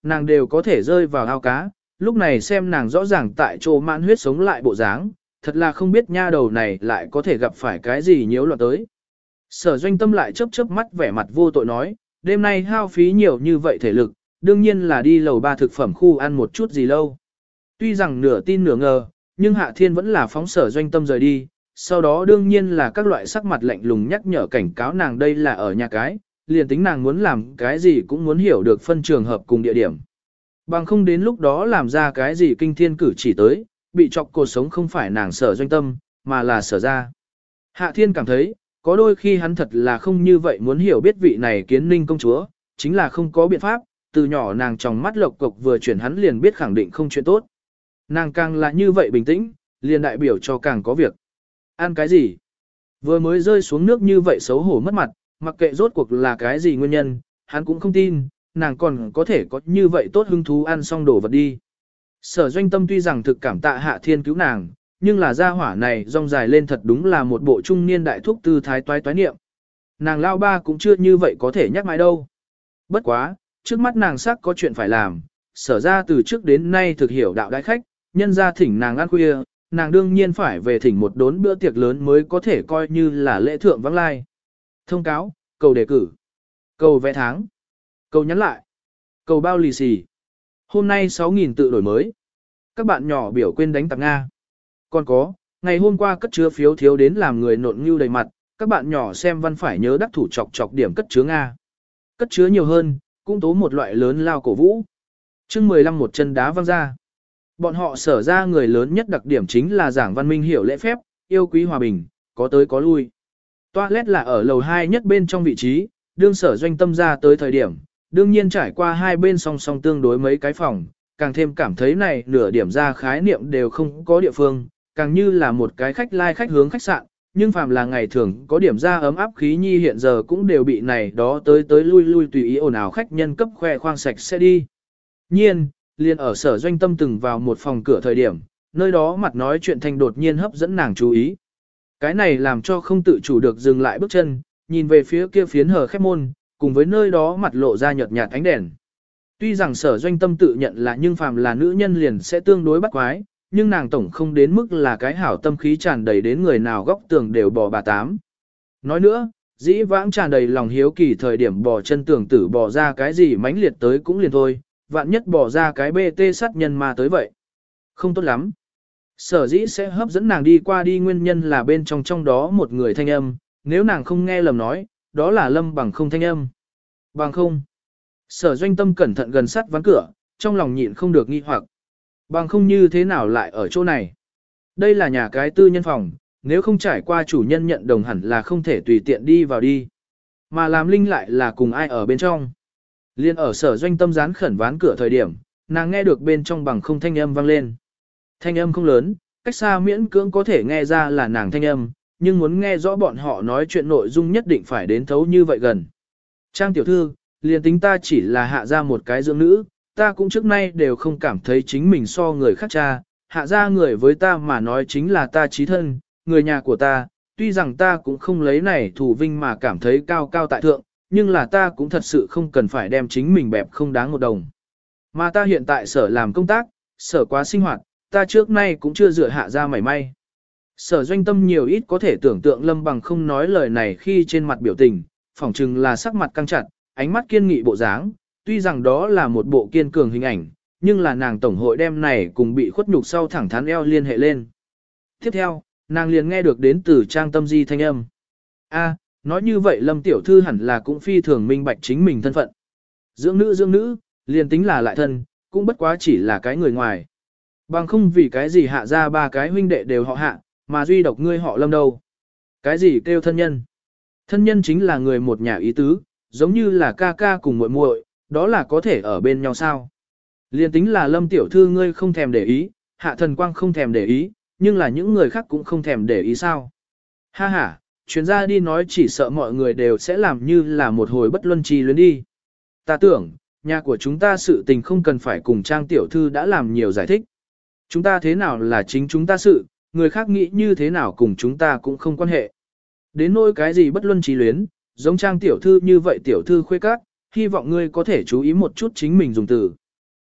nàng đều có thể rơi vào ao cá, lúc này xem nàng rõ ràng tại chỗ mãn huyết sống lại bộ dáng, thật là không biết nha đầu này lại có thể gặp phải cái gì nhiễu loạn tới. Sở Doanh Tâm lại chớp chớp mắt vẻ mặt vô tội nói, đêm nay hao phí nhiều như vậy thể lực, đương nhiên là đi lầu 3 thực phẩm khu ăn một chút gì lâu. Tuy rằng nửa tin nửa ngờ, nhưng Hạ Thiên vẫn là phóng Sở Doanh Tâm rời đi, sau đó đương nhiên là các loại sắc mặt lạnh lùng nhắc nhở cảnh cáo nàng đây là ở nhà cái, liền tính nàng muốn làm cái gì cũng muốn hiểu được phân trường hợp cùng địa điểm. Bằng không đến lúc đó làm ra cái gì kinh thiên cử chỉ tới, bị chọc cột sống không phải nàng Sở Doanh Tâm, mà là Sở ra. Hạ Thiên cảm thấy, có đôi khi hắn thật là không như vậy muốn hiểu biết vị này Kiến Ninh công chúa, chính là không có biện pháp, từ nhỏ nàng trong mắt lộc cộc vừa chuyển hắn liền biết khẳng định không chuyện tốt. Nàng càng là như vậy bình tĩnh, liền đại biểu cho càng có việc. Ăn cái gì? Vừa mới rơi xuống nước như vậy xấu hổ mất mặt, mặc kệ rốt cuộc là cái gì nguyên nhân, hắn cũng không tin, nàng còn có thể có như vậy tốt hứng thú ăn xong đồ vật đi. Sở Doanh Tâm tuy rằng thực cảm tạ Hạ Thiên cứu nàng, nhưng là gia hỏa này rong dài lên thật đúng là một bộ trung niên đại thúc tư thái toái toái niệm. Nàng lao ba cũng chưa như vậy có thể nhắc mãi đâu. Bất quá, trước mắt nàng sắc có chuyện phải làm, Sở ra từ trước đến nay thực hiểu đạo đại khách, nhân ra thỉnh nàng ăn khuya, nàng đương nhiên phải về thỉnh một đốn bữa tiệc lớn mới có thể coi như là lễ thượng vắng lai. Thông cáo, cầu đề cử, cầu vẽ tháng, cầu nhắn lại, cầu bao lì xì. Hôm nay 6.000 tự đổi mới. Các bạn nhỏ biểu quên đánh tặng Nga. Còn có, ngày hôm qua cất chứa phiếu thiếu đến làm người nộn như đầy mặt, các bạn nhỏ xem văn phải nhớ đắc thủ chọc chọc điểm cất chứa Nga. Cất chứa nhiều hơn, cũng tố một loại lớn lao cổ vũ. chương 15 một chân đá văng ra. Bọn họ Sở ra người lớn nhất đặc điểm chính là giảng văn minh hiểu lễ phép, yêu quý hòa bình, có tới có lui. Toilet là ở lầu 2 nhất bên trong vị trí, đương Sở Doanh Tâm ra tới thời điểm, đương nhiên trải qua hai bên song song tương đối mấy cái phòng, càng thêm cảm thấy này nửa điểm ra khái niệm đều không có địa phương, càng như là một cái khách lai khách hướng khách sạn, nhưng phàm là ngày thường có điểm ra ấm áp khí nhi hiện giờ cũng đều bị này đó tới lui lui tùy ý ồn ào khách nhân cấp khoe khoang sạch sẽ đi. Nhiên, liền ở Sở Doanh Tâm từng vào một phòng cửa thời điểm, nơi đó mặt nói chuyện thanh đột nhiên hấp dẫn nàng chú ý. Cái này làm cho không tự chủ được dừng lại bước chân, nhìn về phía kia phiến hờ khép môn, cùng với nơi đó mặt lộ ra nhợt nhạt ánh đèn. Tuy rằng Sở Doanh Tâm tự nhận là nhưng phàm là nữ nhân liền sẽ tương đối bắt quái, nhưng nàng tổng không đến mức là cái hảo tâm khí tràn đầy đến người nào góc tường đều bò bà tám. Nói nữa, dĩ vãng tràn đầy lòng hiếu kỳ thời điểm bò chân tường tử bò ra cái gì mãnh liệt tới cũng liền thôi, vạn nhất bò ra cái BT sát nhân mà tới vậy. Không tốt lắm. Sở dĩ sẽ hấp dẫn nàng đi qua đi nguyên nhân là bên trong đó một người thanh âm, nếu nàng không nghe lầm nói, đó là Lâm Bằng Không thanh âm. Bằng Không. Sở Doanh Tâm cẩn thận gần sát ván cửa, trong lòng nhịn không được nghi hoặc. Bằng Không như thế nào lại ở chỗ này? Đây là nhà cái tư nhân phòng, nếu không trải qua chủ nhân nhận đồng hẳn là không thể tùy tiện đi vào đi. Mà làm linh lại là cùng ai ở bên trong. Liên ở Sở Doanh Tâm dán khẩn ván cửa thời điểm, nàng nghe được bên trong Bằng Không thanh âm vang lên. Thanh âm không lớn, cách xa miễn cưỡng có thể nghe ra là nàng thanh âm, nhưng muốn nghe rõ bọn họ nói chuyện nội dung nhất định phải đến thấu như vậy gần. Trang tiểu thư, liền tính ta chỉ là hạ ra một cái dưỡng nữ, ta cũng trước nay đều không cảm thấy chính mình so người khác cha, hạ ra người với ta mà nói chính là ta chí thân, người nhà của ta, tuy rằng ta cũng không lấy này thủ vinh mà cảm thấy cao cao tại thượng, nhưng là ta cũng thật sự không cần phải đem chính mình bẹp không đáng một đồng. Mà ta hiện tại Sở làm công tác, Sở quá sinh hoạt, ta trước nay cũng chưa dựa hạ ra mảy may. Sở Doanh Tâm nhiều ít có thể tưởng tượng Lâm Bằng Không nói lời này khi trên mặt biểu tình, phỏng chừng là sắc mặt căng chặt, ánh mắt kiên nghị bộ dáng, tuy rằng đó là một bộ kiên cường hình ảnh, nhưng là nàng tổng hội đem này cùng bị khuất nhục sau thẳng thắn eo liên hệ lên. Tiếp theo, nàng liền nghe được đến từ Trang Tâm Di thanh âm. A, nói như vậy Lâm tiểu thư hẳn là cũng phi thường minh bạch chính mình thân phận. Dưỡng nữ, liền tính là lại thân, cũng bất quá chỉ là cái người ngoài. Bằng không vì cái gì hạ ra ba cái huynh đệ đều họ hạ, mà duy độc ngươi họ Lâm đâu. Cái gì kêu thân nhân? Thân nhân chính là người một nhà ý tứ, giống như là ca ca cùng muội muội, đó là có thể ở bên nhau sao. Liên tính là Lâm tiểu thư ngươi không thèm để ý, Hạ Thần Quang không thèm để ý, nhưng là những người khác cũng không thèm để ý sao. Ha ha, chuyến ra đi nói chỉ sợ mọi người đều sẽ làm như là một hồi bất luân trì luyến đi. Ta tưởng, nhà của chúng ta sự tình không cần phải cùng Trang tiểu thư đã làm nhiều giải thích. Chúng ta thế nào là chính chúng ta sự, người khác nghĩ như thế nào cùng chúng ta cũng không quan hệ. Đến nỗi cái gì bất luân trí luyến, giống Trang tiểu thư như vậy tiểu thư khuê các, hy vọng ngươi có thể chú ý một chút chính mình dùng từ.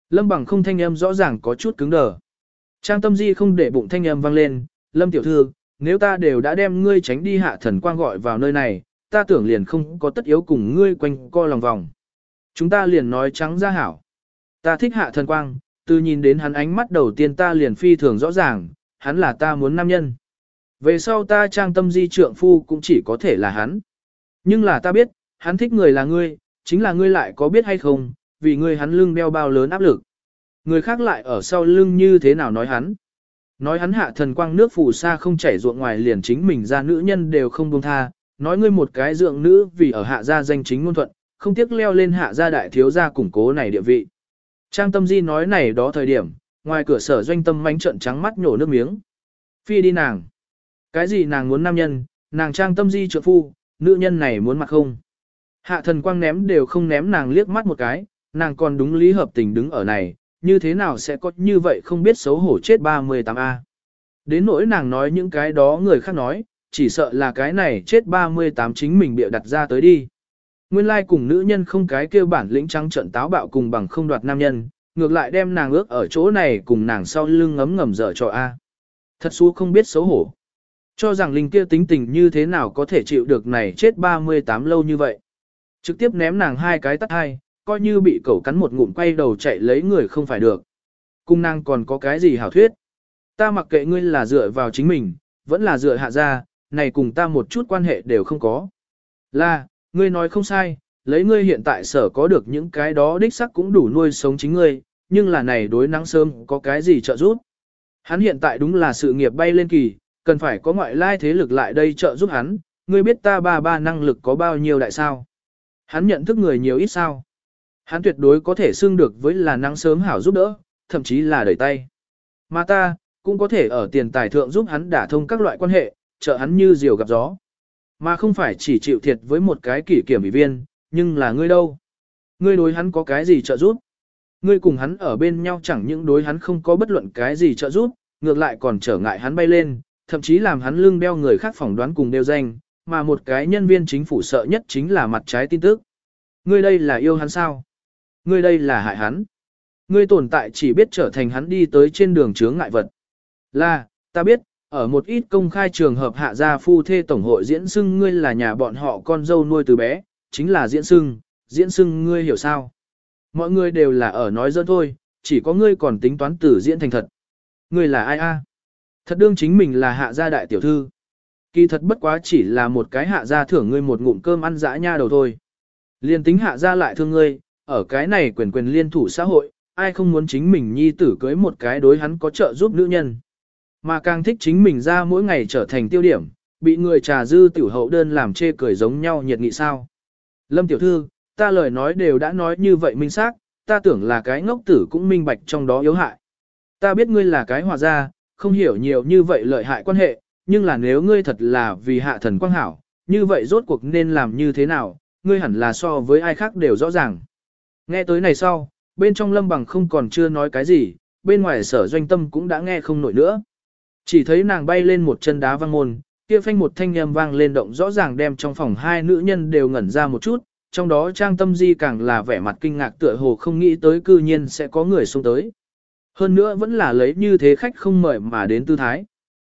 Lâm Bằng không thanh âm rõ ràng có chút cứng đờ. Trang Tâm Di không để bụng thanh âm vang lên, Lâm tiểu thư, nếu ta đều đã đem ngươi tránh đi Hạ Thần Quang gọi vào nơi này, ta tưởng liền không có tất yếu cùng ngươi quanh co lòng vòng. Chúng ta liền nói trắng ra hảo. Ta thích Hạ Thần Quang, từ nhìn đến hắn ánh mắt đầu tiên ta liền phi thường rõ ràng, hắn là ta muốn nam nhân. Về sau ta Trang Tâm Di trượng phu cũng chỉ có thể là hắn. Nhưng là ta biết, hắn thích người là ngươi, chính là ngươi lại có biết hay không, vì ngươi hắn lưng đeo bao lớn áp lực. Người khác lại ở sau lưng như thế nào nói hắn. Nói hắn Hạ Thần Quang nước phù sa không chảy ruộng ngoài liền chính mình ra nữ nhân đều không buông tha, nói ngươi một cái dượng nữ vì ở Hạ gia danh chính ngôn thuận, không tiếc leo lên Hạ gia đại thiếu gia củng cố này địa vị. Trang Tâm Di nói này đó thời điểm, ngoài cửa Sở Doanh Tâm mánh trợn trắng mắt nhổ nước miếng. Phi đi nàng. Cái gì nàng muốn nam nhân, nàng Trang Tâm Di trượng phu, nữ nhân này muốn mặt không. Hạ Thần Quang ném đều không ném nàng liếc mắt một cái, nàng còn đúng lý hợp tình đứng ở này, như thế nào sẽ có như vậy không biết xấu hổ chết 38A. Đến nỗi nàng nói những cái đó người khác nói, chỉ sợ là cái này chết 38 chính mình bịa đặt ra tới đi. Nguyên lai cùng nữ nhân không cái kêu bản lĩnh trắng trận táo bạo cùng bằng không đoạt nam nhân, ngược lại đem nàng ước ở chỗ này cùng nàng sau lưng ngấm ngầm dở trò A. Thật xú không biết xấu hổ. Cho rằng Linh kia tính tình như thế nào có thể chịu được này chết 38 lâu như vậy. Trực tiếp ném nàng hai cái tắt hai, coi như bị cẩu cắn một ngụm quay đầu chạy lấy người không phải được. Cung nàng còn có cái gì hảo thuyết. Ta mặc kệ ngươi là dựa vào chính mình, vẫn là dựa Hạ gia, này cùng ta một chút quan hệ đều không có. Là, ngươi nói không sai, lấy ngươi hiện tại sở có được những cái đó đích sắc cũng đủ nuôi sống chính ngươi, nhưng là này đối nắng sớm có cái gì trợ giúp. Hắn hiện tại đúng là sự nghiệp bay lên kỳ, cần phải có ngoại lai thế lực lại đây trợ giúp hắn, ngươi biết ta ba năng lực có bao nhiêu đại sao. Hắn nhận thức người nhiều ít sao. Hắn tuyệt đối có thể xưng được với là nắng sớm hảo giúp đỡ, thậm chí là đẩy tay. Mà ta, cũng có thể ở tiền tài thượng giúp hắn đả thông các loại quan hệ, trợ hắn như diều gặp gió. Mà không phải chỉ chịu thiệt với một cái kỷ kiểm ủy viên, nhưng là ngươi đâu? Ngươi đối hắn có cái gì trợ giúp? Ngươi cùng hắn ở bên nhau chẳng những đối hắn không có bất luận cái gì trợ giúp, ngược lại còn trở ngại hắn bay lên, thậm chí làm hắn lưng đeo người khác phỏng đoán cùng đeo danh, mà một cái nhân viên chính phủ sợ nhất chính là mặt trái tin tức. Ngươi đây là yêu hắn sao? Ngươi đây là hại hắn. Ngươi tồn tại chỉ biết trở thành hắn đi tới trên đường chướng ngại vật. Là, ta biết, ở một ít công khai trường hợp Hạ gia phu thê tổng hội diễn xưng ngươi là nhà bọn họ con dâu nuôi từ bé, chính là diễn xưng ngươi hiểu sao. Mọi người đều là ở nói dỡn thôi, chỉ có ngươi còn tính toán tử diễn thành thật. Ngươi là ai a? Thật đương chính mình là Hạ gia đại tiểu thư. Kỳ thật bất quá chỉ là một cái Hạ gia thưởng ngươi một ngụm cơm ăn dã nha đầu thôi. Liên tính Hạ gia lại thương ngươi, ở cái này quyền quyền liên thủ xã hội, ai không muốn chính mình nhi tử cưới một cái đối hắn có trợ giúp nữ nhân. Mà càng thích chính mình ra mỗi ngày trở thành tiêu điểm, bị người trà dư tiểu hậu đơn làm chê cười giống nhau nhiệt nghị sao. Lâm tiểu thư, ta lời nói đều đã nói như vậy minh xác, ta tưởng là cái ngốc tử cũng minh bạch trong đó yếu hại. Ta biết ngươi là cái hòa gia, không hiểu nhiều như vậy lợi hại quan hệ, nhưng là nếu ngươi thật là vì Hạ Thần Quang hảo, như vậy rốt cuộc nên làm như thế nào, ngươi hẳn là so với ai khác đều rõ ràng. Nghe tới này sau, bên trong Lâm Bằng không còn chưa nói cái gì, bên ngoài Sở Doanh Tâm cũng đã nghe không nổi nữa. Chỉ thấy nàng bay lên một chân đá văng môn, kia phanh một thanh âm vang lên động rõ ràng đem trong phòng hai nữ nhân đều ngẩn ra một chút, trong đó Trang Tâm Di càng là vẻ mặt kinh ngạc tựa hồ không nghĩ tới cư nhiên sẽ có người xông tới. Hơn nữa vẫn là lấy như thế khách không mời mà đến tư thái.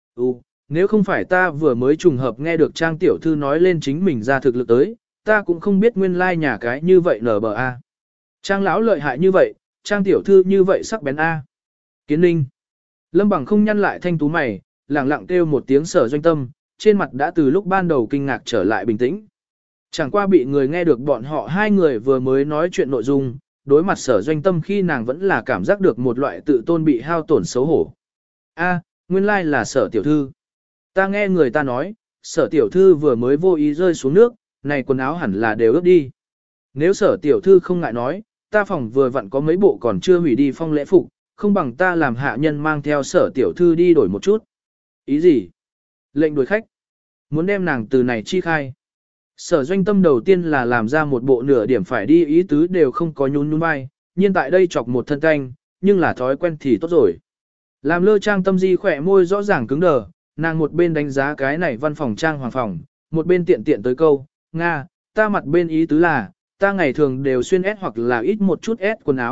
Nếu không phải ta vừa mới trùng hợp nghe được Trang tiểu thư nói lên chính mình ra thực lực tới, ta cũng không biết nguyên lai nhà cái như vậy nở bờ a. Trang lão lợi hại như vậy, Trang tiểu thư như vậy sắc bén a. Kiến Ninh. Lâm Bằng không nhăn lại thanh tú mày, lẳng lặng kêu một tiếng Sở Doanh Tâm, trên mặt đã từ lúc ban đầu kinh ngạc trở lại bình tĩnh. Chẳng qua bị người nghe được bọn họ hai người vừa mới nói chuyện nội dung, đối mặt Sở Doanh Tâm khi nàng vẫn là cảm giác được một loại tự tôn bị hao tổn xấu hổ. A, nguyên lai là Sở tiểu thư. Ta nghe người ta nói, Sở tiểu thư vừa mới vô ý rơi xuống nước, này quần áo hẳn là đều ướt đi. Nếu Sở tiểu thư không ngại nói, ta phòng vừa vặn có mấy bộ còn chưa hủy đi phong lễ phục, không bằng ta làm hạ nhân mang theo Sở tiểu thư đi đổi một chút. Ý gì? Lệnh đuổi khách. Muốn đem nàng từ này chi khai. Sở Doanh Tâm đầu tiên là làm ra một bộ nửa điểm phải đi ý tứ đều không có nhún nhún vai, nhưng tại đây chọc một thân canh, nhưng là thói quen thì tốt rồi. Làm lơ Trang Tâm Di khỏe môi rõ ràng cứng đờ, nàng một bên đánh giá cái này văn phòng trang hoàng phòng, một bên tiện tiện tới câu, Nga, ta mặt bên ý tứ là, ta ngày thường đều xuyên S hoặc là ít một chút S quần áo,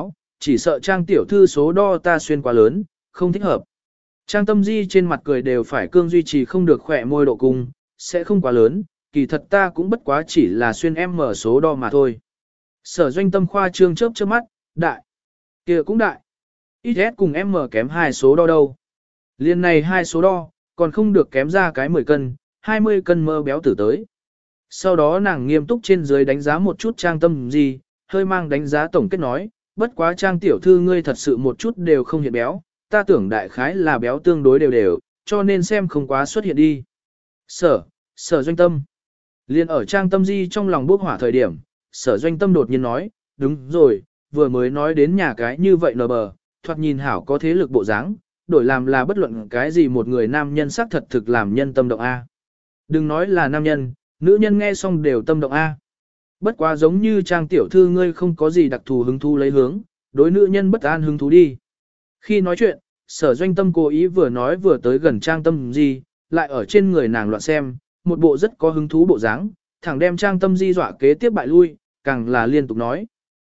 chỉ sợ Trang tiểu thư số đo ta xuyên quá lớn, không thích hợp. Trang Tâm Di trên mặt cười đều phải cương duy trì không được khỏe môi độ cung, sẽ không quá lớn, kỳ thật ta cũng bất quá chỉ là xuyên em mở số đo mà thôi. Sở Doanh Tâm khoa trương chớp chớp mắt, đại, kia cũng đại. XS cùng M kém 2 số đo đâu. Liên này 2 số đo, còn không được kém ra cái 10 cân, 20 cân mơ béo tử tới. Sau đó nàng nghiêm túc trên dưới đánh giá một chút Trang Tâm Di, hơi mang đánh giá tổng kết nói, bất quá Trang tiểu thư ngươi thật sự một chút đều không hiện béo, ta tưởng đại khái là béo tương đối đều đều, cho nên xem không quá xuất hiện đi. Sở Doanh Tâm. Liên ở Trang Tâm Di trong lòng bốc hỏa thời điểm, Sở Doanh Tâm đột nhiên nói, đúng rồi, vừa mới nói đến nhà cái như vậy nờ bờ, thoạt nhìn hảo có thế lực bộ dáng, đổi làm là bất luận cái gì một người nam nhân xác thật thực làm nhân tâm động A. Đừng nói là nam nhân, nữ nhân nghe xong đều tâm động A. Bất quá giống như Trang tiểu thư ngươi không có gì đặc thù hứng thú lấy hướng, đối nữ nhân bất an hứng thú đi. Khi nói chuyện, Sở Doanh Tâm cố ý vừa nói vừa tới gần Trang Tâm Di, lại ở trên người nàng loạn xem, một bộ rất có hứng thú bộ dáng, thẳng đem Trang Tâm Di dọa kế tiếp bại lui, càng là liên tục nói.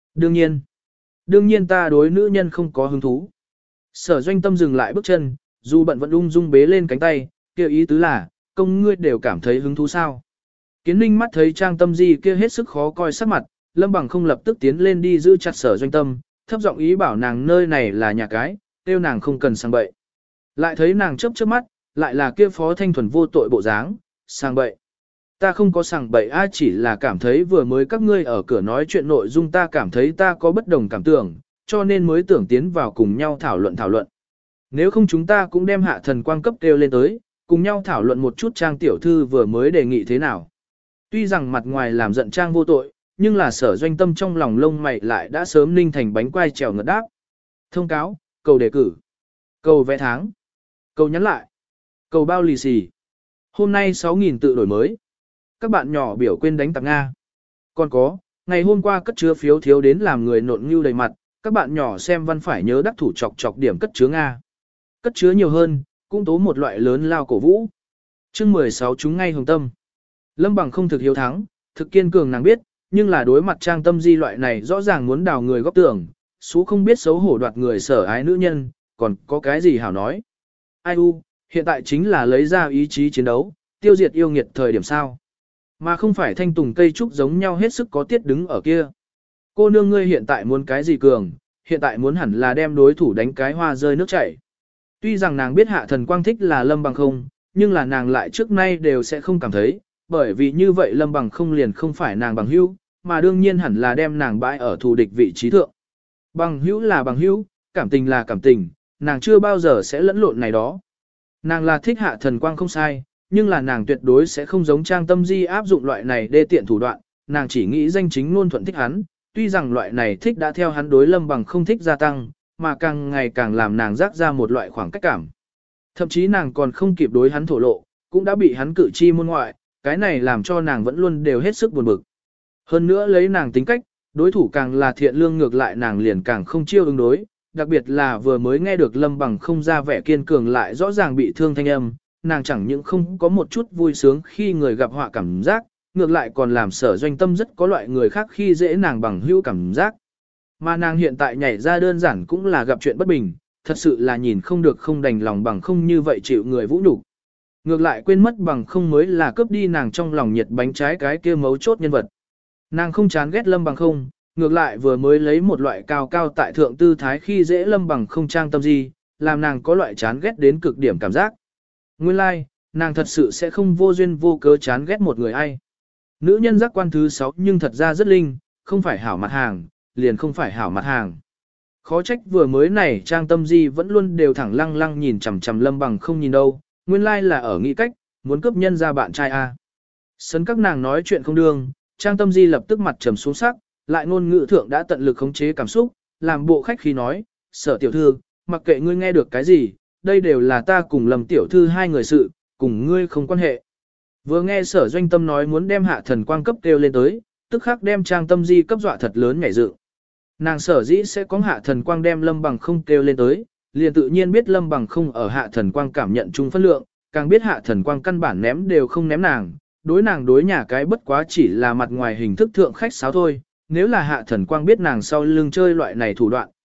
Đương nhiên ta đối nữ nhân không có hứng thú. Sở Doanh Tâm dừng lại bước chân, dù bận vẫn ung dung bế lên cánh tay, kêu ý tứ là, công ngươi đều cảm thấy hứng thú sao. Kiến Ninh mắt thấy Trang Tâm Di kia hết sức khó coi sắc mặt, Lâm Bằng không lập tức tiến lên đi giữ chặt Sở Doanh Tâm, thấp giọng ý bảo nàng nơi này là nhà cái, kêu nàng không cần sang bậy. Lại thấy nàng chớp chớp mắt, lại là kia Phó Thanh Thuần vô tội bộ dáng, sang bậy. Ta không có sang bậy ai chỉ là cảm thấy vừa mới các ngươi ở cửa nói chuyện nội dung ta cảm thấy ta có bất đồng cảm tưởng, cho nên mới tưởng tiến vào cùng nhau thảo luận. Nếu không chúng ta cũng đem hạ thần quang cấp kêu lên tới, cùng nhau thảo luận một chút Trang tiểu thư vừa mới đề nghị thế nào. Tuy rằng mặt ngoài làm giận Trang vô tội, nhưng là Sở Doanh Tâm trong lòng lông mày lại đã sớm ninh thành bánh quai trèo ngật đáp. Thông cáo, cầu đề cử, cầu vẽ tháng, cầu nhắn lại, cầu bao lì xì. Hôm nay 6.000 tự đổi mới. Các bạn nhỏ biểu quên đánh tặng Nga. Còn có, ngày hôm qua cất chứa phiếu thiếu đến làm người nộn nhưu đầy mặt, các bạn nhỏ xem văn phải nhớ đắc thủ chọc điểm cất chứa Nga. Cất chứa nhiều hơn, cũng tố một loại lớn lao cổ vũ. Chương 16 chúng ngay hồng tâm. Lâm Bằng không thực hiếu thắng, thực kiên cường nàng biết, nhưng là đối mặt Trang Tâm Di loại này rõ ràng muốn đào người góp tưởng, số không biết xấu hổ đoạt người sở ái nữ nhân, còn có cái gì hảo nói. Ai u, hiện tại chính là lấy ra ý chí chiến đấu, tiêu diệt yêu nghiệt thời điểm sao. Mà không phải thanh tùng cây trúc giống nhau hết sức có tiết đứng ở kia. Cô nương ngươi hiện tại muốn cái gì cường, hiện tại muốn hẳn là đem đối thủ đánh cái hoa rơi nước chảy. Tuy rằng nàng biết hạ thần quang thích là Lâm Bằng không, nhưng là nàng lại trước nay đều sẽ không cảm thấy, bởi vì như vậy Lâm Bằng không liền không phải nàng bằng hữu, mà đương nhiên hẳn là đem nàng bãi ở thù địch vị trí thượng. Bằng hữu là bằng hữu, cảm tình là cảm tình, nàng chưa bao giờ sẽ lẫn lộn này đó. Nàng là thích hạ thần quang không sai, nhưng là nàng tuyệt đối sẽ không giống Trang Tâm Di áp dụng loại này đê tiện thủ đoạn, nàng chỉ nghĩ danh chính ngôn thuận thích hắn, tuy rằng loại này thích đã theo hắn đối Lâm Bằng không thích gia tăng, mà càng ngày càng làm nàng rác ra một loại khoảng cách cảm. Thậm chí nàng còn không kịp đối hắn thổ lộ, cũng đã bị hắn cử chi môn ngoại, cái này làm cho nàng vẫn luôn đều hết sức buồn bực. Hơn nữa lấy nàng tính cách, đối thủ càng là thiện lương ngược lại nàng liền càng không chiêu ứng đối, đặc biệt là vừa mới nghe được Lâm Bằng không ra vẻ kiên cường lại rõ ràng bị thương thanh âm, nàng chẳng những không có một chút vui sướng khi người gặp họa cảm giác, ngược lại còn làm Sở Doanh Tâm rất có loại người khác khi dễ nàng bằng hữu cảm giác. Mà nàng hiện tại nhảy ra đơn giản cũng là gặp chuyện bất bình, thật sự là nhìn không được không đành lòng bằng không như vậy chịu người vũ nhục. Ngược lại quên mất bằng không mới là cướp đi nàng trong lòng nhiệt bánh trái cái kia mấu chốt nhân vật. Nàng không chán ghét Lâm Bằng không, ngược lại vừa mới lấy một loại cao cao tại thượng tư thái khi dễ Lâm Bằng không Trang Tâm Di, làm nàng có loại chán ghét đến cực điểm cảm giác. Nguyên lai, nàng thật sự sẽ không vô duyên vô cớ chán ghét một người ai. Nữ nhân giác quan thứ 6 nhưng thật ra rất linh, không phải hảo mặt hàng, liền không phải hảo mặt hàng. Khó trách vừa mới này Trang Tâm Di vẫn luôn đều thẳng lăng lăng nhìn chằm chằm Lâm Bằng không nhìn đâu, nguyên lai là ở nghĩ cách, muốn cướp nhân ra bạn trai a. Sấn các nàng nói chuyện không đương, Trang Tâm Di lập tức mặt trầm xuống sắc, lại ngôn ngữ thượng đã tận lực khống chế cảm xúc, làm bộ khách khí nói, Sở tiểu thư, mặc kệ ngươi nghe được cái gì, đây đều là ta cùng Lâm tiểu thư hai người sự, cùng ngươi không quan hệ. Vừa nghe Sở Doanh Tâm nói muốn đem hạ thần quang cấp kêu lên tới, tức khắc đem Trang Tâm Di cấp dọa thật lớn nhảy dựng. Nàng sở dĩ sẽ có hạ thần quang đem Lâm Bằng không kêu lên tới, liền tự nhiên biết Lâm Bằng không ở hạ thần quang cảm nhận chung phân lượng, càng biết hạ thần quang căn bản ném đều không ném nàng đối nhà cái bất quá chỉ là mặt ngoài hình thức thượng khách sáo thôi, nếu là hạ thần quang biết nàng sau lưng chơi loại này thủ đoạn,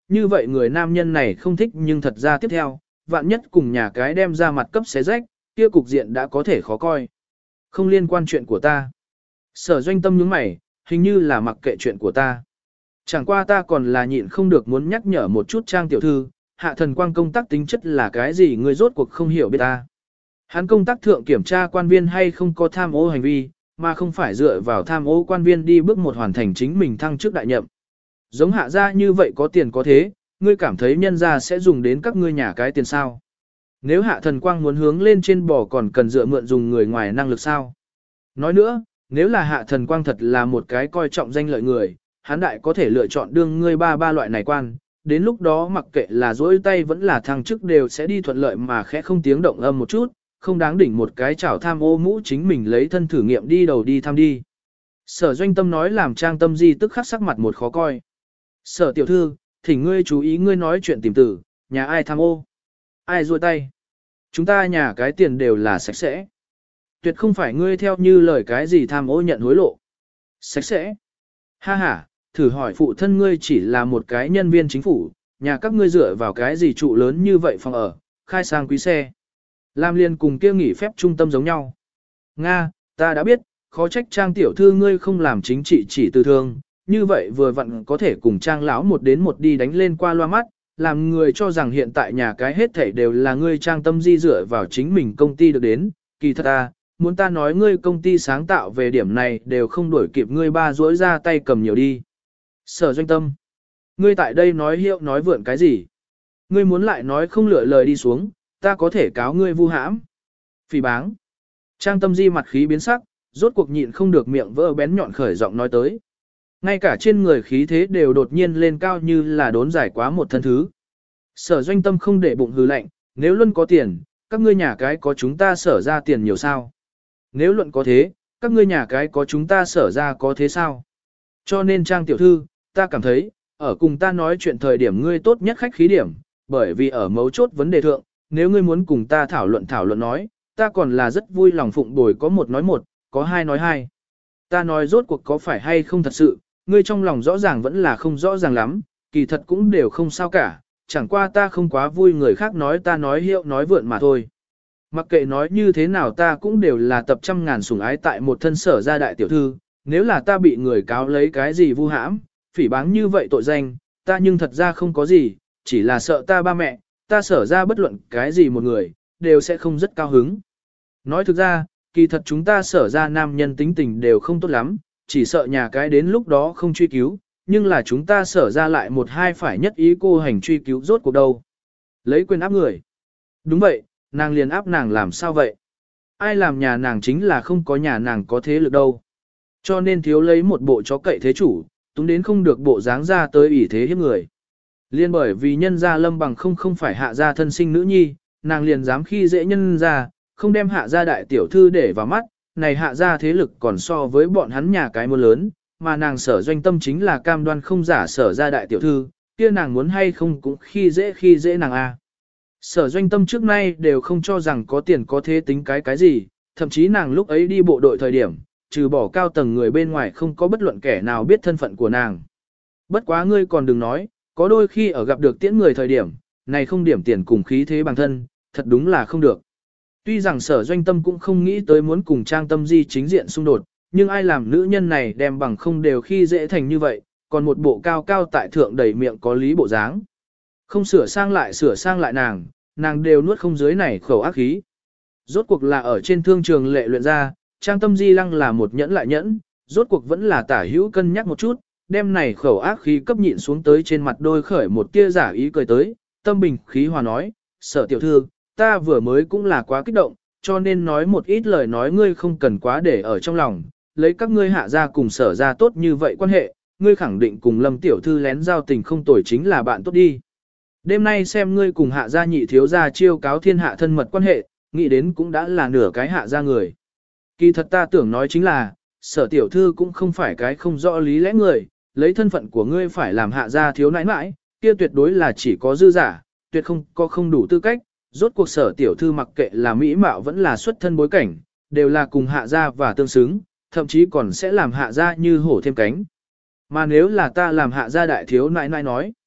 như vậy người nam nhân này không thích nhưng thật ra tiếp theo, vạn nhất cùng nhà cái đem ra mặt cấp xé rách, kia cục diện đã có thể khó coi. Không liên quan chuyện của ta. Sở Doanh Tâm nhướng mày, hình như là mặc kệ chuyện của ta. Chẳng qua ta còn là nhịn không được muốn nhắc nhở một chút Trang tiểu thư, Hạ Thần Quang công tác tính chất là cái gì người rốt cuộc không hiểu biết ta. Hắn công tác thượng kiểm tra quan viên hay không có tham ô hành vi, mà không phải dựa vào tham ô quan viên đi bước một hoàn thành chính mình thăng chức đại nhậm. Giống Hạ gia như vậy có tiền có thế, ngươi cảm thấy nhân gia sẽ dùng đến các ngươi nhà cái tiền sao? Nếu Hạ Thần Quang muốn hướng lên trên bò còn cần dựa mượn dùng người ngoài năng lực sao? Nói nữa, nếu là Hạ Thần Quang thật là một cái coi trọng danh lợi người, hắn đại có thể lựa chọn đương ngươi ba loại này quan, đến lúc đó mặc kệ là dỗi tay vẫn là thăng chức đều sẽ đi thuận lợi mà khẽ không tiếng động âm một chút, không đáng đỉnh một cái chảo tham ô mũ chính mình lấy thân thử nghiệm đi đầu đi tham đi. Sở Doanh Tâm nói làm Trang Tâm Di tức khắc sắc mặt một khó coi. Sở tiểu thư, thỉnh ngươi chú ý ngươi nói chuyện tìm tử, nhà ai tham ô, ai ruôi tay. Chúng ta nhà cái tiền đều là sạch sẽ. Tuyệt không phải ngươi theo như lời cái gì tham ô nhận hối lộ. Sạch sẽ. Ha ha, thử hỏi phụ thân ngươi chỉ là một cái nhân viên chính phủ, nhà các ngươi dựa vào cái gì trụ lớn như vậy phòng ở, khai sang quý xe. Làm liền cùng kia nghỉ phép trung tâm giống nhau. Nga, ta đã biết, khó trách Trang tiểu thư ngươi không làm chính trị chỉ từ thương, như vậy vừa vặn có thể cùng Trang lão một đến một đi đánh lên qua loa mắt, làm người cho rằng hiện tại nhà cái hết thảy đều là ngươi Trang Tâm Di dựa vào chính mình công ty được đến, kỳ thật ta, muốn ta nói ngươi công ty sáng tạo về điểm này đều không đuổi kịp ngươi ba duỗi ra tay cầm nhiều đi. Sở Doanh Tâm, ngươi tại đây nói hiệu nói vượn cái gì? Ngươi muốn lại nói không lựa lời đi xuống, ta có thể cáo ngươi vu hãm. Phỉ báng. Trang Tâm Di mặt khí biến sắc, rốt cuộc nhịn không được miệng vỡ bén nhọn khởi giọng nói tới. Ngay cả trên người khí thế đều đột nhiên lên cao như là đốn giải quá một thân thứ. Sở Doanh Tâm không để bụng hừ lạnh, nếu luôn có tiền, các ngươi nhà cái có chúng ta sở ra tiền nhiều sao? Nếu luận có thế, các ngươi nhà cái có chúng ta sở ra có thế sao? Cho nên Trang tiểu thư, ta cảm thấy, ở cùng ta nói chuyện thời điểm ngươi tốt nhất khách khí điểm, bởi vì ở mấu chốt vấn đề thượng, nếu ngươi muốn cùng ta thảo luận nói, ta còn là rất vui lòng phụng bồi có một nói một, có hai nói hai. Ta nói rốt cuộc có phải hay không thật sự, ngươi trong lòng rõ ràng vẫn là không rõ ràng lắm, kỳ thật cũng đều không sao cả, chẳng qua ta không quá vui người khác nói ta nói hiệu nói vượn mà thôi. Mặc kệ nói như thế nào ta cũng đều là tập trăm ngàn sủng ái tại một thân sở gia đại tiểu thư, nếu là ta bị người cáo lấy cái gì vu hãm, phỉ báng như vậy tội danh, ta nhưng thật ra không có gì, chỉ là sợ ta ba mẹ, ta sở ra bất luận cái gì một người, đều sẽ không rất cao hứng. Nói thực ra, kỳ thật chúng ta sở ra nam nhân tính tình đều không tốt lắm, chỉ sợ nhà cái đến lúc đó không truy cứu, nhưng là chúng ta sở ra lại một hai phải nhất ý cô hành truy cứu rốt cuộc đâu. Lấy quyền áp người. Đúng vậy, nàng liền áp nàng làm sao vậy? Ai làm nhà nàng chính là không có nhà nàng có thế lực đâu. Cho nên thiếu lấy một bộ chó cậy thế chủ, túng đến không được bộ dáng ra tới ủy thế hiếp người. Liên bởi vì nhân gia Lâm Bằng không phải hạ gia thân sinh nữ nhi, nàng liền dám khi dễ nhân gia, không đem hạ gia đại tiểu thư để vào mắt, này hạ gia thế lực còn so với bọn hắn nhà cái muôn lớn, mà nàng sở Doanh Tâm chính là cam đoan không giả sở gia đại tiểu thư, kia nàng muốn hay không cũng khi dễ nàng a. Sở Doanh Tâm trước nay đều không cho rằng có tiền có thế tính cái gì, thậm chí nàng lúc ấy đi bộ đội thời điểm, trừ bỏ cao tầng người bên ngoài không có bất luận kẻ nào biết thân phận của nàng. Bất quá ngươi còn đừng nói, có đôi khi ở gặp được tiễn người thời điểm, này không điểm tiền cùng khí thế bằng thân, thật đúng là không được. Tuy rằng sở Doanh Tâm cũng không nghĩ tới muốn cùng Trang Tâm Di chính diện xung đột, nhưng ai làm nữ nhân này đem bằng không đều khi dễ thành như vậy, còn một bộ cao cao tại thượng đầy miệng có lý bộ dáng. Không sửa sang lại nàng đều nuốt không dưới này khẩu ác khí. Rốt cuộc là ở trên thương trường lệ luyện ra, Trang Tâm Di lăng là một nhẫn lại nhẫn, rốt cuộc vẫn là tả hữu cân nhắc một chút, đem này khẩu ác khí cấp nhịn xuống tới trên mặt đôi khởi một tia giả ý cười tới, tâm bình khí hòa nói, sở tiểu thư, ta vừa mới cũng là quá kích động, cho nên nói một ít lời nói ngươi không cần quá để ở trong lòng, lấy các ngươi hạ ra cùng sở ra tốt như vậy quan hệ, ngươi khẳng định cùng Lâm tiểu thư lén giao tình không tồi chính là bạn tốt đi. Đêm nay xem ngươi cùng hạ gia nhị thiếu gia chiêu cáo thiên hạ thân mật quan hệ, nghĩ đến cũng đã là nửa cái hạ gia người. Kỳ thật ta tưởng nói chính là, sở tiểu thư cũng không phải cái không rõ lý lẽ người, lấy thân phận của ngươi phải làm hạ gia thiếu nãi nãi, kia tuyệt đối là chỉ có dư giả, tuyệt không có không đủ tư cách, rốt cuộc sở tiểu thư mặc kệ là mỹ mạo vẫn là xuất thân bối cảnh, đều là cùng hạ gia và tương xứng, thậm chí còn sẽ làm hạ gia như hổ thêm cánh. Mà nếu là ta làm hạ gia đại thiếu nãi nãi nói,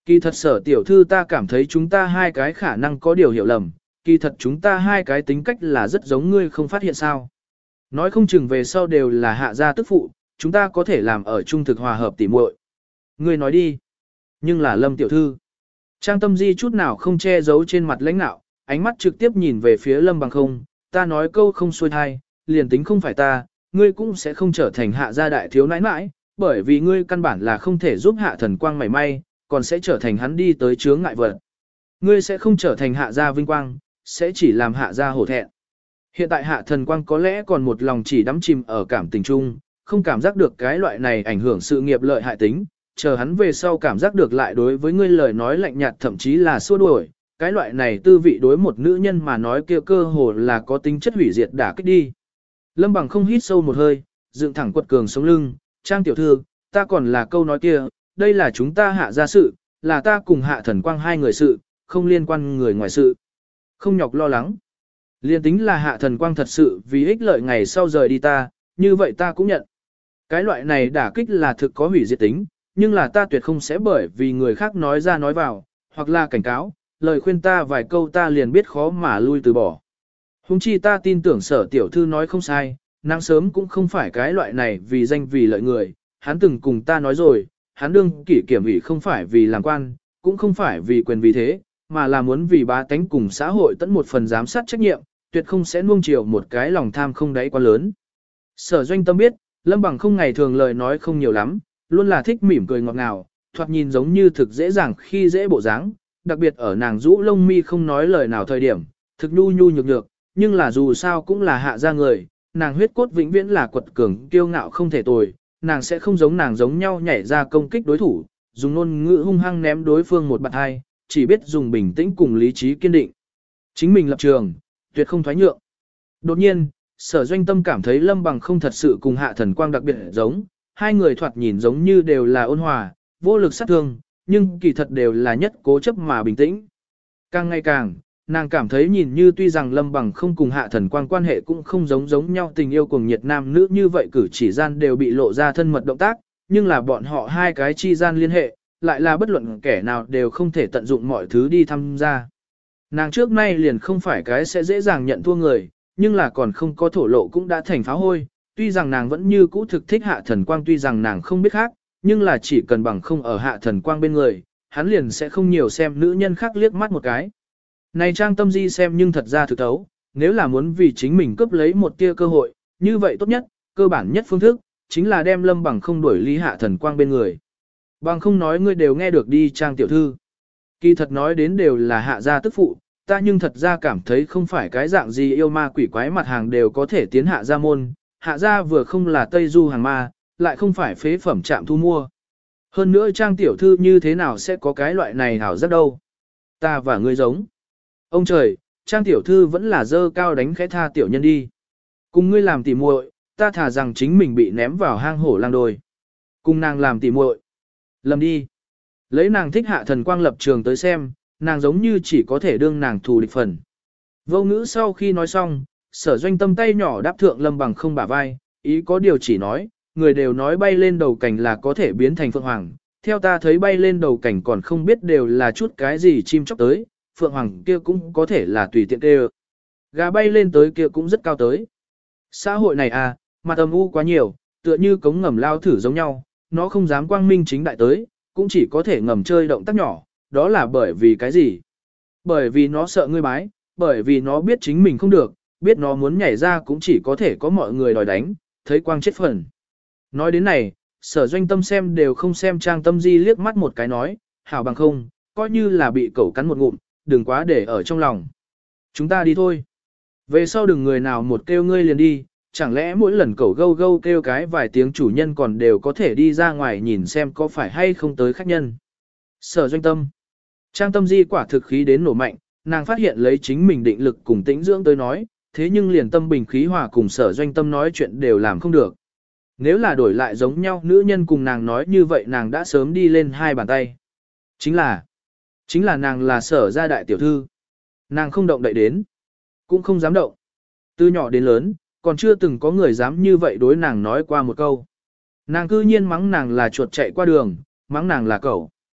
Kỳ thật Sở tiểu thư ta cảm thấy chúng ta hai cái khả năng có điều hiểu lầm, kỳ thật chúng ta hai cái tính cách là rất giống ngươi không phát hiện sao. Nói không chừng về sau đều là hạ gia tức phụ, chúng ta có thể làm ở trung thực hòa hợp tỉ muội. Ngươi nói đi. Nhưng là Lâm tiểu thư. Trang Tâm Di chút nào không che giấu trên mặt lãnh nạo, ánh mắt trực tiếp nhìn về phía Lâm Bằng Không, ta nói câu không xuôi thai, liền tính không phải ta, ngươi cũng sẽ không trở thành hạ gia đại thiếu nãi nãi, bởi vì ngươi căn bản là không thể giúp hạ thần quang mảy may, còn sẽ trở thành hắn đi tới chướng ngại vật. Ngươi sẽ không trở thành hạ gia vinh quang, sẽ chỉ làm hạ gia hổ thẹn. Hiện tại hạ thần quang có lẽ còn một lòng chỉ đắm chìm ở cảm tình chung, không cảm giác được cái loại này ảnh hưởng sự nghiệp lợi hại tính, chờ hắn về sau cảm giác được lại đối với ngươi lời nói lạnh nhạt thậm chí là xua đuổi, cái loại này tư vị đối một nữ nhân mà nói kia cơ hồ là có tính chất hủy diệt đả kích đi. Lâm Bằng Không hít sâu một hơi, dựng thẳng quật cường sống lưng, Trang tiểu thư, ta còn là câu nói kia, đây là chúng ta hạ gia sự, là ta cùng hạ thần quang hai người sự, không liên quan người ngoài sự. Không nhọc lo lắng. Liên tính là hạ thần quang thật sự vì ích lợi ngày sau rời đi ta, như vậy ta cũng nhận. Cái loại này đả kích là thực có hủy diệt tính, nhưng là ta tuyệt không sẽ bởi vì người khác nói ra nói vào, hoặc là cảnh cáo, lời khuyên ta vài câu ta liền biết khó mà lui từ bỏ. Hùng chi ta tin tưởng Sở tiểu thư nói không sai, nàng sớm cũng không phải cái loại này vì danh vì lợi người, hắn từng cùng ta nói rồi, hắn đương kỷ kiểm ủy không phải vì làm quan, cũng không phải vì quyền vì thế, mà là muốn vì bá tánh cùng xã hội tận một phần giám sát trách nhiệm, tuyệt không sẽ nuông chiều một cái lòng tham không đáy quá lớn. Sở Doanh Tâm biết, Lâm Bằng Không ngày thường lời nói không nhiều lắm, luôn là thích mỉm cười ngọt ngào, thoạt nhìn giống như thực dễ dàng khi dễ bộ dáng, đặc biệt ở nàng rũ lông mi không nói lời nào thời điểm, thực nhu nhu nhược nhược, nhưng là dù sao cũng là hạ gia người, nàng huyết cốt vĩnh viễn là quật cường kiêu ngạo không thể tồi, nàng sẽ không giống nàng giống nhau nhảy ra công kích đối thủ, dùng ngôn ngữ hung hăng ném đối phương một bạt hai, chỉ biết dùng bình tĩnh cùng lý trí kiên định. Chính mình lập trường, tuyệt không thoái nhượng. Đột nhiên, Sở Doanh Tâm cảm thấy Lâm Bằng Không thật sự cùng hạ thần quang đặc biệt giống, hai người thoạt nhìn giống như đều là ôn hòa, vô lực sát thương, nhưng kỳ thật đều là nhất cố chấp mà bình tĩnh. Càng ngày càng, nàng cảm thấy nhìn như tuy rằng Lâm Bằng Không cùng hạ thần quang quan hệ cũng không giống nhau tình yêu cùng nhiệt nam nữ như vậy cử chỉ gian đều bị lộ ra thân mật động tác, nhưng là bọn họ hai cái chi gian liên hệ, lại là bất luận kẻ nào đều không thể tận dụng mọi thứ đi tham gia. Nàng trước nay liền không phải cái sẽ dễ dàng nhận thua người, nhưng là còn không có thổ lộ cũng đã thành pháo hôi, tuy rằng nàng vẫn như cũ thực thích hạ thần quang, tuy rằng nàng không biết khác, nhưng là chỉ cần bằng không ở hạ thần quang bên người, hắn liền sẽ không nhiều xem nữ nhân khác liếc mắt một cái. Này Trang Tâm Di xem nhưng thật ra thực thấu, nếu là muốn vì chính mình cướp lấy một tia cơ hội, như vậy tốt nhất, cơ bản nhất phương thức, chính là đem Lâm Bằng Không đuổi lý hạ thần quang bên người. Bằng không nói ngươi đều nghe được đi Trang tiểu thư. Kỳ thật nói đến đều là hạ gia tức phụ, ta nhưng thật ra cảm thấy không phải cái dạng gì yêu ma quỷ quái mặt hàng đều có thể tiến hạ gia môn, hạ gia vừa không là Tây Du hàng ma, lại không phải phế phẩm trạm thu mua. Hơn nữa Trang tiểu thư như thế nào sẽ có cái loại này hảo rất đâu. Ta và ngươi giống. Ông trời, Trang tiểu thư vẫn là dơ cao đánh khẽ tha tiểu nhân đi. Cùng ngươi làm tỉ muội, ta thà rằng chính mình bị ném vào hang hổ lang đồi. Cùng nàng làm tỉ muội. Lầm đi. Lấy nàng thích hạ thần quang lập trường tới xem, nàng giống như chỉ có thể đương nàng thù địch phần. Vô ngữ sau khi nói xong, Sở Doanh Tâm tay nhỏ đáp thượng Lâm Bằng Không bả vai, ý có điều chỉ nói, người đều nói bay lên đầu cảnh là có thể biến thành phượng hoàng, theo ta thấy bay lên đầu cảnh còn không biết đều là chút cái gì chim chóc tới, phượng hoàng kia cũng có thể là tùy tiện kêu. Gà bay lên tới kia cũng rất cao tới. Xã hội này à, mặt âm u quá nhiều, tựa như cống ngầm lao thử giống nhau, nó không dám quang minh chính đại tới, cũng chỉ có thể ngầm chơi động tác nhỏ, đó là bởi vì cái gì? Bởi vì nó sợ ngươi bái, bởi vì nó biết chính mình không được, biết nó muốn nhảy ra cũng chỉ có thể có mọi người đòi đánh, thấy quang chết phần. Nói đến này, Sở Doanh Tâm xem đều không xem Trang Tâm Di liếc mắt một cái nói, hảo bằng không, coi như là bị cẩu cắn một ngụm, đừng quá để ở trong lòng. Chúng ta đi thôi. Về sau đừng người nào một kêu ngươi liền đi, chẳng lẽ mỗi lần cẩu gâu gâu kêu cái vài tiếng chủ nhân còn đều có thể đi ra ngoài nhìn xem có phải hay không tới khách nhân. Sở Doanh Tâm. Trang Tâm Di quả thực khí đến nổ mạnh, nàng phát hiện lấy chính mình định lực cùng tĩnh dưỡng tới nói, thế nhưng liền tâm bình khí hòa cùng Sở Doanh Tâm nói chuyện đều làm không được. Nếu là đổi lại giống nhau nữ nhân cùng nàng nói như vậy nàng đã sớm đi lên hai bàn tay. Chính là nàng là Sở gia đại tiểu thư. Nàng không động đậy đến, cũng không dám động. Từ nhỏ đến lớn, còn chưa từng có người dám như vậy đối nàng nói qua một câu. Nàng cư nhiên mắng nàng là chuột chạy qua đường, mắng nàng là cẩu.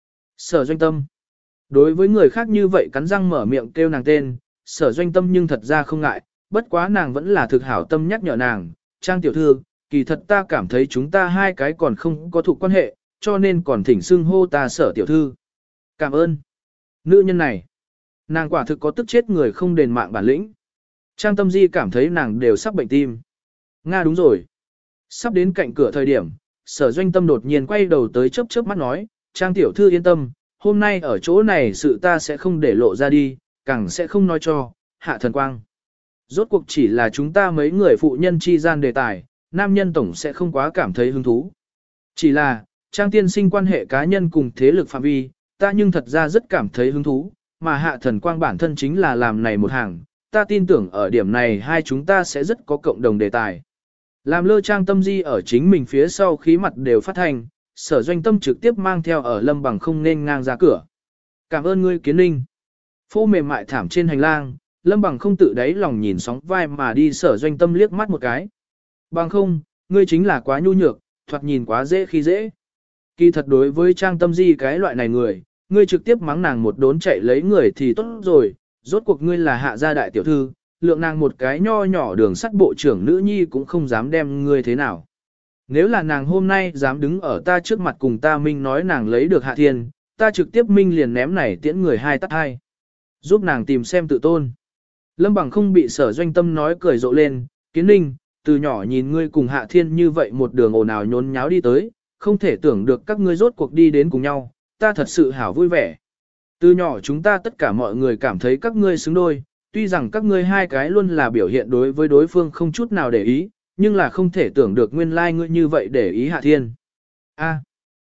Sở Doanh Tâm. Đối với người khác như vậy cắn răng mở miệng kêu nàng tên, Sở Doanh Tâm nhưng thật ra không ngại, bất quá nàng vẫn là thực hảo tâm nhắc nhở nàng, Trang tiểu thư, kỳ thật ta cảm thấy chúng ta hai cái còn không có thuộc quan hệ, cho nên còn thỉnh xưng hô ta Sở tiểu thư. Cảm ơn. Nữ nhân này, nàng quả thực có tức chết người không đền mạng bản lĩnh. Trang Tâm Di cảm thấy nàng đều sắp bệnh tim. Nga đúng rồi. Sắp đến cạnh cửa thời điểm, Sở Doanh Tâm đột nhiên quay đầu tới chớp chớp mắt nói, Trang tiểu thư yên tâm, hôm nay ở chỗ này sự ta sẽ không để lộ ra đi, càng sẽ không nói cho, Hạ Thần Quang. Rốt cuộc chỉ là chúng ta mấy người phụ nhân chi gian đề tài, nam nhân tổng sẽ không quá cảm thấy hứng thú. Chỉ là, Trang tiên sinh quan hệ cá nhân cùng thế lực phạm vi, ta nhưng thật ra rất cảm thấy hứng thú, mà Hạ Thần Quang bản thân chính là làm này một hàng, ta tin tưởng ở điểm này hai chúng ta sẽ rất có cộng đồng đề tài. Làm lơ Trang Tâm Di ở chính mình phía sau khí mặt đều phát thành, Sở Doanh Tâm trực tiếp mang theo ở Lâm Bằng không nên ngang ra cửa. Cảm ơn ngươi Kiến Ninh. Phô mềm mại thảm trên hành lang, Lâm Bằng không tự đáy lòng nhìn sóng vai mà đi Sở Doanh Tâm liếc mắt một cái. Bằng không, ngươi chính là quá nhu nhược, thoạt nhìn quá dễ khi dễ. Kỳ thật đối với Trang Tâm Di cái loại này người, ngươi trực tiếp mắng nàng một đốn chạy lấy người thì tốt rồi, rốt cuộc ngươi là Hạ gia đại tiểu thư, lượng nàng một cái nho nhỏ đường sắt bộ trưởng nữ nhi cũng không dám đem ngươi thế nào. Nếu là nàng hôm nay dám đứng ở ta trước mặt cùng ta minh nói nàng lấy được Hạ Thiên, ta trực tiếp minh liền ném này tiễn người hai tắt hai. Giúp nàng tìm xem tự tôn. Lâm Bằng không bị Sở Doanh Tâm nói cười rộ lên, Kiến Ninh, từ nhỏ nhìn ngươi cùng Hạ Thiên như vậy một đường ồn ào nhốn nháo đi tới, không thể tưởng được các ngươi rốt cuộc đi đến cùng nhau, ta thật sự hảo vui vẻ. Từ nhỏ chúng ta tất cả mọi người cảm thấy các ngươi xứng đôi, tuy rằng các ngươi hai cái luôn là biểu hiện đối với đối phương không chút nào để ý, nhưng là không thể tưởng được nguyên lai ngươi như vậy để ý Hạ Thiên. A.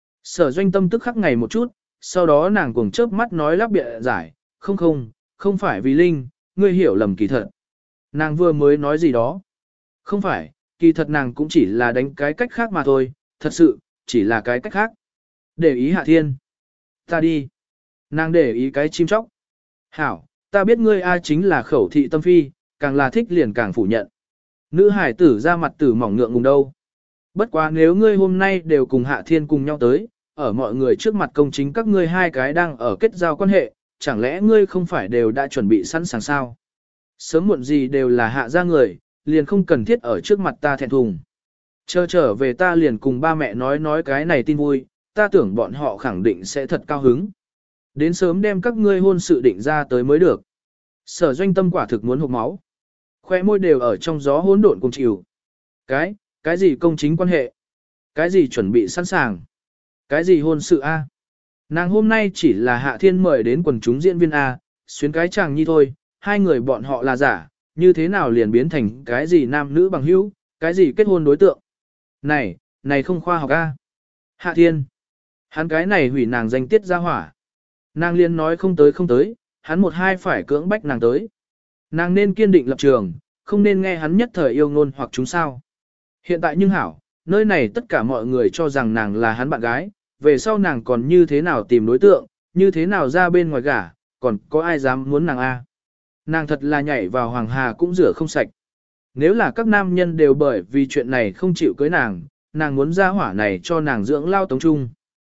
Sở Doanh Tâm tức khắc ngày một chút, sau đó nàng cuồng chớp mắt nói lắp bịa giải, không phải vì Linh, ngươi hiểu lầm kỳ thật. Nàng vừa mới nói gì đó. Không phải, kỳ thật nàng cũng chỉ là đánh cái cách khác mà thôi, thật sự, chỉ là cái cách khác. Để ý Hạ Thiên. Ta đi. Nàng để ý cái chim chóc. Hảo, ta biết ngươi ai chính là khẩu thị tâm phi, càng là thích liền càng phủ nhận. Nữ hải tử ra mặt tử mỏng ngượng ngùng đâu. Bất quá nếu ngươi hôm nay đều cùng Hạ Thiên cùng nhau tới, ở mọi người trước mặt công chính các ngươi hai cái đang ở kết giao quan hệ, chẳng lẽ ngươi không phải đều đã chuẩn bị sẵn sàng sao? Sớm muộn gì đều là Hạ gia người, liền không cần thiết ở trước mặt ta thẹn thùng. Chờ trở về ta liền cùng ba mẹ nói cái này tin vui, ta tưởng bọn họ khẳng định sẽ thật cao hứng. Đến sớm đem các ngươi hôn sự định ra tới mới được. Sở Doanh Tâm quả thực muốn hộc máu. Khoe môi đều ở trong gió hỗn độn cùng chịu. Cái gì công chính quan hệ? Cái gì chuẩn bị sẵn sàng? Cái gì hôn sự A? Nàng hôm nay chỉ là Hạ Thiên mời đến quần chúng diễn viên A, xuyến cái chàng nhi thôi, hai người bọn họ là giả, như thế nào liền biến thành cái gì nam nữ bằng hữu, cái gì kết hôn đối tượng? Này không khoa học A. Hạ Thiên. Hắn cái này hủy nàng danh tiết ra hỏa. Nàng liền nói không tới, hắn một hai phải cưỡng bách nàng tới. Nàng nên kiên định lập trường, không nên nghe hắn nhất thời yêu ngôn hoặc chúng sao. Hiện tại nhưng hảo, nơi này tất cả mọi người cho rằng nàng là hắn bạn gái, về sau nàng còn như thế nào tìm đối tượng, như thế nào ra bên ngoài gả, còn có ai dám muốn nàng a? Nàng thật là nhảy vào hoàng hà cũng rửa không sạch. Nếu là các nam nhân đều bởi vì chuyện này không chịu cưới nàng muốn ra hỏa này cho nàng dưỡng lao tống trung.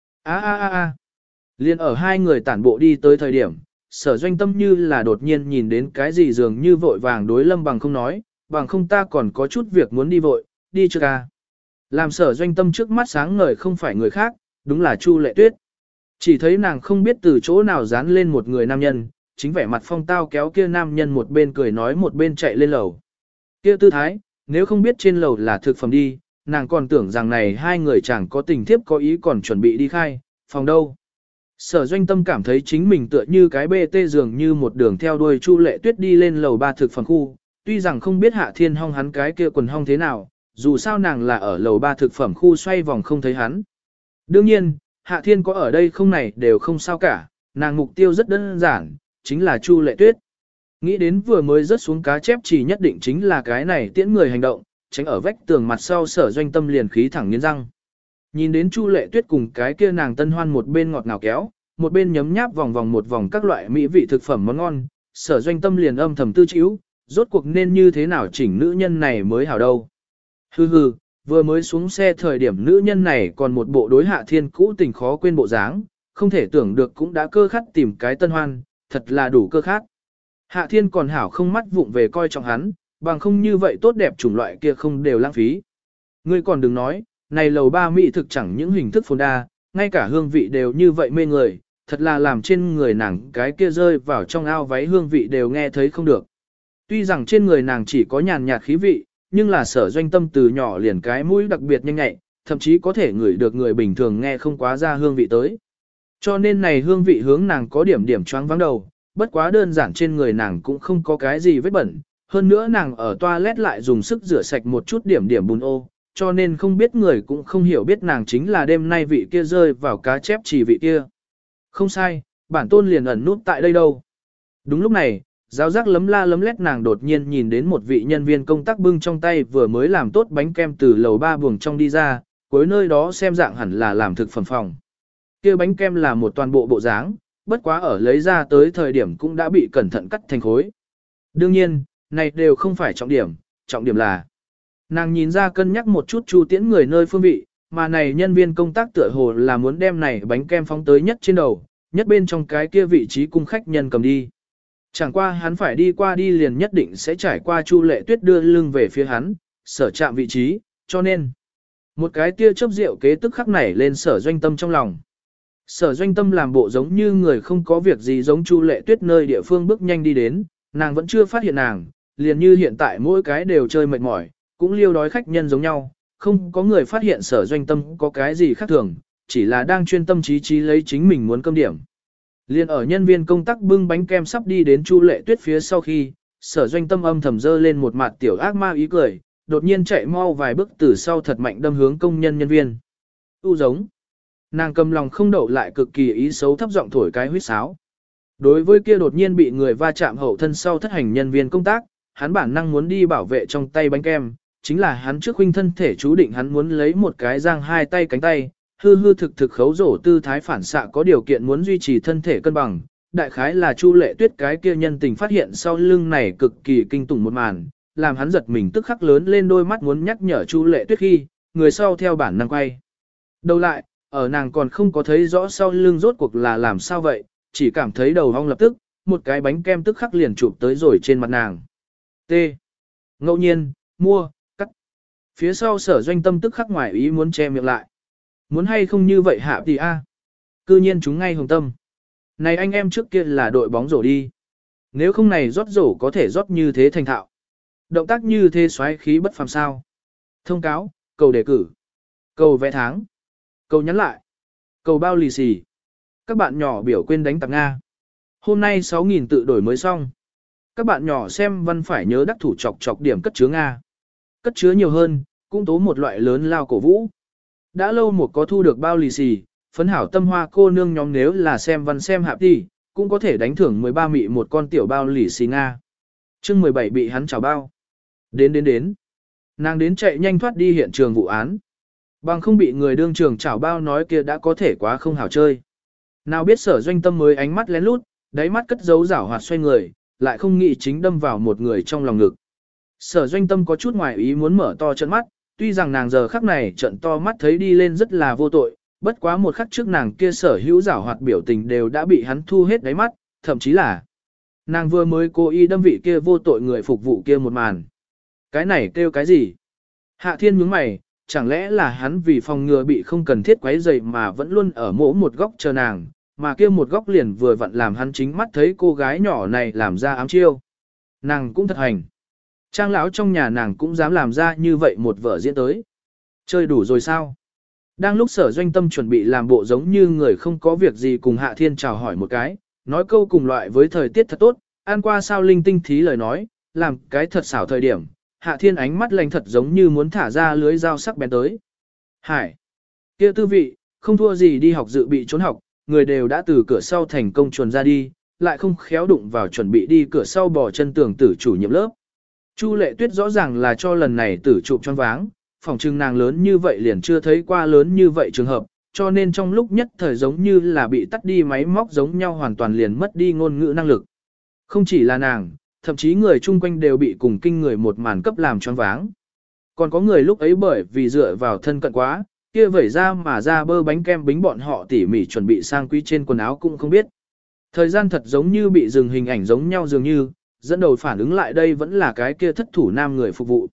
Liên ở hai người tản bộ đi tới thời điểm, Sở Doanh Tâm như là đột nhiên nhìn đến cái gì dường như vội vàng đối Lâm Bằng không nói, bằng không ta còn có chút việc muốn đi vội, đi chưa ca. Làm Sở Doanh Tâm trước mắt sáng ngời không phải người khác, đúng là Chu Lệ Tuyết. Chỉ thấy nàng không biết từ chỗ nào dán lên một người nam nhân, chính vẻ mặt phong tao kéo kia nam nhân một bên cười nói một bên chạy lên lầu. Kia tư thái, nếu không biết trên lầu là thực phẩm đi, nàng còn tưởng rằng này hai người chẳng có tình thiếp có ý còn chuẩn bị đi khai, phòng đâu. Sở Doanh Tâm cảm thấy chính mình tựa như cái bê tê dường như một đường theo đuôi Chu Lệ Tuyết đi lên lầu 3 thực phẩm khu, tuy rằng không biết Hạ Thiên hong hắn cái kia quần hong thế nào, dù sao nàng là ở lầu 3 thực phẩm khu xoay vòng không thấy hắn. Đương nhiên, Hạ Thiên có ở đây không này đều không sao cả, nàng mục tiêu rất đơn giản, chính là Chu Lệ Tuyết. Nghĩ đến vừa mới rớt xuống cá chép chỉ nhất định chính là cái này tiễn người hành động, tránh ở vách tường mặt sau Sở Doanh Tâm liền khí thẳng nghiến răng. Nhìn đến Chu Lệ Tuyết cùng cái kia nàng tân hoan một bên ngọt ngào kéo, một bên nhấm nháp vòng vòng một vòng các loại mỹ vị thực phẩm món ngon, Sở Doanh Tâm liền âm thầm tư chịu, rốt cuộc nên như thế nào chỉnh nữ nhân này mới hảo đâu. Hừ, vừa mới xuống xe thời điểm nữ nhân này còn một bộ đối Hạ Thiên cũ tình khó quên bộ dáng, không thể tưởng được cũng đã cơ khát tìm cái tân hoan, thật là đủ cơ khát. Hạ Thiên còn hảo không mắt vụng về coi trọng hắn, bằng không như vậy tốt đẹp chủng loại kia không đều lãng phí. Ngươi còn đừng nói, này lầu ba mỹ thực chẳng những hình thức phồn đa, ngay cả hương vị đều như vậy mê người, thật là làm trên người nàng cái kia rơi vào trong ao váy hương vị đều nghe thấy không được. Tuy rằng trên người nàng chỉ có nhàn nhạt khí vị, nhưng là Sở Doanh Tâm từ nhỏ liền cái mũi đặc biệt nhanh nhạy, thậm chí có thể ngửi được người bình thường nghe không quá ra hương vị tới. Cho nên này hương vị hướng nàng có điểm điểm choáng vắng đầu, bất quá đơn giản trên người nàng cũng không có cái gì vết bẩn, hơn nữa nàng ở toilet lại dùng sức rửa sạch một chút điểm điểm bùn ô, cho nên không biết người cũng không hiểu biết nàng chính là đêm nay vị kia rơi vào cá chép chỉ vị kia. Không sai, bản tôn liền ẩn nút tại đây đâu. Đúng lúc này, giáo giác lấm la lấm lét nàng đột nhiên nhìn đến một vị nhân viên công tác bưng trong tay vừa mới làm tốt bánh kem từ lầu 3 buồng trong đi ra, cuối nơi đó xem dạng hẳn là làm thực phẩm phòng. Kia bánh kem là một toàn bộ bộ dáng, bất quá ở lấy ra tới thời điểm cũng đã bị cẩn thận cắt thành khối. Đương nhiên, này đều không phải trọng điểm là nàng nhìn ra cân nhắc một chút Chu Tiễn người nơi phương vị, mà này nhân viên công tác tựa hồ là muốn đem này bánh kem phóng tới nhất trên đầu, nhất bên trong cái kia vị trí cung khách nhân cầm đi. Chẳng qua hắn phải đi qua đi liền nhất định sẽ trải qua Chu Lệ Tuyết đưa lưng về phía hắn, sở chạm vị trí, cho nên một cái tia chớp rượu kế tức khắc nảy lên Sở Doanh Tâm trong lòng. Sở Doanh Tâm làm bộ giống như người không có việc gì giống Chu Lệ Tuyết nơi địa phương bước nhanh đi đến, nàng vẫn chưa phát hiện nàng, liền như hiện tại mỗi cái đều chơi mệt mỏi, cũng liêu đói khách nhân giống nhau, không có người phát hiện Sở Doanh Tâm có cái gì khác thường, chỉ là đang chuyên tâm trí trí lấy chính mình muốn cơm điểm. Liên ở nhân viên công tác bưng bánh kem sắp đi đến Chu Lệ Tuyết phía sau khi, Sở Doanh Tâm âm thầm dơ lên một mặt tiểu ác ma ý cười, đột nhiên chạy mau vài bước từ sau thật mạnh đâm hướng công nhân nhân viên. U giống. Nàng cầm lòng không đậu lại cực kỳ ý xấu thấp giọng thổi cái huýt sáo. Đối với kia đột nhiên bị người va chạm hậu thân sau thất hành nhân viên công tác, hắn bản năng muốn đi bảo vệ trong tay bánh kem, chính là hắn trước huynh thân thể chú định hắn muốn lấy một cái giang hai tay cánh tay, hư hư thực thực khấu rổ tư thái phản xạ có điều kiện muốn duy trì thân thể cân bằng. Đại khái là Chu Lệ Tuyết cái kia nhân tình phát hiện sau lưng này cực kỳ kinh tủng một màn, làm hắn giật mình tức khắc lớn lên đôi mắt muốn nhắc nhở Chu Lệ Tuyết khi, người sau theo bản năng quay đầu lại, ở nàng còn không có thấy rõ sau lưng rốt cuộc là làm sao vậy, chỉ cảm thấy đầu hong lập tức, một cái bánh kem tức khắc liền chụp tới rồi trên mặt nàng. T. Ngẫu nhiên, mua, cắt. Phía sau Sở Doanh Tâm tức khắc ngoài ý muốn che miệng lại. Muốn hay không như vậy hạ thì a. Cư nhiên chúng ngay hồng tâm. Này anh em trước kia là đội bóng rổ đi. Nếu không này rót rổ có thể rót như thế thành thạo. Động tác như thế xoáy khí bất phàm sao. Thông cáo, cầu đề cử, cầu vẽ tháng, cầu nhắn lại, cầu bao lì xì. Các bạn nhỏ biểu quên đánh tạp Nga. Hôm nay 6.000 tự đổi mới xong. Các bạn nhỏ xem văn phải nhớ đắc thủ chọc chọc điểm cất chứa Nga. Cất chứa nhiều hơn, cũng tố một loại lớn lao cổ vũ. Đã lâu một có thu được bao lì xì, phấn hảo tâm hoa cô nương nhóm nếu là xem văn xem hạp đi, cũng có thể đánh thưởng 13 mị một con tiểu bao lì xì Nga. Chương 17 bị hắn trào bao. Đến. Nàng đến chạy nhanh thoát đi hiện trường vụ án. Bằng không bị người đương trường trào bao nói kia đã có thể quá không hảo chơi. Nào biết Sở Doanh Tâm mới ánh mắt lén lút, đáy mắt cất giấu giảo hoạt xoay người, lại không nghĩ chính đâm vào một người trong lòng ngực. Sở Doanh Tâm có chút ngoài ý muốn mở to trận mắt, tuy rằng nàng giờ khắc này trận to mắt thấy đi lên rất là vô tội, bất quá một khắc trước nàng kia sở hữu giảo hoạt biểu tình đều đã bị hắn thu hết đáy mắt, thậm chí là nàng vừa mới cố ý đâm vị kia vô tội người phục vụ kia một màn. Cái này kêu cái gì? Hạ Thiên nhướng mày, chẳng lẽ là hắn vì phòng ngừa bị không cần thiết quấy rầy mà vẫn luôn ở mỗi một góc chờ nàng, mà kia một góc liền vừa vặn làm hắn chính mắt thấy cô gái nhỏ này làm ra ám chiêu. Nàng cũng thật hành. Trang lão trong nhà nàng cũng dám làm ra như vậy một vở diễn tới. Chơi đủ rồi sao? Đang lúc Sở Doanh Tâm chuẩn bị làm bộ giống như người không có việc gì cùng Hạ Thiên chào hỏi một cái, nói câu cùng loại với thời tiết thật tốt, ăn qua sao linh tinh thí lời nói, làm cái thật xảo thời điểm, Hạ Thiên ánh mắt lạnh thật giống như muốn thả ra lưới dao sắc bén tới. Hải! Kia tư vị, không thua gì đi học dự bị trốn học, người đều đã từ cửa sau thành công chuồn ra đi, lại không khéo đụng vào chuẩn bị đi cửa sau bỏ chân tường tử chủ nhiệm lớp. Chu Lệ Tuyết rõ ràng là cho lần này tử chụp choáng váng, phòng trưng nàng lớn như vậy liền chưa thấy qua lớn như vậy trường hợp, cho nên trong lúc nhất thời giống như là bị tắt đi máy móc giống nhau hoàn toàn liền mất đi ngôn ngữ năng lực. Không chỉ là nàng, thậm chí người chung quanh đều bị cùng kinh người một màn cấp làm choáng váng. Còn có người lúc ấy bởi vì dựa vào thân cận quá, kia vẩy ra mà ra bơ bánh kem bính bọn họ tỉ mỉ chuẩn bị sang quý trên quần áo cũng không biết. Thời gian thật giống như bị dừng hình ảnh giống nhau dường như, dẫn đầu phản ứng lại đây vẫn là cái kia thất thủ nam người phục vụ.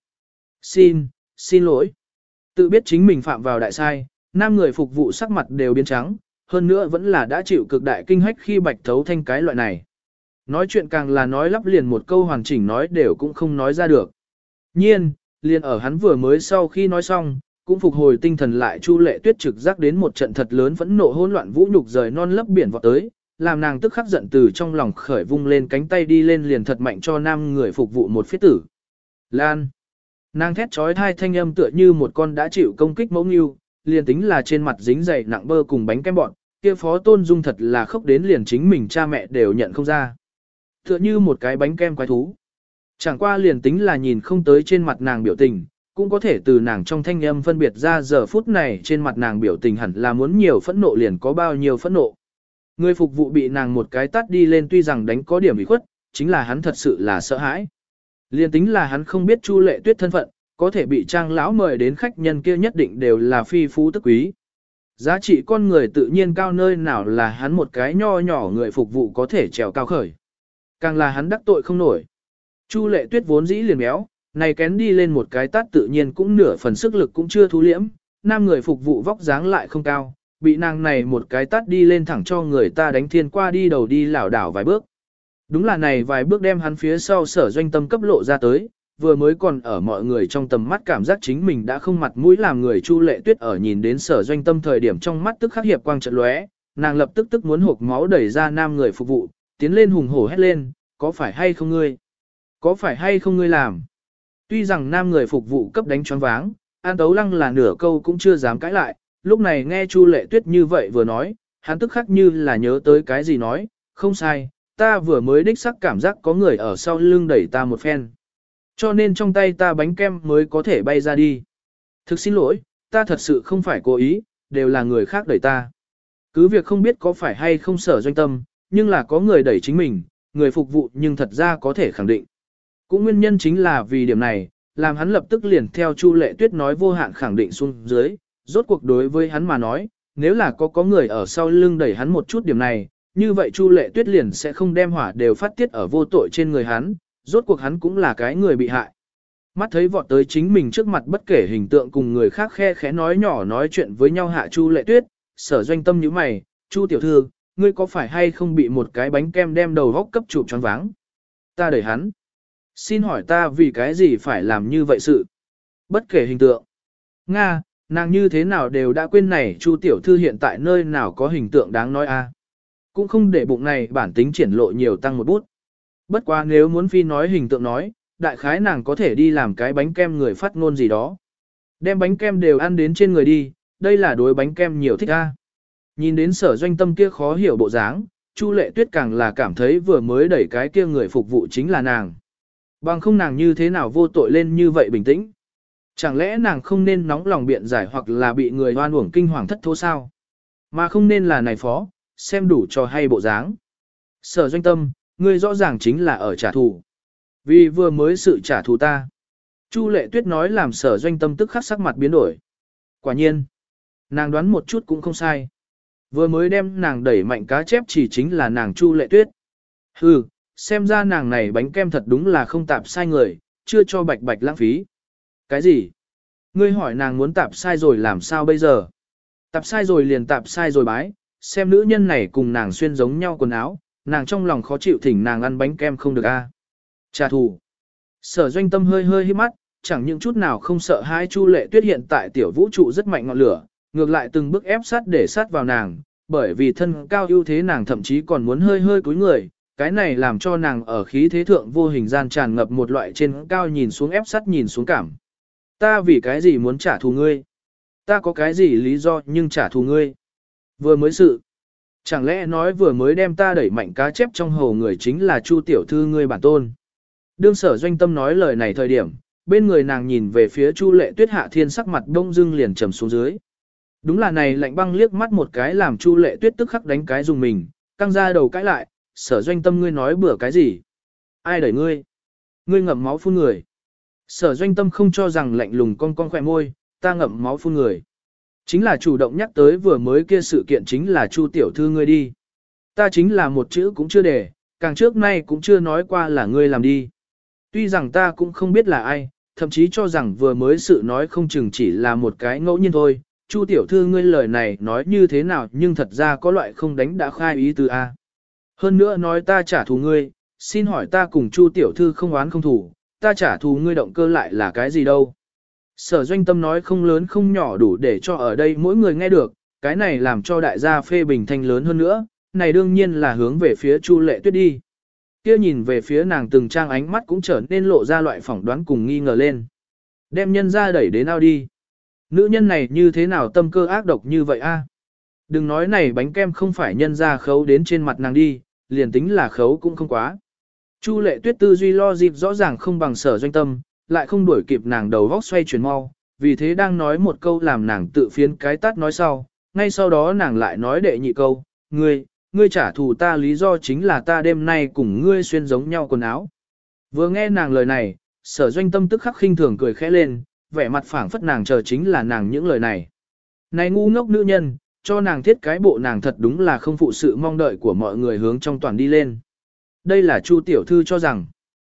Xin lỗi. Tự biết chính mình phạm vào đại sai, nam người phục vụ sắc mặt đều biến trắng, hơn nữa vẫn là đã chịu cực đại kinh hách khi bạch thấu thanh cái loại này. Nói chuyện càng là nói lắp liền một câu hoàn chỉnh nói đều cũng không nói ra được. Nhiên, liền ở hắn vừa mới sau khi nói xong, cũng phục hồi tinh thần lại Chu Lệ Tuyết trực giác đến một trận thật lớn phẫn nộ hỗn loạn vũ nhục rời non lấp biển vọt tới, làm nàng tức khắc giận từ trong lòng khởi vung lên cánh tay đi lên liền thật mạnh cho nam người phục vụ một phiết tử. Lan. Nàng thét trói thai thanh âm tựa như một con đã chịu công kích mẫu nghiêu, liền tính là trên mặt dính dày nặng bơ cùng bánh kem bọn, kia Phó Tôn Dung thật là khóc đến liền chính mình cha mẹ đều nhận không ra. Tựa như một cái bánh kem quái thú. Chẳng qua liền tính là nhìn không tới trên mặt nàng biểu tình, cũng có thể từ nàng trong thanh âm phân biệt ra giờ phút này trên mặt nàng biểu tình hẳn là muốn nhiều phẫn nộ liền có bao nhiêu phẫn nộ. Người phục vụ bị nàng một cái tát đi lên tuy rằng đánh có điểm ủy khuất, chính là hắn thật sự là sợ hãi. Liền tính là hắn không biết Chu Lệ Tuyết thân phận, có thể bị Trang lão mời đến khách nhân kia nhất định đều là phi phú tức quý. Giá trị con người tự nhiên cao nơi nào là hắn một cái nho nhỏ người phục vụ có thể trèo cao khởi. Càng là hắn đắc tội không nổi. Chu Lệ Tuyết vốn dĩ liền béo, này kén đi lên một cái tát tự nhiên cũng nửa phần sức lực cũng chưa thu liễm, nam người phục vụ vóc dáng lại không cao, bị nàng này một cái tát đi lên thẳng cho người ta đánh thiên qua đi đầu đi lảo đảo vài bước. Đúng là này vài bước đem hắn phía sau Sở Doanh Tâm cấp lộ ra tới, vừa mới còn ở mọi người trong tầm mắt cảm giác chính mình đã không mặt mũi làm người. Chu Lệ Tuyết ở nhìn đến Sở Doanh Tâm thời điểm trong mắt tức khắc hiệp quang chợt lóe, nàng lập tức muốn hộc máu đẩy ra nam người phục vụ, tiến lên hùng hổ hét lên, có phải hay không ngươi? Có phải hay không ngươi làm? Tuy rằng nam người phục vụ cấp đánh choáng váng, An Tấu Lăng là nửa câu cũng chưa dám cãi lại, lúc này nghe Chu Lệ Tuyết như vậy vừa nói, hắn tức khắc như là nhớ tới cái gì nói, không sai, ta vừa mới đích sắc cảm giác có người ở sau lưng đẩy ta một phen. Cho nên trong tay ta bánh kem mới có thể bay ra đi. Thực xin lỗi, ta thật sự không phải cố ý, đều là người khác đẩy ta. Cứ việc không biết có phải hay không Sở Doanh Tâm, nhưng là có người đẩy chính mình, người phục vụ nhưng thật ra có thể khẳng định. Cũng nguyên nhân chính là vì điểm này, làm hắn lập tức liền theo Chu Lệ Tuyết nói vô hạn khẳng định xuống dưới, rốt cuộc đối với hắn mà nói, nếu là có người ở sau lưng đẩy hắn một chút điểm này, như vậy Chu Lệ Tuyết liền sẽ không đem hỏa đều phát tiết ở vô tội trên người hắn, rốt cuộc hắn cũng là cái người bị hại. Mắt thấy vọt tới chính mình trước mặt bất kể hình tượng cùng người khác khe khẽ nói nhỏ nói chuyện với nhau hạ Chu Lệ Tuyết, Sở Doanh Tâm nhíu mày, Chu tiểu thư, ngươi có phải hay không bị một cái bánh kem đem đầu góc cấp chụp choáng váng? Ta đẩy hắn. Xin hỏi ta vì cái gì phải làm như vậy sự? Bất kể hình tượng. Nga, nàng như thế nào đều đã quên này Chu tiểu thư hiện tại nơi nào có hình tượng đáng nói a? Cũng không để bụng này bản tính triển lộ nhiều tăng một bút. Bất quá nếu muốn phi nói hình tượng nói, đại khái nàng có thể đi làm cái bánh kem người phát ngôn gì đó. Đem bánh kem đều ăn đến trên người đi, đây là đối bánh kem nhiều thích a. Nhìn đến Sở Doanh Tâm kia khó hiểu bộ dáng, Chu Lệ Tuyết càng là cảm thấy vừa mới đẩy cái kia người phục vụ chính là nàng. Bằng không nàng như thế nào vô tội lên như vậy bình tĩnh. Chẳng lẽ nàng không nên nóng lòng biện giải hoặc là bị người hoan uổng kinh hoàng thất thố sao? Mà không nên là này phó, xem đủ cho hay bộ dáng. Sở Doanh Tâm, ngươi rõ ràng chính là ở trả thù. Vì vừa mới sự trả thù ta. Chu Lệ Tuyết nói làm Sở Doanh Tâm tức khắc sắc mặt biến đổi. Quả nhiên, nàng đoán một chút cũng không sai. Vừa mới đem nàng đẩy mạnh cá chép chỉ chính là nàng Chu Lệ Tuyết. Hừ, xem ra nàng này bánh kem thật đúng là không tạp sai người, chưa cho bạch bạch lãng phí. Cái gì? Ngươi hỏi nàng muốn tạp sai rồi làm sao bây giờ? Tạp sai rồi liền tạp sai rồi bái, xem nữ nhân này cùng nàng xuyên giống nhau quần áo, nàng trong lòng khó chịu thỉnh nàng ăn bánh kem không được a. Trả thù. Sở Doanh Tâm hơi hơi hít mắt, chẳng những chút nào không sợ hai Chu Lệ Tuyết hiện tại tiểu vũ trụ rất mạnh ngọn lửa, ngược lại từng bước ép sát để sát vào nàng, bởi vì thân cao ưu thế nàng thậm chí còn muốn hơi hơi cúi người, cái này làm cho nàng ở khí thế thượng vô hình gian tràn ngập một loại trên cao nhìn xuống ép sát nhìn xuống cảm. Ta vì cái gì muốn trả thù ngươi? Ta có cái gì lý do nhưng trả thù ngươi? Vừa mới sự. Chẳng lẽ nói vừa mới đem ta đẩy mạnh cá chép trong hồ người chính là Chu tiểu thư ngươi bản tôn? Đương Sở Doanh Tâm nói lời này thời điểm, bên người nàng nhìn về phía Chu Lệ Tuyết Hạ Thiên sắc mặt đông dưng liền trầm xuống dưới. Đúng là này lạnh băng liếc mắt một cái làm Chu Lệ Tuyết tức khắc đánh cái dùng mình, căng ra đầu cãi lại, Sở Doanh Tâm ngươi nói bừa cái gì? Ai đẩy ngươi? Ngươi ngậm máu phun người. Sở Doanh Tâm không cho rằng lạnh lùng con khỏe môi, ta ngậm máu phun người. Chính là chủ động nhắc tới vừa mới kia sự kiện chính là Chu tiểu thư ngươi đi. Ta chính là một chữ cũng chưa để, càng trước nay cũng chưa nói qua là ngươi làm đi. Tuy rằng ta cũng không biết là ai, thậm chí cho rằng vừa mới sự nói không chừng chỉ là một cái ngẫu nhiên thôi. Chu tiểu thư ngươi lời này nói như thế nào nhưng thật ra có loại không đánh đã khai ý từ A. Hơn nữa nói ta trả thù ngươi, xin hỏi ta cùng Chu tiểu thư không oán không thù, ta trả thù ngươi động cơ lại là cái gì đâu. Sở Doanh Tâm nói không lớn không nhỏ đủ để cho ở đây mỗi người nghe được, cái này làm cho đại gia phê bình thanh lớn hơn nữa, này đương nhiên là hướng về phía Chu Lệ Tuyết đi. Kia nhìn về phía nàng từng trang ánh mắt cũng trở nên lộ ra loại phỏng đoán cùng nghi ngờ lên. Đem nhân ra đẩy đến ao đi. Nữ nhân này như thế nào tâm cơ ác độc như vậy a? Đừng nói này bánh kem không phải nhân ra khấu đến trên mặt nàng đi, liền tính là khấu cũng không quá. Chu Lệ Tuyết tư duy lo dịp rõ ràng không bằng Sở Doanh Tâm, lại không đuổi kịp nàng đầu vóc xoay chuyển mau, vì thế đang nói một câu làm nàng tự phiến cái tát nói sau, ngay sau đó nàng lại nói đệ nhị câu, ngươi trả thù ta lý do chính là ta đêm nay cùng ngươi xuyên giống nhau quần áo. Vừa nghe nàng lời này, Sở Doanh Tâm tức khắc khinh thường cười khẽ lên, vẻ mặt phảng phất nàng chờ chính là nàng những lời này. Này ngu ngốc nữ nhân, cho nàng thiết cái bộ nàng thật đúng là không phụ sự mong đợi của mọi người hướng trong toàn đi lên. Đây là Chu tiểu thư cho rằng,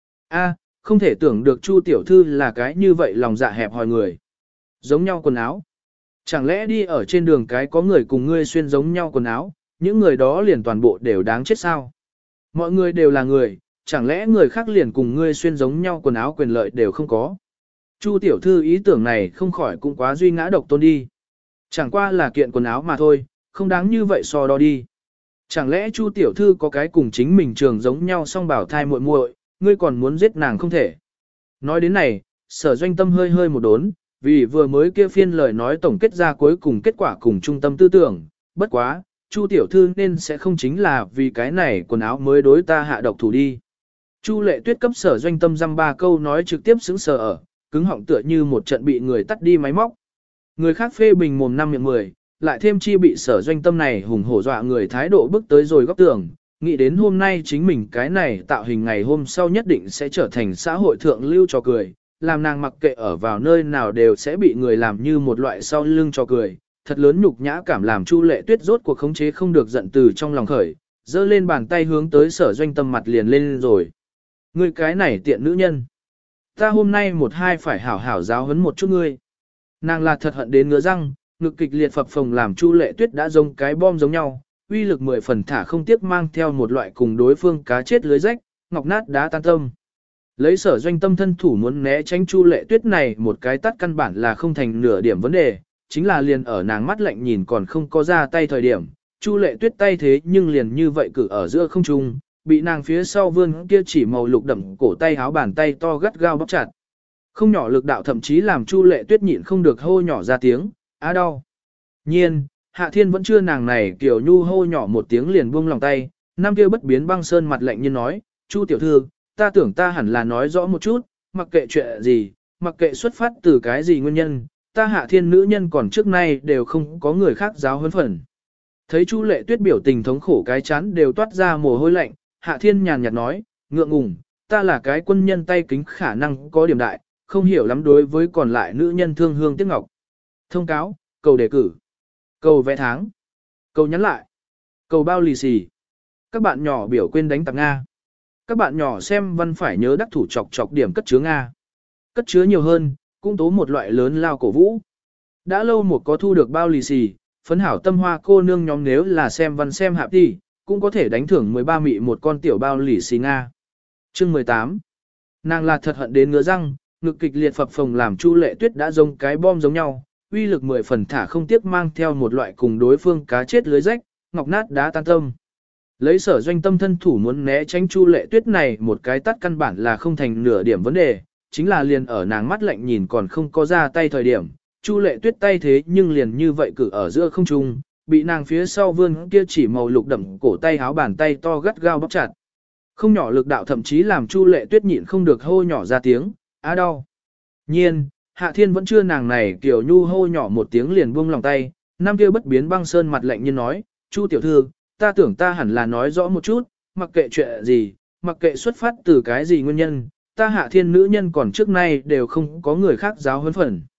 không thể tưởng được Chu tiểu thư là cái như vậy lòng dạ hẹp hòi người. Giống nhau quần áo. Chẳng lẽ đi ở trên đường cái có người cùng ngươi xuyên giống nhau quần áo, những người đó liền toàn bộ đều đáng chết sao? Mọi người đều là người, chẳng lẽ người khác liền cùng ngươi xuyên giống nhau quần áo quyền lợi đều không có? Chu tiểu thư ý tưởng này không khỏi cũng quá duy ngã độc tôn đi. Chẳng qua là kiện quần áo mà thôi, không đáng như vậy so đo đi. Chẳng lẽ Chu tiểu thư có cái cùng chính mình trường giống nhau song bảo thai muội muội, ngươi còn muốn giết nàng không thể? Nói đến này, Sở Doanh Tâm hơi hơi một đốn, vì vừa mới kia phiên lời nói tổng kết ra cuối cùng kết quả cùng trung tâm tư tưởng, bất quá, Chu tiểu thư nên sẽ không chính là vì cái này quần áo mới đối ta hạ độc thủ đi. Chu Lệ Tuyết cấp Sở Doanh Tâm dăm ba câu nói trực tiếp sững sờ ở, cứng họng tựa như một trận bị người tắt đi máy móc. Người khác phê bình mồm năm miệng 10, lại thêm chi bị Sở Doanh Tâm này hùng hổ dọa người thái độ bước tới rồi góc tường, nghĩ đến hôm nay chính mình cái này tạo hình ngày hôm sau nhất định sẽ trở thành xã hội thượng lưu trò cười, làm nàng mặc kệ ở vào nơi nào đều sẽ bị người làm như một loại sau lưng trò cười. Thật lớn nhục nhã cảm làm Chu Lệ Tuyết rốt cuộc khống chế không được giận từ trong lòng khởi, giơ lên bàn tay hướng tới Sở Doanh Tâm mặt liền lên rồi. Ngươi cái này tiện nữ nhân. Ta hôm nay một hai phải hảo hảo giáo huấn một chút ngươi. Nàng là thật hận đến ngứa răng, ngực kịch liệt phập phồng làm Chu Lệ Tuyết đã giống cái bom giống nhau, uy lực 10 phần thả không tiếc mang theo một loại cùng đối phương cá chết lưới rách, ngọc nát đá tan tâm. Lấy Sở Doanh Tâm thân thủ muốn né tránh Chu Lệ Tuyết này một cái tắt căn bản là không thành nửa điểm vấn đề, chính là liền ở nàng mắt lạnh nhìn còn không có ra tay thời điểm, Chu Lệ Tuyết tay thế nhưng liền như vậy cử ở giữa không trung, bị nàng phía sau vươn kia chỉ màu lục đậm cổ tay háo bàn tay to gắt gao bóp chặt. Không nhỏ lực đạo thậm chí làm Chu Lệ Tuyết nhịn không được hô nhỏ ra tiếng, á đau. Nhiên, Hạ Thiên vẫn chưa nàng này kiểu nhu hô nhỏ một tiếng liền buông lòng tay, nam kia bất biến băng sơn mặt lạnh như nói, Chu tiểu thư, ta tưởng ta hẳn là nói rõ một chút, mặc kệ chuyện gì, mặc kệ xuất phát từ cái gì nguyên nhân, ta Hạ Thiên nữ nhân còn trước nay đều không có người khác giáo huấn phần. Thấy Chu Lệ Tuyết biểu tình thống khổ cái chán đều toát ra mồ hôi lạnh, Hạ Thiên nhàn nhạt nói, ngượng ngùng, ta là cái quân nhân tay kính khả năng có điểm đại, không hiểu lắm đối với còn lại nữ nhân thương hương tiếc ngọc. Thông cáo, cầu đề cử, cầu vẽ tháng, cầu nhắn lại, cầu bao lì xì. Các bạn nhỏ biểu quên đánh tạp Nga. Các bạn nhỏ xem văn phải nhớ đắc thủ chọc chọc điểm cất chứa Nga. Cất chứa nhiều hơn, cũng tố một loại lớn lao cổ vũ. Đã lâu một có thu được bao lì xì, phấn hảo tâm hoa cô nương nhóm nếu là xem văn xem hạp đi, cũng có thể đánh thưởng 13 mị một con tiểu bao lì xì Nga. Chương 18. Nàng là thật hận đến ngứa răng, ngực kịch liệt phập phồng làm Chu Lệ Tuyết đã giống cái bom giống nhau, uy lực 10 phần thả không tiếc mang theo một loại cùng đối phương cá chết lưới rách, ngọc nát đá tan tâm. Lấy Sở Doanh Tâm thân thủ muốn né tránh Chu Lệ Tuyết này một cái tắt căn bản là không thành nửa điểm vấn đề, chính là liền ở nàng mắt lạnh nhìn còn không có ra tay thời điểm, Chu Lệ Tuyết tay thế nhưng liền như vậy cử ở giữa không trung, bị nàng phía sau vươn kia chỉ màu lục đậm cổ tay háo bàn tay to gắt gao bóp chặt. Không nhỏ lực đạo thậm chí làm Chu Lệ Tuyết nhịn không được hô nhỏ ra tiếng, á đau. Nhiên, Hạ Thiên vẫn chưa nàng này kiểu nhu hô nhỏ một tiếng liền buông lòng tay, nam kia bất biến băng sơn mặt lạnh như nói, Chu tiểu thư, ta tưởng ta hẳn là nói rõ một chút, mặc kệ chuyện gì, mặc kệ xuất phát từ cái gì nguyên nhân, ta Hạ Thiên nữ nhân còn trước nay đều không có người khác giáo huấn phần.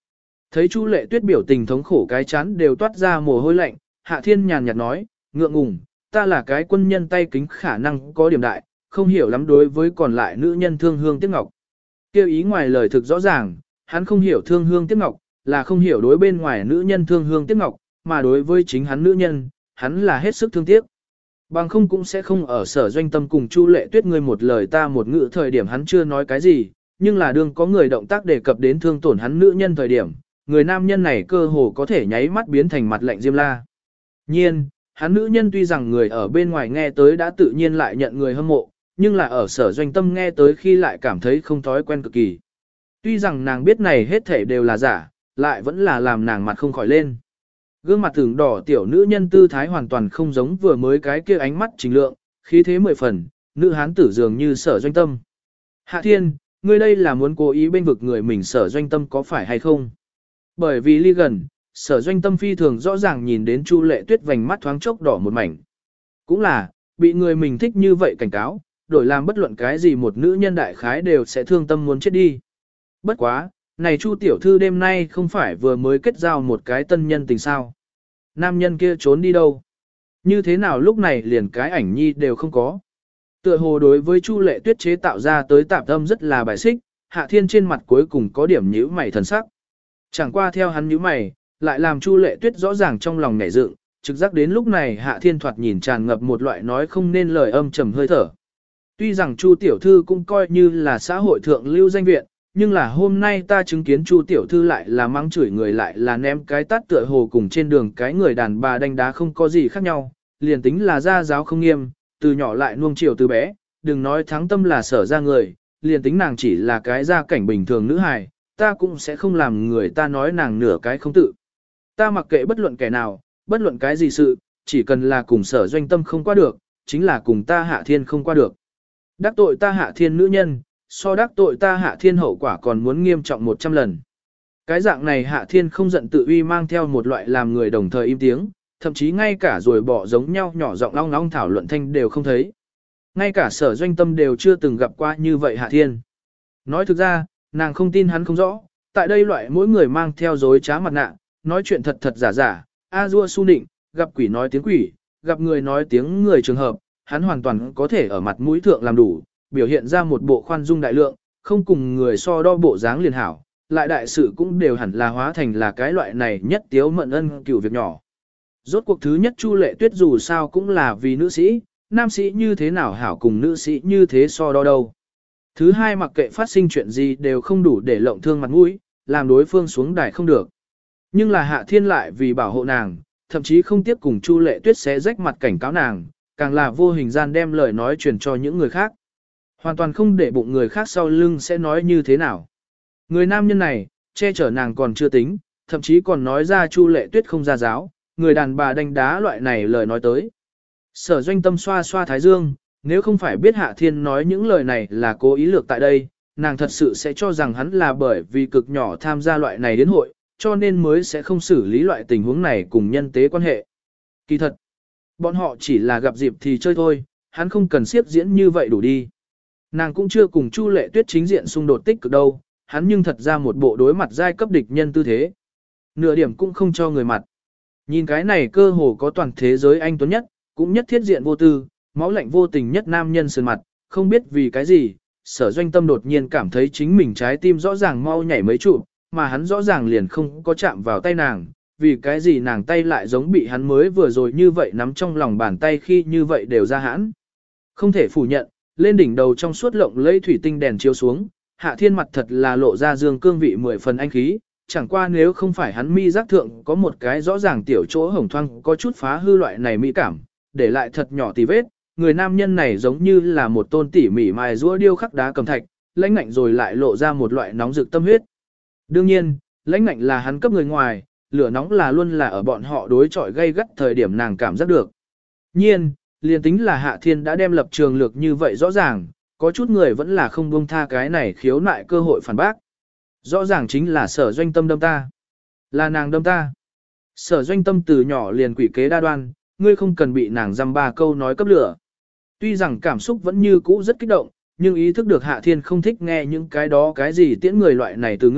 Thấy Chu Lệ Tuyết biểu tình thống khổ cái chán đều toát ra mồ hôi lạnh, Hạ Thiên nhàn nhạt nói, ngượng ngùng, ta là cái quân nhân tay kính khả năng có điểm đại, không hiểu lắm đối với còn lại nữ nhân thương hương tiếc ngọc. Kêu ý ngoài lời thực rõ ràng, hắn không hiểu thương hương tiếc ngọc, là không hiểu đối bên ngoài nữ nhân thương hương tiếc ngọc, mà đối với chính hắn nữ nhân, hắn là hết sức thương tiếc. Bằng không cũng sẽ không ở Sở Doanh Tâm cùng Chu Lệ Tuyết người một lời ta một ngữ thời điểm hắn chưa nói cái gì, nhưng là đương có người động tác đề cập đến thương tổn hắn nữ nhân thời điểm, người nam nhân này cơ hồ có thể nháy mắt biến thành mặt lạnh diêm la. Nhiên, hắn nữ nhân tuy rằng người ở bên ngoài nghe tới đã tự nhiên lại nhận người hâm mộ, nhưng là ở Sở Doanh Tâm nghe tới khi lại cảm thấy không thói quen cực kỳ. Tuy rằng nàng biết này hết thảy đều là giả, lại vẫn là làm nàng mặt không khỏi lên. Gương mặt tưởng đỏ tiểu nữ nhân tư thái hoàn toàn không giống vừa mới cái kia ánh mắt trình lượng, khí thế 10 phần, nữ hán tử dường như Sở Doanh Tâm. Hạ Thiên, ngươi đây là muốn cố ý bên vực người mình Sở Doanh Tâm có phải hay không? Bởi vì ly gần, Sở Doanh Tâm phi thường rõ ràng nhìn đến Chu Lệ Tuyết vành mắt thoáng chốc đỏ một mảnh. Cũng là, bị người mình thích như vậy cảnh cáo, đổi làm bất luận cái gì một nữ nhân đại khái đều sẽ thương tâm muốn chết đi. Bất quá, này Chu tiểu thư đêm nay không phải vừa mới kết giao một cái tân nhân tình sao? Nam nhân kia trốn đi đâu? Như thế nào lúc này liền cái ảnh nhi đều không có? Tựa hồ đối với Chu Lệ Tuyết chế tạo ra tới tạp âm rất là bài xích, Hạ Thiên trên mặt cuối cùng có điểm nhíu mày thần sắc. Chẳng qua theo hắn nhíu mày, lại làm Chu Lệ Tuyết rõ ràng trong lòng nhảy dựng, trực giác đến lúc này Hạ Thiên thoạt nhìn tràn ngập một loại nói không nên lời âm trầm hơi thở. Tuy rằng Chu tiểu thư cũng coi như là xã hội thượng lưu danh viện, nhưng là hôm nay ta chứng kiến Chu tiểu thư lại là mắng chửi người lại là ném cái tát tựa hồ cùng trên đường cái người đàn bà đánh đá không có gì khác nhau, liền tính là gia giáo không nghiêm, từ nhỏ lại nuông chiều từ bé, đừng nói thắng tâm là Sở ra người, liền tính nàng chỉ là cái gia cảnh bình thường nữ hài, ta cũng sẽ không làm người ta nói nàng nửa cái không tự. Ta mặc kệ bất luận kẻ nào, bất luận cái gì sự, chỉ cần là cùng Sở Doanh Tâm không qua được, chính là cùng ta Hạ Thiên không qua được. Đắc tội ta Hạ Thiên nữ nhân, so đắc tội ta Hạ Thiên hậu quả còn muốn nghiêm trọng 100 lần. Cái dạng này Hạ Thiên không giận tự uy mang theo một loại làm người đồng thời im tiếng, thậm chí ngay cả rồi bỏ giống nhau nhỏ giọng long long thảo luận thanh đều không thấy. Ngay cả Sở Doanh Tâm đều chưa từng gặp qua như vậy Hạ Thiên. Nói thực ra, nàng không tin hắn không rõ, tại đây loại mỗi người mang theo dối trá mặt nạ, nói chuyện thật thật giả giả, a dua su nịnh, gặp quỷ nói tiếng quỷ, gặp người nói tiếng người trường hợp, hắn hoàn toàn có thể ở mặt mũi thượng làm đủ, biểu hiện ra một bộ khoan dung đại lượng, không cùng người so đo bộ dáng liền hảo, lại đại sự cũng đều hẳn là hóa thành là cái loại này nhất tiếu mận ân cửu việc nhỏ. Rốt cuộc thứ nhất Chu Lệ Tuyết dù sao cũng là vì nữ sĩ, nam sĩ như thế nào hảo cùng nữ sĩ như thế so đo đâu. Thứ hai mặc kệ phát sinh chuyện gì đều không đủ để lộng thương mặt mũi, làm đối phương xuống đài không được. Nhưng là Hạ Thiên lại vì bảo hộ nàng, thậm chí không tiếp cùng Chu Lệ Tuyết xé rách mặt cảnh cáo nàng, càng là vô hình gian đem lời nói truyền cho những người khác. Hoàn toàn không để bụng người khác sau lưng sẽ nói như thế nào. Người nam nhân này, che chở nàng còn chưa tính, thậm chí còn nói ra Chu Lệ Tuyết không ra giáo, người đàn bà đánh đá loại này lời nói tới. Sở Doanh Tâm xoa xoa thái dương, nếu không phải biết Hạ Thiên nói những lời này là cố ý lược tại đây, nàng thật sự sẽ cho rằng hắn là bởi vì cực nhỏ tham gia loại này đến hội, cho nên mới sẽ không xử lý loại tình huống này cùng nhân tế quan hệ. Kỳ thật, bọn họ chỉ là gặp dịp thì chơi thôi, hắn không cần siếp diễn như vậy đủ đi. Nàng cũng chưa cùng Chu Lệ Tuyết chính diện xung đột tích cực đâu, hắn nhưng thật ra một bộ đối mặt giai cấp địch nhân tư thế. Nửa điểm cũng không cho người mặt. Nhìn cái này cơ hồ có toàn thế giới anh tuấn nhất, cũng nhất thiết diện vô tư, máu lạnh vô tình nhất nam nhân sườn mặt, không biết vì cái gì, Sở Doanh Tâm đột nhiên cảm thấy chính mình trái tim rõ ràng mau nhảy mấy trụ, mà hắn rõ ràng liền không có chạm vào tay nàng, vì cái gì nàng tay lại giống bị hắn mới vừa rồi như vậy nắm trong lòng bàn tay khi như vậy đều ra hãn. Không thể phủ nhận, lên đỉnh đầu trong suốt lộng lẫy thủy tinh đèn chiếu xuống, Hạ Thiên mặt thật là lộ ra dương cương vị 10 phần anh khí, chẳng qua nếu không phải hắn mi giác thượng có một cái rõ ràng tiểu chỗ hồng thoang có chút phá hư loại này mỹ cảm, để lại thật nhỏ tì vết, người nam nhân này giống như là một tôn tỉ mỉ mài rũa điêu khắc đá cầm thạch, lãnh ngạnh rồi lại lộ ra một loại nóng rực tâm huyết. Đương nhiên, lãnh ngạnh là hắn cấp người ngoài, lửa nóng là luôn là ở bọn họ đối chọi gây gắt thời điểm nàng cảm giác được. Nhiên, liền tính là Hạ Thiên đã đem lập trường lược như vậy rõ ràng, có chút người vẫn là không buông tha cái này khiếu nại cơ hội phản bác. Rõ ràng chính là Sở Doanh Tâm đâm ta. Là nàng đâm ta. Sở Doanh Tâm từ nhỏ liền quỷ kế đa đoan, ngươi không cần bị nàng dăm ba câu nói cấp lửa. Tuy rằng cảm xúc vẫn như cũ rất kích động, nhưng ý thức được Hạ Thiên không thích nghe những cái đó cái gì tiễn người loại này từ ngữ,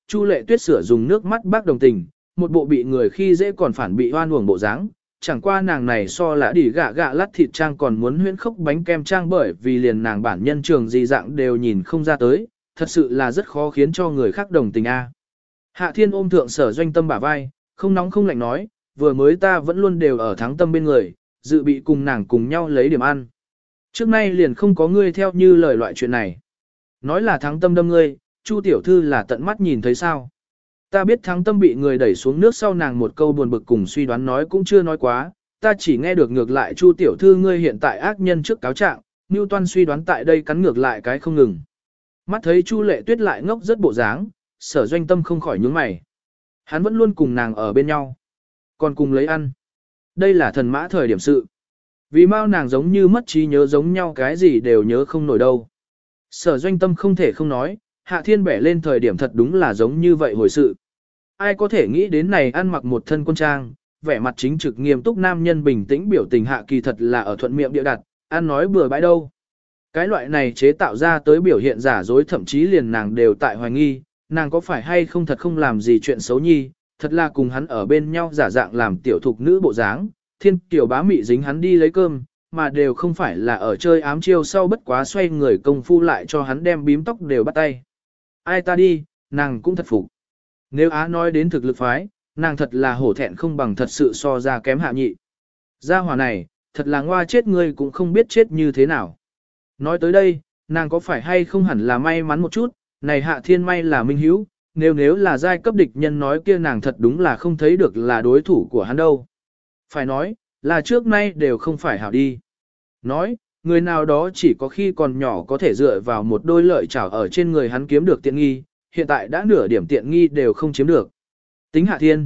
Chu Lệ Tuyết sửa dùng nước mắt bác đồng tình, một bộ bị người khi dễ còn phản bị oan uổng bộ dáng. Chẳng qua nàng này so lã đỉ gạ gạ lát thịt trang còn muốn huyễn khốc bánh kem trang, bởi vì liền nàng bản nhân trường gì dạng đều nhìn không ra tới, thật sự là rất khó khiến cho người khác đồng tình a. Hạ Thiên ôm thượng Sở Doanh Tâm bả vai, không nóng không lạnh nói, vừa mới ta vẫn luôn đều ở Thắng Tâm bên người, dự bị cùng nàng cùng nhau lấy điểm ăn. Trước nay liền không có ngươi theo như lời loại chuyện này. Nói là Thắng Tâm đâm ngươi, Chu tiểu thư là tận mắt nhìn thấy sao? Ta biết Thắng Tâm bị người đẩy xuống nước sau, nàng một câu buồn bực cùng suy đoán nói cũng chưa nói quá, ta chỉ nghe được ngược lại Chu tiểu thư ngươi hiện tại ác nhân trước cáo trạng, Newton suy đoán tại đây cắn ngược lại cái không ngừng. Mắt thấy Chu Lệ Tuyết lại ngốc rất bộ dáng, Sở Doanh Tâm không khỏi nhướng mày. Hắn vẫn luôn cùng nàng ở bên nhau, còn cùng lấy ăn. Đây là thần mã thời điểm sự. Vì mau nàng giống như mất trí nhớ giống nhau, cái gì đều nhớ không nổi đâu. Sở Doanh Tâm không thể không nói, Hạ Thiên bẻ lên thời điểm thật đúng là giống như vậy hồi sự. Ai có thể nghĩ đến này ăn mặc một thân quân trang, vẻ mặt chính trực nghiêm túc nam nhân bình tĩnh biểu tình hạ kỳ thật là ở thuận miệng địa đặt, ăn nói bừa bãi đâu. Cái loại này chế tạo ra tới biểu hiện giả dối, thậm chí liền nàng đều tại hoài nghi, nàng có phải hay không thật không làm gì chuyện xấu nhi, thật là cùng hắn ở bên nhau giả dạng làm tiểu thục nữ bộ dáng, thiên tiểu bá mị dính hắn đi lấy cơm, mà đều không phải là ở chơi ám chiêu sau bất quá xoay người công phu lại cho hắn đem bím tóc đều bắt tay. Ai ta đi, nàng cũng thật phục. Nếu Á nói đến thực lực phái, nàng thật là hổ thẹn không bằng thật sự so ra kém Hạ Nhị. Gia hỏa này, thật là ngoa chết ngươi cũng không biết chết như thế nào. Nói tới đây, nàng có phải hay không hẳn là may mắn một chút, này Hạ Thiên may là minh hữu, nếu là giai cấp địch nhân nói kia nàng thật đúng là không thấy được là đối thủ của hắn đâu. Phải nói, là trước nay đều không phải hảo đi. Nói, người nào đó chỉ có khi còn nhỏ có thể dựa vào một đôi lợi chảo ở trên người hắn kiếm được tiện nghi, hiện tại đã nửa điểm tiện nghi đều không chiếm được. Tính Hạ Thiên.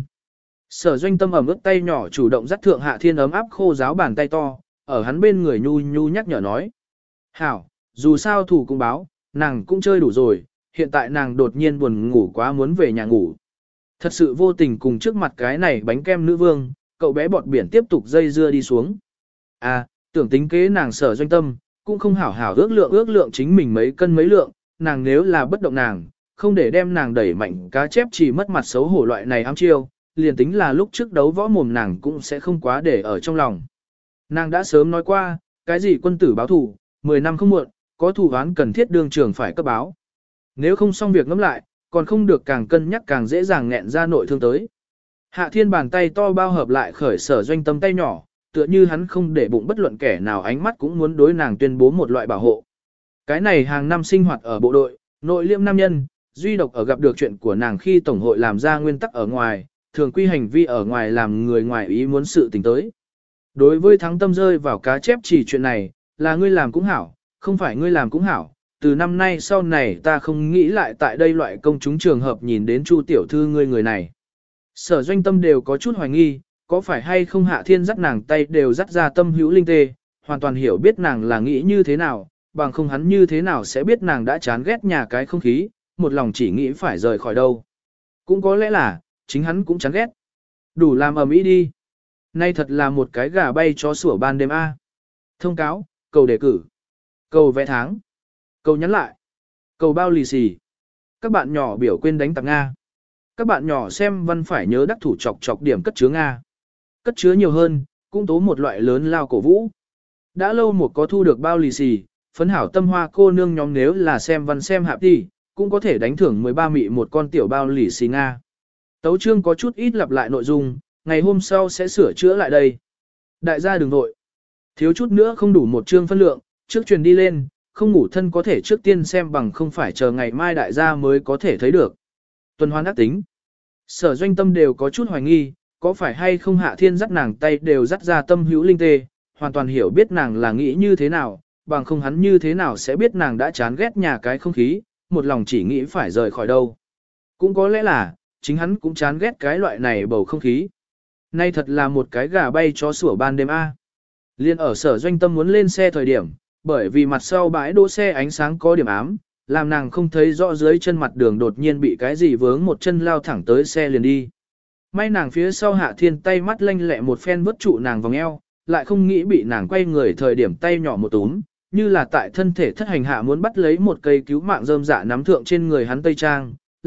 Sở Doanh Tâm ẩm ướt tay nhỏ chủ động dắt thượng Hạ Thiên ấm áp khô ráo bàn tay to, ở hắn bên người nhu nhu nhắc nhở nói. Hảo, dù sao thủ cũng báo, nàng cũng chơi đủ rồi, hiện tại nàng đột nhiên buồn ngủ quá muốn về nhà ngủ. Thật sự vô tình cùng trước mặt cái này bánh kem nữ vương, cậu bé bọt biển tiếp tục dây dưa đi xuống. À, tưởng tính kế nàng Sở Doanh Tâm, cũng không hảo hảo ước lượng chính mình mấy cân mấy lượng, nàng nếu là bất động nàng, không để đem nàng đẩy mạnh cá chép chỉ mất mặt xấu hổ loại này ám chiêu, liền tính là lúc trước đấu võ mồm nàng cũng sẽ không quá để ở trong lòng. Nàng đã sớm nói qua, cái gì quân tử báo thù, 10 năm không muộn, có thù oán cần thiết đương trường phải cấp báo. Nếu không xong việc ngẫm lại, còn không được càng cân nhắc càng dễ dàng nghẹn ra nội thương tới. Hạ Thiên bàn tay to bao hợp lại khởi Sở Doanh Tâm tay nhỏ, tựa như hắn không để bụng bất luận kẻ nào ánh mắt cũng muốn đối nàng tuyên bố một loại bảo hộ. Cái này hàng năm sinh hoạt ở bộ đội, nội liêm nam nhân, duy độc ở gặp được chuyện của nàng khi tổng hội làm ra nguyên tắc ở ngoài, thường quy hành vi ở ngoài làm người ngoài ý muốn sự tình tới. Đối với Thắng Tâm rơi vào cá chép chỉ chuyện này, là ngươi làm cũng hảo, không phải ngươi làm cũng hảo, từ năm nay sau này ta không nghĩ lại tại đây loại công chúng trường hợp nhìn đến Chu tiểu thư ngươi người này. Sở Doanh Tâm đều có chút hoài nghi, có phải hay không Hạ Thiên dắt nàng tay đều dắt ra tâm hữu linh tê, hoàn toàn hiểu biết nàng là nghĩ như thế nào, bằng không hắn như thế nào sẽ biết nàng đã chán ghét nhà cái không khí, một lòng chỉ nghĩ phải rời khỏi đâu. Cũng có lẽ là, chính hắn cũng chán ghét. Đủ làm ầm ĩ đi. Nay thật là một cái gà bay chó sủa ban đêm A. Thông cáo, cầu đề cử, cầu vẽ tháng, cầu nhắn lại, cầu bao lì xì. Các bạn nhỏ biểu quên đánh tặng Nga. Các bạn nhỏ xem văn phải nhớ đắc thủ chọc chọc điểm cất chứa Nga. Cất chứa nhiều hơn, cũng tố một loại lớn lao cổ vũ. Đã lâu một có thu được bao lì xì, phấn hảo tâm hoa cô nương nhóm nếu là xem văn xem hạp đi, cũng có thể đánh thưởng 13 mị một con tiểu bao lì xì Nga. Tấu chương có chút ít lặp lại nội dung, ngày hôm sau sẽ sửa chữa lại đây. Đại gia đừng vội. Thiếu chút nữa không đủ một chương phân lượng, trước truyền đi lên, không ngủ thân có thể trước tiên xem bằng không phải chờ ngày mai đại gia mới có thể thấy được. Tuần hoàn ác tính. Sở Doanh Tâm đều có chút hoài nghi, có phải hay không Hạ Thiên dắt nàng tay đều dắt ra tâm hữu linh tê, hoàn toàn hiểu biết nàng là nghĩ như thế nào, bằng không hắn như thế nào sẽ biết nàng đã chán ghét nhà cái không khí, một lòng chỉ nghĩ phải rời khỏi đâu. Cũng có lẽ là, chính hắn cũng chán ghét cái loại này bầu không khí. Nay thật là một cái gà bay chó sủa ban đêm A. Liên ở Sở Doanh Tâm muốn lên xe thời điểm, bởi vì mặt sau bãi đỗ xe ánh sáng có điểm ám, làm nàng không thấy rõ dưới chân mặt đường đột nhiên bị cái gì vướng một chân lao thẳng tới xe liền đi. May nàng phía sau Hạ Thiên tay mắt lanh lẹ một phen vớt trụ nàng vòng eo, lại không nghĩ bị nàng quay người thời điểm tay nhỏ một túm, như là tại thân thể thất hành hạ muốn bắt lấy một cây cứu mạng rơm dạ nắm thượng trên người hắn tây trang,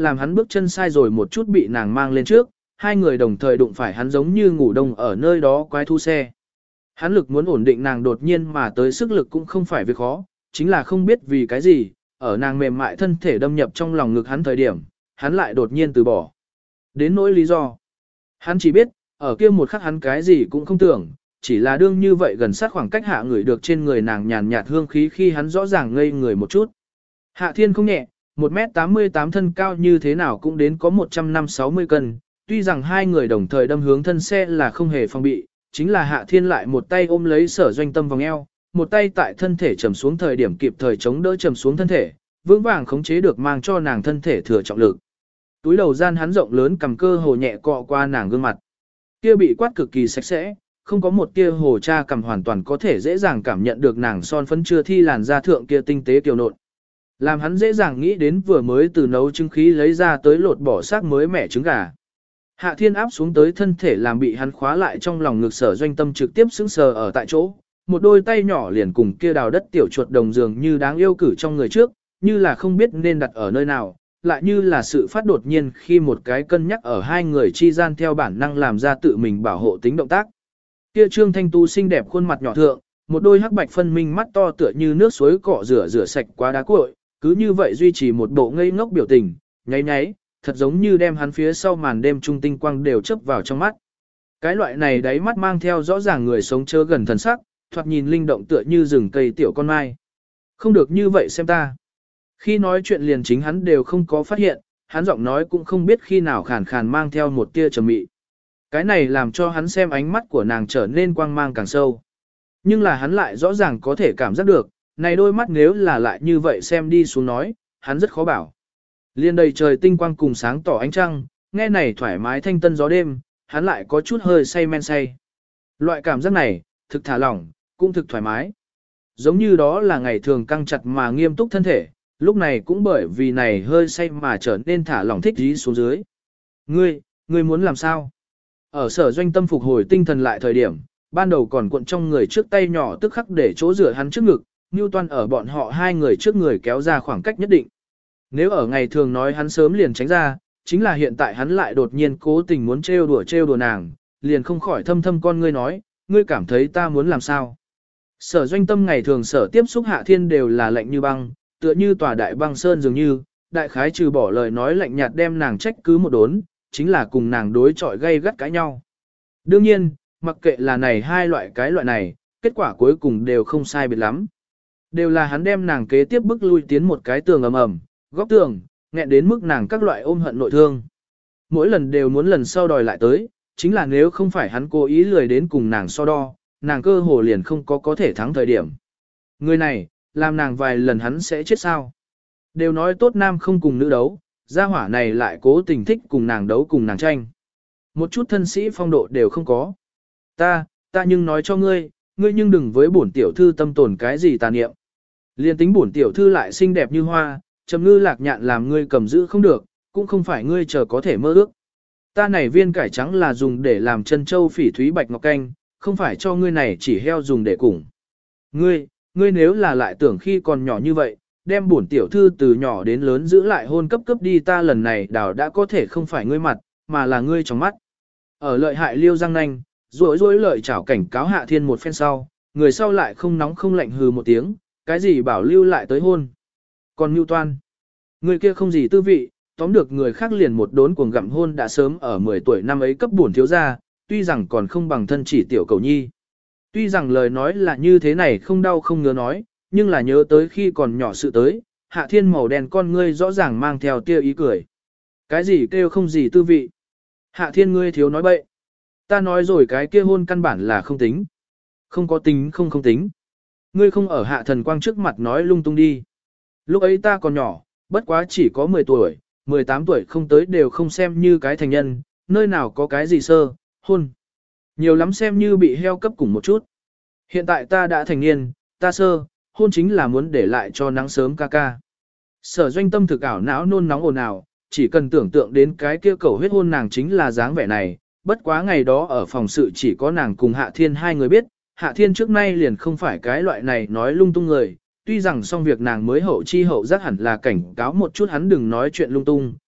làm hắn bước chân sai rồi một chút bị nàng mang lên trước, hai người đồng thời đụng phải hắn giống như ngủ đông ở nơi đó quái thu xe. Hắn lực muốn ổn định nàng đột nhiên mà tới sức lực cũng không phải việc khó, chính là không biết vì cái gì, ở nàng mềm mại thân thể đâm nhập trong lòng ngực hắn thời điểm, hắn lại đột nhiên từ bỏ. Đến nỗi lý do, hắn chỉ biết, ở kia một khắc hắn cái gì cũng không tưởng, chỉ là đương như vậy gần sát khoảng cách hạ người được trên người nàng nhàn nhạt hương khí khi hắn rõ ràng ngây người một chút. Hạ Thiên không nhẹ, 1m88 thân cao như thế nào cũng đến có 150-60 cân, tuy rằng hai người đồng thời đâm hướng thân xe là không hề phòng bị, chính là Hạ Thiên lại một tay ôm lấy Sở Doanh Tâm vòng eo, một tay tại thân thể trầm xuống thời điểm kịp thời chống đỡ trầm xuống thân thể, vững vàng khống chế được mang cho nàng thân thể thừa trọng lực. Túi đầu gian hắn rộng lớn cầm cơ hồ nhẹ cọ qua nàng gương mặt. Kia bị quát cực kỳ sạch sẽ, không có một tia hồ cha cầm hoàn toàn có thể dễ dàng cảm nhận được nàng son phấn chưa thi làn da thượng kia tinh tế kiều nộn. Làm hắn dễ dàng nghĩ đến vừa mới từ nấu trứng khí lấy ra tới lột bỏ xác mới mẻ trứng gà. Hạ Thiên áp xuống tới thân thể làm bị hắn khóa lại trong lòng ngực Sở Doanh Tâm trực tiếp sững sờ ở tại chỗ, một đôi tay nhỏ liền cùng kia đào đất tiểu chuột đồng dường như đáng yêu cử trong người trước, như là không biết nên đặt ở nơi nào, lại như là sự phát đột nhiên khi một cái cân nhắc ở hai người chi gian theo bản năng làm ra tự mình bảo hộ tính động tác. Kia Trương Thanh Tu xinh đẹp khuôn mặt nhỏ thượng, một đôi hắc bạch phân minh mắt to tựa như nước suối cọ rửa sạch quá đá cuội, cứ như vậy duy trì một bộ ngây ngốc biểu tình, nháy nháy, thật giống như đem hắn phía sau màn đêm trung tinh quang đều chớp vào trong mắt. Cái loại này đáy mắt mang theo rõ ràng người sống chớ gần thần sắc, thoạt nhìn linh động tựa như rừng cây tiểu con mai. Không được như vậy xem ta. Khi nói chuyện liền chính hắn đều không có phát hiện, hắn giọng nói cũng không biết khi nào khàn khàn mang theo một tia trầm mị. Cái này làm cho hắn xem ánh mắt của nàng trở nên quang mang càng sâu. Nhưng là hắn lại rõ ràng có thể cảm giác được, này đôi mắt nếu là lại như vậy xem đi xuống nói, hắn rất khó bảo. Liên đầy trời tinh quang cùng sáng tỏ ánh trăng, nghe này thoải mái thanh tân gió đêm, hắn lại có chút hơi say men say. Loại cảm giác này, thực thả lỏng, cũng thực thoải mái. Giống như đó là ngày thường căng chặt mà nghiêm túc thân thể, lúc này cũng bởi vì này hơi say mà trở nên thả lỏng thích dí xuống dưới. Ngươi muốn làm sao? Ở Sở Doanh Tâm phục hồi tinh thần lại thời điểm, ban đầu còn cuộn trong người trước tay nhỏ tức khắc để chỗ rửa hắn trước ngực, Newton ở bọn họ hai người trước người kéo ra khoảng cách nhất định. Nếu ở ngày thường nói hắn sớm liền tránh ra, chính là hiện tại hắn lại đột nhiên cố tình muốn trêu đùa nàng, liền không khỏi thâm thâm con ngươi nói, ngươi cảm thấy ta muốn làm sao? Sở Doanh Tâm ngày thường sở tiếp xúc Hạ Thiên đều là lạnh như băng, tựa như tòa đại băng sơn dường như, đại khái trừ bỏ lời nói lạnh nhạt đem nàng trách cứ một đốn, chính là cùng nàng đối chọi gây gắt cãi nhau. Đương nhiên, mặc kệ là này hai loại cái loại này, kết quả cuối cùng đều không sai biệt lắm. Đều là hắn đem nàng kế tiếp bức lui tiến một cái tường ầm ầm, góc tường, nghẹn đến mức nàng các loại ôm hận nội thương. Mỗi lần đều muốn lần sau đòi lại tới, chính là nếu không phải hắn cố ý lười đến cùng nàng so đo, nàng cơ hồ liền không có thể thắng thời điểm. Người này, làm nàng vài lần hắn sẽ chết sao. Đều nói tốt nam không cùng nữ đấu, gia hỏa này lại cố tình thích cùng nàng đấu cùng nàng tranh. Một chút thân sĩ phong độ đều không có. Ta nhưng nói cho ngươi, ngươi nhưng đừng với bổn tiểu thư tâm tồn cái gì tà niệm. Liên tính bổn tiểu thư lại xinh đẹp như hoa, trầm ngư lạc nhạn làm ngươi cầm giữ không được, cũng không phải ngươi chờ có thể mơ ước. Ta này viên cải trắng là dùng để làm chân châu phỉ thúy bạch ngọc canh, không phải cho ngươi này chỉ heo dùng để cùng. Ngươi nếu là lại tưởng khi còn nhỏ như vậy, đem bổn tiểu thư từ nhỏ đến lớn giữ lại hôn cấp đi ta lần này đào đã có thể không phải ngươi mặt, mà là ngươi trong mắt. Ở lợi hại liêu răng nanh, rối lợi chảo cảnh cáo Hạ Thiên một phen sau, người sau lại không nóng không lạnh hừ một tiếng, cái gì bảo lưu lại tới hôn. Còn Mưu Toan, người kia không gì tư vị, tóm được người khác liền một đốn cuồng gặm hôn đã sớm ở 10 tuổi năm ấy cấp bổn thiếu gia, tuy rằng còn không bằng thân chỉ tiểu cầu nhi. Tuy rằng lời nói là như thế này không đau không ngứa nói, nhưng là nhớ tới khi còn nhỏ sự tới, Hạ Thiên màu đen con ngươi rõ ràng mang theo tia ý cười. Cái gì kêu không gì tư vị? Hạ Thiên ngươi thiếu nói bậy. Ta nói rồi cái kia hôn căn bản là không tính. Không có tính không tính. Ngươi không ở Hạ Thần Quang trước mặt nói lung tung đi. Lúc ấy ta còn nhỏ, bất quá chỉ có 10 tuổi, 18 tuổi không tới đều không xem như cái thành nhân, nơi nào có cái gì sơ, hôn. Nhiều lắm xem như bị heo cấp cùng một chút. Hiện tại ta đã thành niên, ta sơ, hôn chính là muốn để lại cho nắng sớm ca ca. Sở Doanh Tâm thực ảo não nôn nóng ồn ào, chỉ cần tưởng tượng đến cái kia cầu huyết hôn nàng chính là dáng vẻ này, bất quá ngày đó ở phòng sự chỉ có nàng cùng Hạ Thiên hai người biết, Hạ Thiên trước nay liền không phải cái loại này nói lung tung người, tuy rằng xong việc nàng mới hậu chi hậu giác hẳn là cảnh cáo một chút hắn đừng nói chuyện lung tung,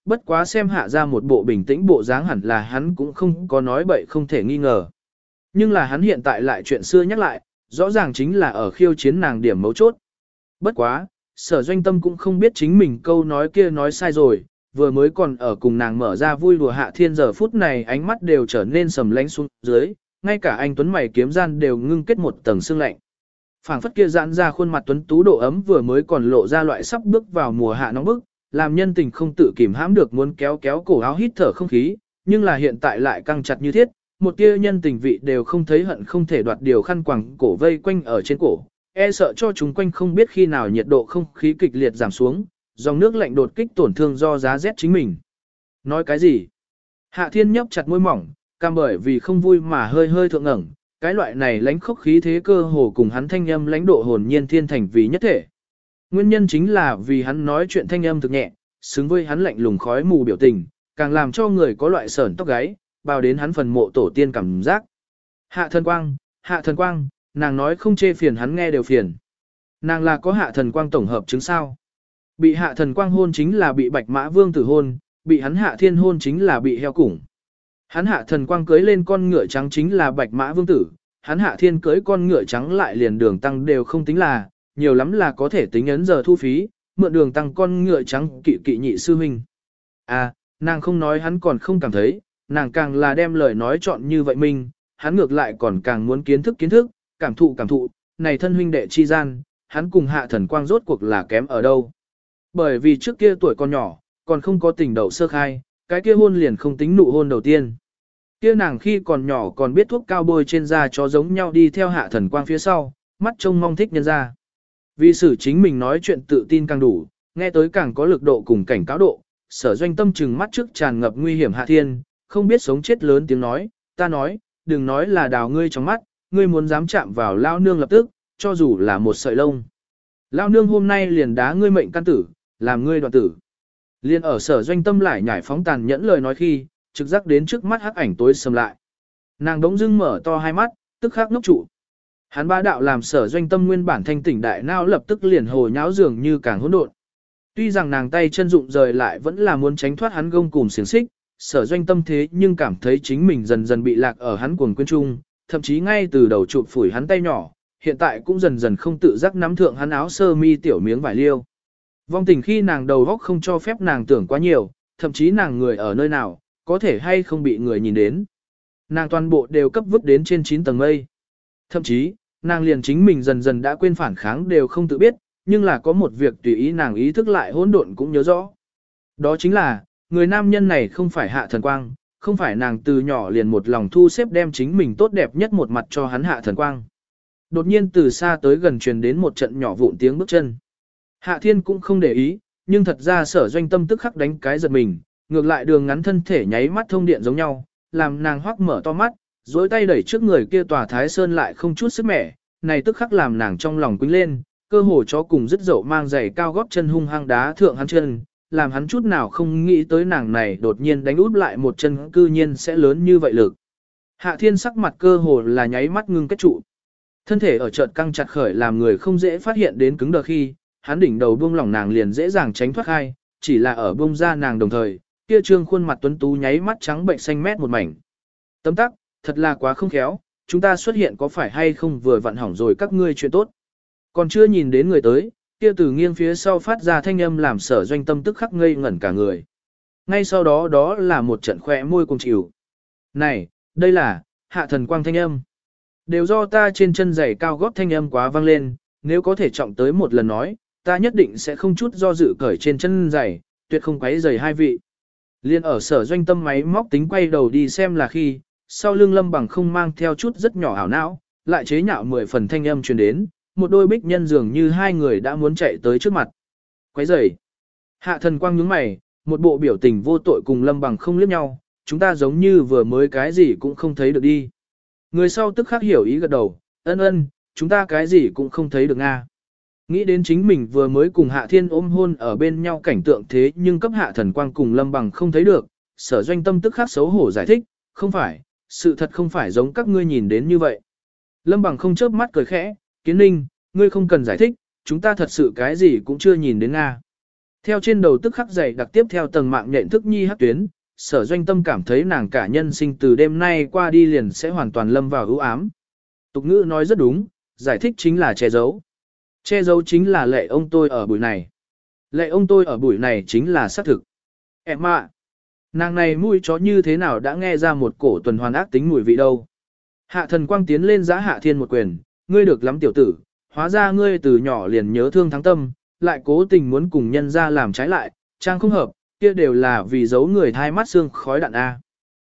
bất quá xem hạ ra một bộ bình tĩnh bộ dáng hẳn là hắn cũng không có nói bậy không thể nghi ngờ. Nhưng là hắn hiện tại lại chuyện xưa nhắc lại, rõ ràng chính là ở khiêu chiến nàng điểm mấu chốt. Bất quá, Sở Doanh Tâm cũng không biết chính mình câu nói kia nói sai rồi, vừa mới còn ở cùng nàng mở ra vui đùa Hạ Thiên giờ phút này ánh mắt đều trở nên sầm lánh xuống dưới, ngay cả anh Tuấn mày kiếm gian đều ngưng kết một tầng sương lạnh. Phảng phất kia giãn ra khuôn mặt tuấn tú độ ấm vừa mới còn lộ ra loại sắp bước vào mùa hạ nóng bức, làm nhân tình không tự kìm hãm được muốn kéo kéo cổ áo hít thở không khí, nhưng là hiện tại lại căng chặt như thiết, một tia nhân tình vị đều không thấy hận không thể đoạt điều khăn quàng cổ vây quanh ở trên cổ, e sợ cho chúng quanh không biết khi nào nhiệt độ không khí kịch liệt giảm xuống, dòng nước lạnh đột kích tổn thương do giá rét chính mình. Nói cái gì? Hạ Thiên nhấp chặt môi mỏng, cam bởi vì không vui mà hơi hơi thượng ngẩng, cái loại này lãnh khốc khí thế cơ hồ cùng hắn thanh âm lãnh độ hồn nhiên thiên thành vì nhất thể. Nguyên nhân chính là vì hắn nói chuyện thanh âm thực nhẹ, xứng với hắn lạnh lùng khói mù biểu tình, càng làm cho người có loại sởn tóc gáy, bao đến hắn phần mộ tổ tiên cảm giác. Hạ thần quang, nàng nói không chê phiền hắn nghe đều phiền. Nàng là có hạ thần quang tổng hợp chứng sao. Bị hạ thần quang hôn chính là bị bạch mã vương tử hôn, bị hắn hạ thiên hôn chính là bị heo củng. Hắn hạ thần quang cưới lên con ngựa trắng chính là bạch mã vương tử, hắn hạ thiên cưới con ngựa trắng lại liền đường tăng đều không tính là, nhiều lắm là có thể tính ấn giờ thu phí, mượn đường tăng con ngựa trắng kỵ kỵ nhị sư huynh. À, nàng không nói hắn còn không cảm thấy, nàng càng là đem lời nói chọn như vậy mình, hắn ngược lại còn càng muốn kiến thức, cảm thụ, này thân huynh đệ chi gian, hắn cùng hạ thần quang rốt cuộc là kém ở đâu. Bởi vì trước kia tuổi còn nhỏ, còn không có tình đầu sơ khai, cái kia hôn liền không tính nụ hôn đầu tiên. Kia nàng khi còn nhỏ còn biết thuốc cao bôi trên da cho giống nhau đi theo hạ thần quang phía sau, mắt trông mong thích nhân ra. Vì xử chính mình nói chuyện tự tin càng đủ, nghe tới càng có lực độ cùng cảnh cáo độ, Sở Doanh Tâm trừng mắt trước tràn ngập nguy hiểm Hạ Thiên, không biết sống chết lớn tiếng nói, ta nói, đừng nói là đào ngươi trong mắt, ngươi muốn dám chạm vào lao nương lập tức, cho dù là một sợi lông. Lao nương hôm nay liền đá ngươi mệnh căn tử, làm ngươi đoạn tử. Liên ở Sở Doanh Tâm lại nhảy phóng tàn nhẫn lời nói khi, trực giác đến trước mắt hắc ảnh tối sầm lại. Nàng đống dưng mở to hai mắt, tức khắc ngốc trụ. Hắn bá đạo làm Sở Doanh Tâm nguyên bản thanh tỉnh đại não lập tức liền hồ nháo dường như càng hỗn độn. Tuy rằng nàng tay chân dụng rời lại vẫn là muốn tránh thoát hắn gông cùm xiềng xích, Sở Doanh Tâm thế nhưng cảm thấy chính mình dần dần bị lạc ở hắn cuồng quyến trung, thậm chí ngay từ đầu chụp phủi hắn tay nhỏ, hiện tại cũng dần dần không tự giác nắm thượng hắn áo sơ mi tiểu miếng vải liêu. Vong tình khi nàng đầu óc không cho phép nàng tưởng quá nhiều, thậm chí nàng người ở nơi nào, có thể hay không bị người nhìn đến. Nàng toàn bộ đều cấp vứt đến trên 9 tầng mây. Thậm chí, nàng liền chính mình dần dần đã quên phản kháng đều không tự biết, nhưng là có một việc tùy ý nàng ý thức lại hỗn độn cũng nhớ rõ. Đó chính là, người nam nhân này không phải hạ thần quang, không phải nàng từ nhỏ liền một lòng thu xếp đem chính mình tốt đẹp nhất một mặt cho hắn hạ thần quang. Đột nhiên từ xa tới gần truyền đến một trận nhỏ vụn tiếng bước chân. Hạ Thiên cũng không để ý, nhưng thật ra Sở Doanh Tâm tức khắc đánh cái giật mình, ngược lại đường ngắn thân thể nháy mắt thông điện giống nhau, làm nàng hoắc mở to mắt, dối tay đẩy trước người kia tòa Thái Sơn lại không chút sức mẻ, này tức khắc làm nàng trong lòng quýnh lên, cơ hồ chó cùng dứt dậu mang giày cao gót chân hung hăng đá thượng hắn chân, làm hắn chút nào không nghĩ tới nàng này đột nhiên đánh út lại một chân cư nhiên sẽ lớn như vậy lực. Hạ Thiên sắc mặt cơ hồ là nháy mắt ngưng kết trụ. Thân thể ở chợt căng chặt khởi làm người không dễ phát hiện đến cứng đờ khi, hắn đỉnh đầu buông lỏng nàng liền dễ dàng tránh thoát khai, chỉ là ở buông ra nàng đồng thời, kia trương khuôn mặt tuấn tú nháy mắt trắng bệnh xanh mét một mảnh. Tấm tắc, thật là quá không khéo, chúng ta xuất hiện có phải hay không vừa vặn hỏng rồi các ngươi chuyện tốt. Còn chưa nhìn đến người tới, kia từ nghiêng phía sau phát ra thanh âm làm Sở Doanh Tâm tức khắc ngây ngẩn cả người. Ngay sau đó đó là một trận khỏe môi cùng chịu. Này, đây là, hạ thần quang thanh âm. Đều do ta trên chân giày cao gót thanh âm quá vang lên, nếu có thể trọng tới một lần nói, ta nhất định sẽ không chút do dự cởi trên chân giày, tuyệt không quấy giày hai vị. Liên ở Sở Doanh Tâm máy móc tính quay đầu đi xem là khi, sau lưng Lâm Bằng không mang theo chút rất nhỏ ảo não, lại chế nhạo 10 phần thanh âm truyền đến, một đôi bích nhân dường như hai người đã muốn chạy tới trước mặt. Quấy giày. Hạ thần quang nhướng mày, một bộ biểu tình vô tội cùng Lâm Bằng không liếc nhau, chúng ta giống như vừa mới cái gì cũng không thấy được đi. Người sau tức khắc hiểu ý gật đầu, ân, chúng ta cái gì cũng không thấy được nga. Nghĩ đến chính mình vừa mới cùng Hạ Thiên ôm hôn ở bên nhau cảnh tượng thế nhưng cấp Hạ thần quang cùng Lâm Bằng không thấy được, Sở Doanh Tâm tức khắc xấu hổ giải thích, không phải, sự thật không phải giống các ngươi nhìn đến như vậy. Lâm Bằng không chớp mắt cười khẽ, Kiến Ninh, ngươi không cần giải thích, chúng ta thật sự cái gì cũng chưa nhìn đến nga. Theo trên đầu tức khắc dày đặc tiếp theo tầng mạng nhện thức nhi hắc tuyến, Sở Doanh Tâm cảm thấy nàng cả nhân sinh từ đêm nay qua đi liền sẽ hoàn toàn lâm vào ưu ám. Tục ngữ nói rất đúng, giải thích chính là che giấu. Che giấu chính là lệ ông tôi ở buổi này. Lệ ông tôi ở buổi này chính là xác thực. Em ạ, nàng này mũi chó như thế nào đã nghe ra một cổ tuần hoàn ác tính mùi vị đâu. Hạ Thần Quang tiến lên giã Hạ Thiên một quyền, ngươi được lắm tiểu tử, hóa ra ngươi từ nhỏ liền nhớ thương thắng tâm, lại cố tình muốn cùng nhân ra làm trái lại, trang không hợp, kia đều là vì giấu người thai mắt xương khói đạn A.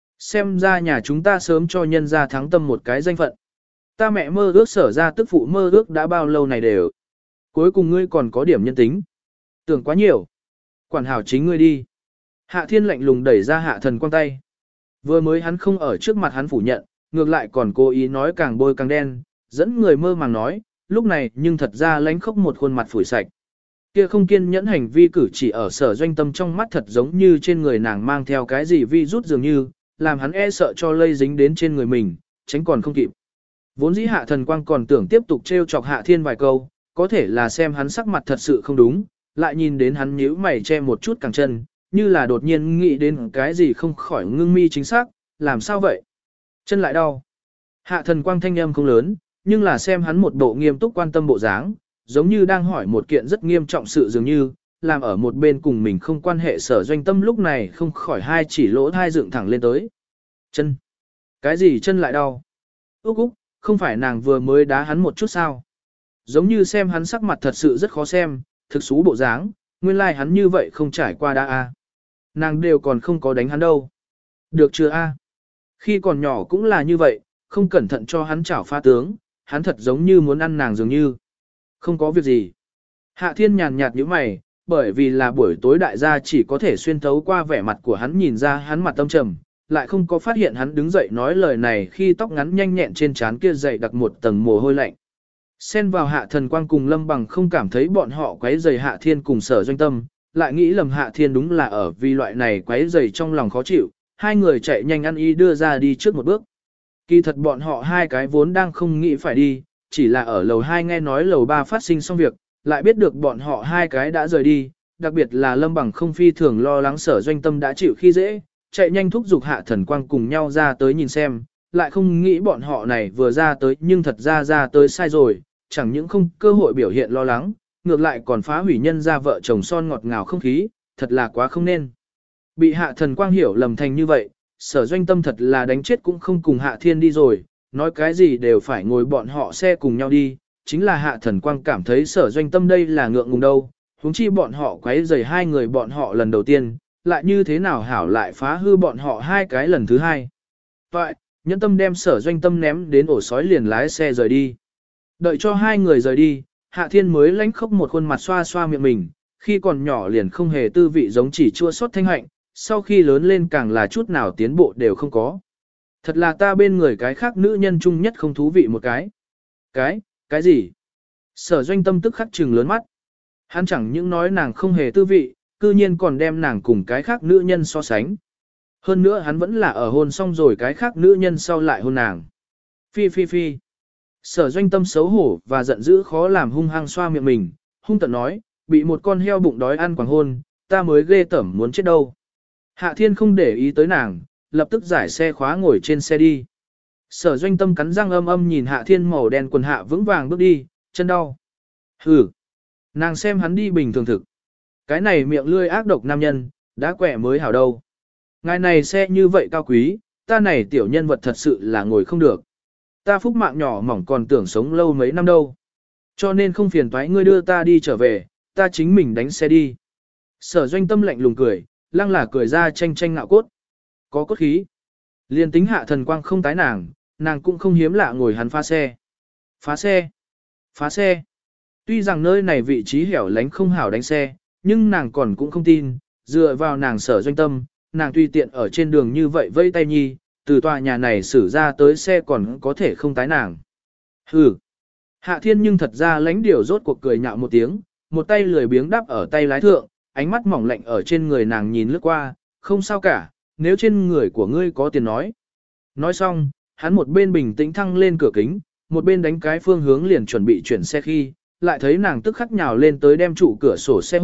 Xem ra nhà chúng ta sớm cho nhân ra thắng tâm một cái danh phận. Ta mẹ mơ ước Sở ra tức phụ mơ ước đã bao lâu này đều. Cuối cùng ngươi còn có điểm nhân tính. Tưởng quá nhiều. Quản hảo chính ngươi đi. Hạ Thiên lạnh lùng đẩy ra Hạ Thần Quang tay. Vừa mới hắn không ở trước mặt hắn phủ nhận, ngược lại còn cố ý nói càng bôi càng đen, dẫn người mơ màng nói, lúc này nhưng thật ra lánh khóc một khuôn mặt phủi sạch. Kia không kiên nhẫn hành vi cử chỉ ở Sở Doanh Tâm trong mắt thật giống như trên người nàng mang theo cái gì vi rút dường như, làm hắn e sợ cho lây dính đến trên người mình, tránh còn không kịp. Vốn dĩ Hạ Thần Quang còn tưởng tiếp tục trêu chọc Hạ Thiên vài câu, có thể là xem hắn sắc mặt thật sự không đúng, lại nhìn đến hắn nhíu mày che một chút cẳng chân, như là đột nhiên nghĩ đến cái gì không khỏi ngưng mi chính xác, làm sao vậy? Chân lại đau. Hạ Thần Quang thanh âm không lớn, nhưng là xem hắn một bộ nghiêm túc quan tâm bộ dáng, giống như đang hỏi một kiện rất nghiêm trọng sự dường như, làm ở một bên cùng mình không quan hệ Sở Doanh Tâm lúc này không khỏi hai chỉ lỗ thai dựng thẳng lên tới. Chân. Cái gì chân lại đau? Úc úc, không phải nàng vừa mới đá hắn một chút sao? Giống như xem hắn sắc mặt thật sự rất khó xem, thực xú bộ dáng, nguyên lai like hắn như vậy không trải qua đá a. Nàng đều còn không có đánh hắn đâu. Được chưa a? Khi còn nhỏ cũng là như vậy, không cẩn thận cho hắn chảo pha tướng, hắn thật giống như muốn ăn nàng dường như. Không có việc gì. Hạ Thiên nhàn nhạt như mày, bởi vì là buổi tối đại gia chỉ có thể xuyên thấu qua vẻ mặt của hắn nhìn ra hắn mặt tâm trầm, lại không có phát hiện hắn đứng dậy nói lời này khi tóc ngắn nhanh nhẹn trên trán kia dày đặc một tầng mồ hôi lạnh. Xen vào Hạ Thần Quang cùng Lâm Bằng không cảm thấy bọn họ quấy rầy Hạ Thiên cùng Sở Doanh Tâm, lại nghĩ lầm Hạ Thiên đúng là ở vì loại này quấy rầy trong lòng khó chịu, hai người chạy nhanh ăn y đưa ra đi trước một bước. Kỳ thật bọn họ hai cái vốn đang không nghĩ phải đi, chỉ là ở lầu 2 nghe nói lầu 3 phát sinh xong việc, lại biết được bọn họ hai cái đã rời đi, đặc biệt là Lâm Bằng không phi thường lo lắng Sở Doanh Tâm đã chịu khi dễ, chạy nhanh thúc giục Hạ Thần Quang cùng nhau ra tới nhìn xem, lại không nghĩ bọn họ này vừa ra tới nhưng thật ra tới sai rồi, chẳng những không cơ hội biểu hiện lo lắng, ngược lại còn phá hủy nhân ra vợ chồng son ngọt ngào không khí, thật là quá không nên. Bị Hạ Thần Quang hiểu lầm thành như vậy, Sở Doanh Tâm thật là đánh chết cũng không cùng Hạ Thiên đi rồi, nói cái gì đều phải ngồi bọn họ xe cùng nhau đi, chính là Hạ Thần Quang cảm thấy Sở Doanh Tâm đây là ngượng ngùng đâu, huống chi bọn họ quấy rầy hai người bọn họ lần đầu tiên, lại như thế nào hảo lại phá hư bọn họ hai cái lần thứ hai. Vậy, nhẫn tâm đem Sở Doanh Tâm ném đến ổ sói liền lái xe rời đi. Đợi cho hai người rời đi, Hạ Thiên mới lánh khóc một khuôn mặt xoa xoa miệng mình, khi còn nhỏ liền không hề tư vị giống chỉ chua xót thanh hạnh, sau khi lớn lên càng là chút nào tiến bộ đều không có. Thật là ta bên người cái khác nữ nhân chung nhất không thú vị một cái. Cái gì? Sở Doanh Tâm tức khắc trừng lớn mắt. Hắn chẳng những nói nàng không hề tư vị, cư nhiên còn đem nàng cùng cái khác nữ nhân so sánh. Hơn nữa hắn vẫn là ở hôn xong rồi cái khác nữ nhân sau lại hôn nàng. Phi. Sở Doanh Tâm xấu hổ và giận dữ khó làm hung hăng xoa miệng mình, hung tợn nói, bị một con heo bụng đói ăn quảng hôn, ta mới ghê tởm muốn chết đâu. Hạ Thiên không để ý tới nàng, lập tức giải xe khóa ngồi trên xe đi. Sở Doanh Tâm cắn răng âm nhìn Hạ Thiên màu đen quần hạ vững vàng bước đi, chân đau. Hừ. Nàng xem hắn đi bình thường thực. Cái này miệng lươi ác độc nam nhân, đã quẻ mới hảo đâu. Ngài này xe như vậy cao quý, ta này tiểu nhân vật thật sự là ngồi không được. Ta phúc mạng nhỏ mỏng còn tưởng sống lâu mấy năm đâu. Cho nên không phiền toái ngươi đưa ta đi trở về, ta chính mình đánh xe đi. Sở Doanh Tâm lạnh lùng cười, lăng là cười ra tranh ngạo cốt. Có cốt khí. Liên tính Hạ Thần Quang không tái nàng cũng không hiếm lạ ngồi hắn phá xe. Phá xe. Tuy rằng nơi này vị trí hẻo lánh không hảo đánh xe, nhưng nàng còn cũng không tin, dựa vào nàng Sở Doanh Tâm, nàng tùy tiện ở trên đường như vậy vây tay nhi, từ tòa nhà này xử ra tới xe còn có thể không tái nàng. Hừ. Hạ Thiên nhưng thật ra lánh điều rốt cuộc cười nhạo một tiếng, một tay lười biếng đắp ở tay lái thượng, ánh mắt mỏng lạnh ở trên người nàng nhìn lướt qua, không sao cả, nếu trên người của ngươi có tiền nói. Nói xong, hắn một bên bình tĩnh thăng lên cửa kính, một bên đánh cái phương hướng liền chuẩn bị chuyển xe khi, lại thấy nàng tức khắc nhào lên tới đem trụ cửa sổ xe hộ,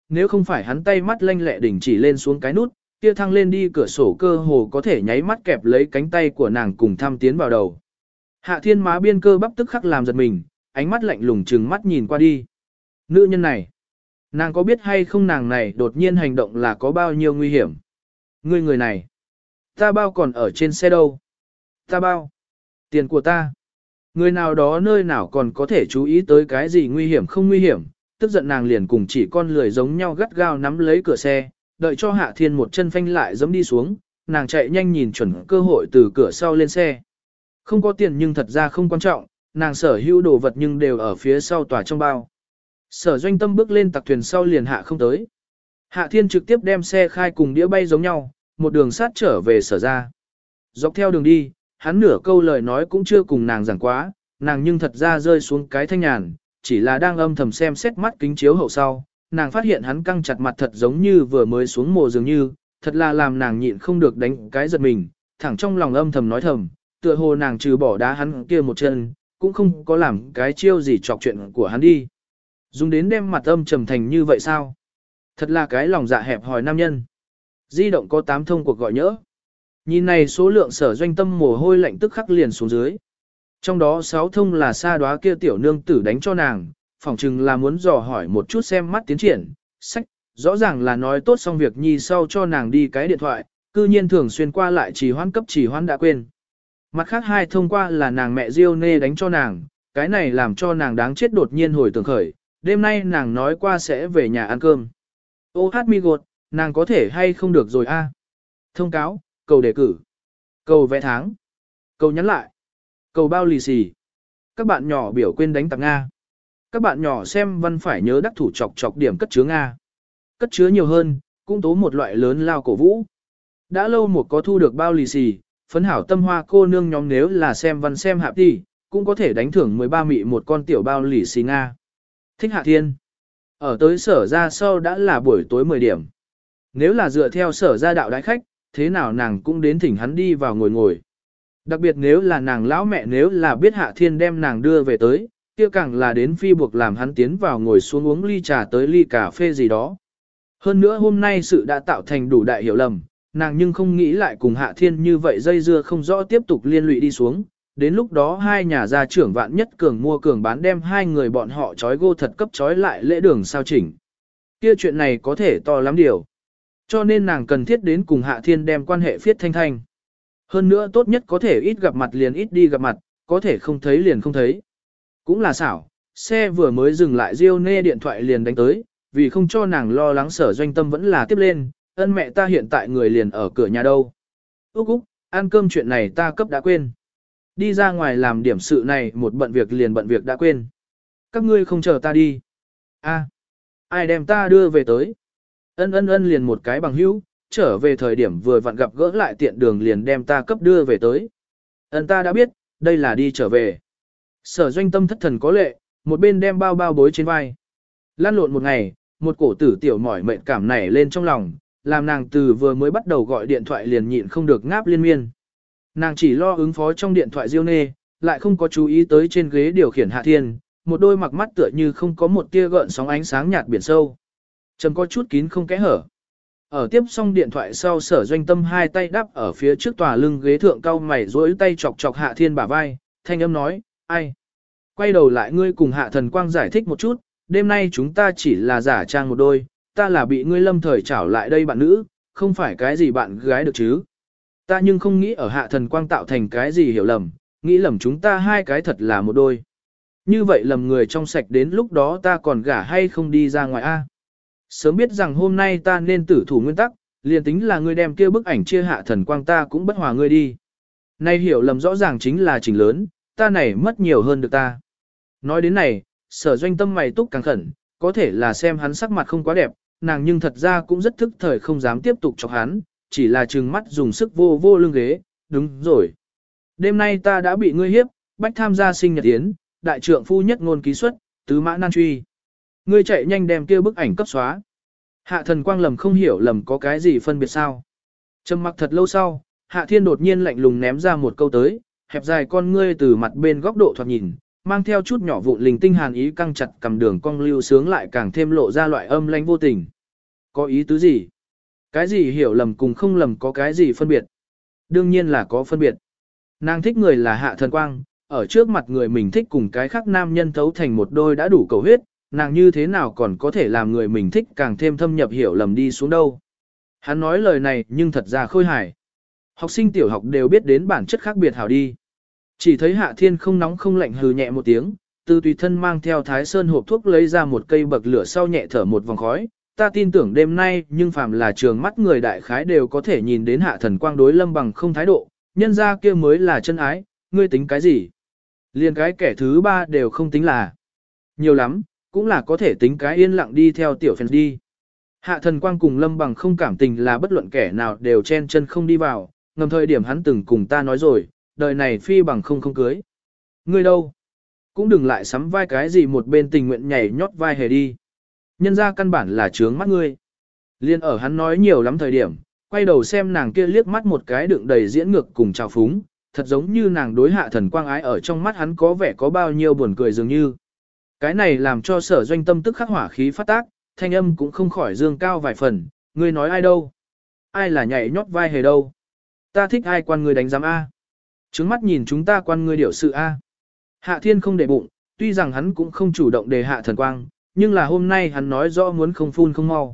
nếu không phải hắn tay mắt lanh lẹ đỉnh chỉ lên xuống cái nút, kia thăng lên đi cửa sổ cơ hồ có thể nháy mắt kẹp lấy cánh tay của nàng cùng thăm tiến vào đầu. Hạ Thiên má biên cơ bắp tức khắc làm giật mình, ánh mắt lạnh lùng trừng mắt nhìn qua đi. Nữ nhân này, nàng có biết hay không nàng này đột nhiên hành động là có bao nhiêu nguy hiểm? Ngươi người này, ta bao còn ở trên xe đâu? Ta bao, tiền của ta. Người nào đó nơi nào còn có thể chú ý tới cái gì nguy hiểm không nguy hiểm, tức giận nàng liền cùng chỉ con lười giống nhau gắt gao nắm lấy cửa xe, đợi cho Hạ Thiên một chân phanh lại giẫm đi xuống, nàng chạy nhanh nhìn chuẩn cơ hội từ cửa sau lên xe. Không có tiền nhưng thật ra không quan trọng, nàng sở hữu đồ vật nhưng đều ở phía sau tòa trong bao. Sở Doanh Tâm bước lên tặc thuyền sau liền hạ không tới. Hạ Thiên trực tiếp đem xe khai cùng đĩa bay giống nhau, một đường sát trở về sở ra. Dọc theo đường đi, hắn nửa câu lời nói cũng chưa cùng nàng giảng quá, nàng nhưng thật ra rơi xuống cái thanh nhàn, chỉ là đang âm thầm xem xét mắt kính chiếu hậu sau, nàng phát hiện hắn căng chặt mặt thật giống như vừa mới xuống mồ dường như, thật là làm nàng nhịn không được đánh cái giật mình, thẳng trong lòng âm thầm nói thầm, tựa hồ nàng trừ bỏ đá hắn kia một chân, cũng không có làm cái chiêu gì chọc chuyện của hắn đi. Dùng đến đem mặt âm trầm thành như vậy sao? Thật là cái lòng dạ hẹp hòi nam nhân. Di động có 8 thông cuộc gọi nhỡ. Nhìn này số lượng Sở Doanh Tâm mồ hôi lạnh tức khắc liền xuống dưới. Trong đó 6 thông là sa đóa kia tiểu nương tử đánh cho nàng, phỏng chừng là muốn dò hỏi một chút xem mắt tiến triển, sách, rõ ràng là nói tốt xong việc nhi sau cho nàng đi cái điện thoại, cư nhiên thường xuyên qua lại trì hoãn đã quên. Mặt khác 2 thông qua là nàng mẹ Diêu Nê đánh cho nàng, cái này làm cho nàng đáng chết đột nhiên hồi tưởng khởi, đêm nay nàng nói qua sẽ về nhà ăn cơm. Ô hát mi gột, nàng có thể hay không được rồi a? Thông cáo, cầu đề cử, cầu vẽ tháng, cầu nhắn lại, cầu bao lì xì. Các bạn nhỏ biểu quên đánh tặng Nga. Các bạn nhỏ xem văn phải nhớ đắc thủ chọc điểm cất chứa Nga. Cất chứa nhiều hơn, cũng tố một loại lớn lao cổ vũ. Đã lâu một có thu được bao lì xì, phấn hảo tâm hoa cô nương nhóm nếu là xem văn xem hạp đi, cũng có thể đánh thưởng 13 mị một con tiểu bao lì xì Nga. Thích Hạ Thiên. Ở tới sở ra sau đã là buổi tối 10 điểm. Nếu là dựa theo sở ra đạo đái khách, thế nào nàng cũng đến thỉnh hắn đi vào ngồi. Đặc biệt nếu là nàng lão mẹ nếu là biết Hạ Thiên đem nàng đưa về tới, kia càng là đến phi buộc làm hắn tiến vào ngồi xuống uống ly trà tới ly cà phê gì đó. Hơn nữa hôm nay sự đã tạo thành đủ đại hiểu lầm, nàng nhưng không nghĩ lại cùng Hạ Thiên như vậy dây dưa không rõ tiếp tục liên lụy đi xuống. Đến lúc đó hai nhà gia trưởng vạn nhất cường mua cường bán đem hai người bọn họ trói gô thật cấp trói lại lễ đường sao chỉnh. Kia chuyện này có thể to lắm điều. Cho nên nàng cần thiết đến cùng Hạ Thiên đem quan hệ phiết thanh thanh. Hơn nữa tốt nhất có thể ít gặp mặt liền ít đi gặp mặt, có thể không thấy liền không thấy. Cũng là xảo, xe vừa mới dừng lại Diêu Nê điện thoại liền đánh tới, vì không cho nàng lo lắng Sở Doanh Tâm vẫn là tiếp lên, ân mẹ ta hiện tại người liền ở cửa nhà đâu. Úc Úc, ăn cơm chuyện này ta cấp đã quên. Đi ra ngoài làm điểm sự này một bận việc liền bận việc đã quên. Các ngươi không chờ ta đi. A, ai đem ta đưa về tới. Ân liền một cái bằng hữu, trở về thời điểm vừa vặn gặp gỡ lại tiện đường liền đem ta cấp đưa về tới. Ta đã biết, đây là đi trở về. Sở Doanh Tâm thất thần có lệ, một bên đem bao bối trên vai. Lăn lộn một ngày, một cổ tử tiểu mỏi mệt cảm nảy lên trong lòng, làm nàng từ vừa mới bắt đầu gọi điện thoại liền nhịn không được ngáp liên miên. Nàng chỉ lo ứng phó trong điện thoại Diêu Nê, lại không có chú ý tới trên ghế điều khiển Hạ Thiên, một đôi mặc mắt tựa như không có một tia gợn sóng ánh sáng nhạt biển sâu. Trầm có chút kín không kẽ hở. Ở tiếp xong điện thoại sau Sở Doanh Tâm hai tay đắp ở phía trước tòa lưng ghế thượng cau mày duỗi tay chọc Hạ Thiên bả vai, thanh âm nói, ai? Quay đầu lại ngươi cùng Hạ Thần Quang giải thích một chút, đêm nay chúng ta chỉ là giả trang một đôi, ta là bị ngươi lâm thời trảo lại đây bạn nữ, không phải cái gì bạn gái được chứ. Ta nhưng không nghĩ ở Hạ Thần Quang tạo thành cái gì hiểu lầm, nghĩ lầm chúng ta hai cái thật là một đôi. Như vậy lầm người trong sạch đến lúc đó ta còn gả hay không đi ra ngoài a? Sớm biết rằng hôm nay ta nên tử thủ nguyên tắc, liền tính là ngươi đem kia bức ảnh chia Hạ Thần Quang ta cũng bất hòa ngươi đi. Nay hiểu lầm rõ ràng chính là chỉnh lớn, ta này mất nhiều hơn được ta. Nói đến này, Sở Doanh Tâm mày túc càng khẩn, có thể là xem hắn sắc mặt không quá đẹp, nàng nhưng thật ra cũng rất thức thời không dám tiếp tục chọc hắn, chỉ là trừng mắt dùng sức vô lưng ghế, đúng rồi. Đêm nay ta đã bị ngươi hiếp, bách tham gia sinh nhật yến, đại trượng phu nhất ngôn ký xuất, tứ mã nan truy. Ngươi chạy nhanh đem kia bức ảnh cấp xóa. Hạ Thần Quang lầm không hiểu lầm có cái gì phân biệt sao. Trầm mặc thật lâu sau, Hạ Thiên đột nhiên lạnh lùng ném ra một câu tới, hẹp dài con ngươi từ mặt bên góc độ thoạt nhìn, mang theo chút nhỏ vụn linh tinh hàn ý căng chặt cầm đường cong lưu sướng lại càng thêm lộ ra loại âm lãnh vô tình. Có ý tứ gì? Cái gì hiểu lầm cùng không lầm có cái gì phân biệt? Đương nhiên là có phân biệt. Nàng thích người là Hạ Thần Quang, ở trước mặt người mình thích cùng cái khác nam nhân thấu thành một đôi đã đủ cầu huyết, nàng như thế nào còn có thể làm người mình thích càng thêm thâm nhập hiểu lầm đi xuống đâu. Hắn nói lời này nhưng thật ra khôi hài. Học sinh tiểu học đều biết đến bản chất khác biệt hảo đi. Chỉ thấy Hạ Thiên không nóng không lạnh hừ nhẹ một tiếng, từ tùy thân mang theo Thái Sơn hộp thuốc lấy ra một cây bậc lửa sau nhẹ thở một vòng khói. Ta tin tưởng đêm nay nhưng phàm là trường mắt người đại khái đều có thể nhìn đến Hạ Thần Quang đối Lâm Bằng không thái độ, nhân ra kia mới là chân ái, ngươi tính cái gì? Liên cái kẻ thứ ba đều không tính là. Nhiều lắm, cũng là có thể tính cái yên lặng đi theo tiểu phèn đi. Hạ Thần Quang cùng Lâm Bằng không cảm tình là bất luận kẻ nào đều chen chân không đi vào, ngầm thời điểm hắn từng cùng ta nói rồi, đời này phi bằng không cưới. Ngươi đâu? Cũng đừng lại sắm vai cái gì một bên tình nguyện nhảy nhót vai hề đi. Nhân ra căn bản là trướng mắt ngươi. Liên ở hắn nói nhiều lắm thời điểm, quay đầu xem nàng kia liếc mắt một cái đựng đầy diễn ngược cùng trào phúng, thật giống như nàng đối Hạ Thần Quang ái ở trong mắt hắn có vẻ có bao nhiêu buồn cười dường như. Cái này làm cho Sở Doanh Tâm tức khắc hỏa khí phát tác, thanh âm cũng không khỏi dương cao vài phần, ngươi nói ai đâu? Ai là nhảy nhót vai hề đâu? Ta thích ai quan ngươi đánh giám A? Trứng mắt nhìn chúng ta quan ngươi điểu sự A? Hạ Thiên không để bụng, tuy rằng hắn cũng không chủ động đề Hạ Thần Quang, nhưng là hôm nay hắn nói rõ muốn không phun không mau.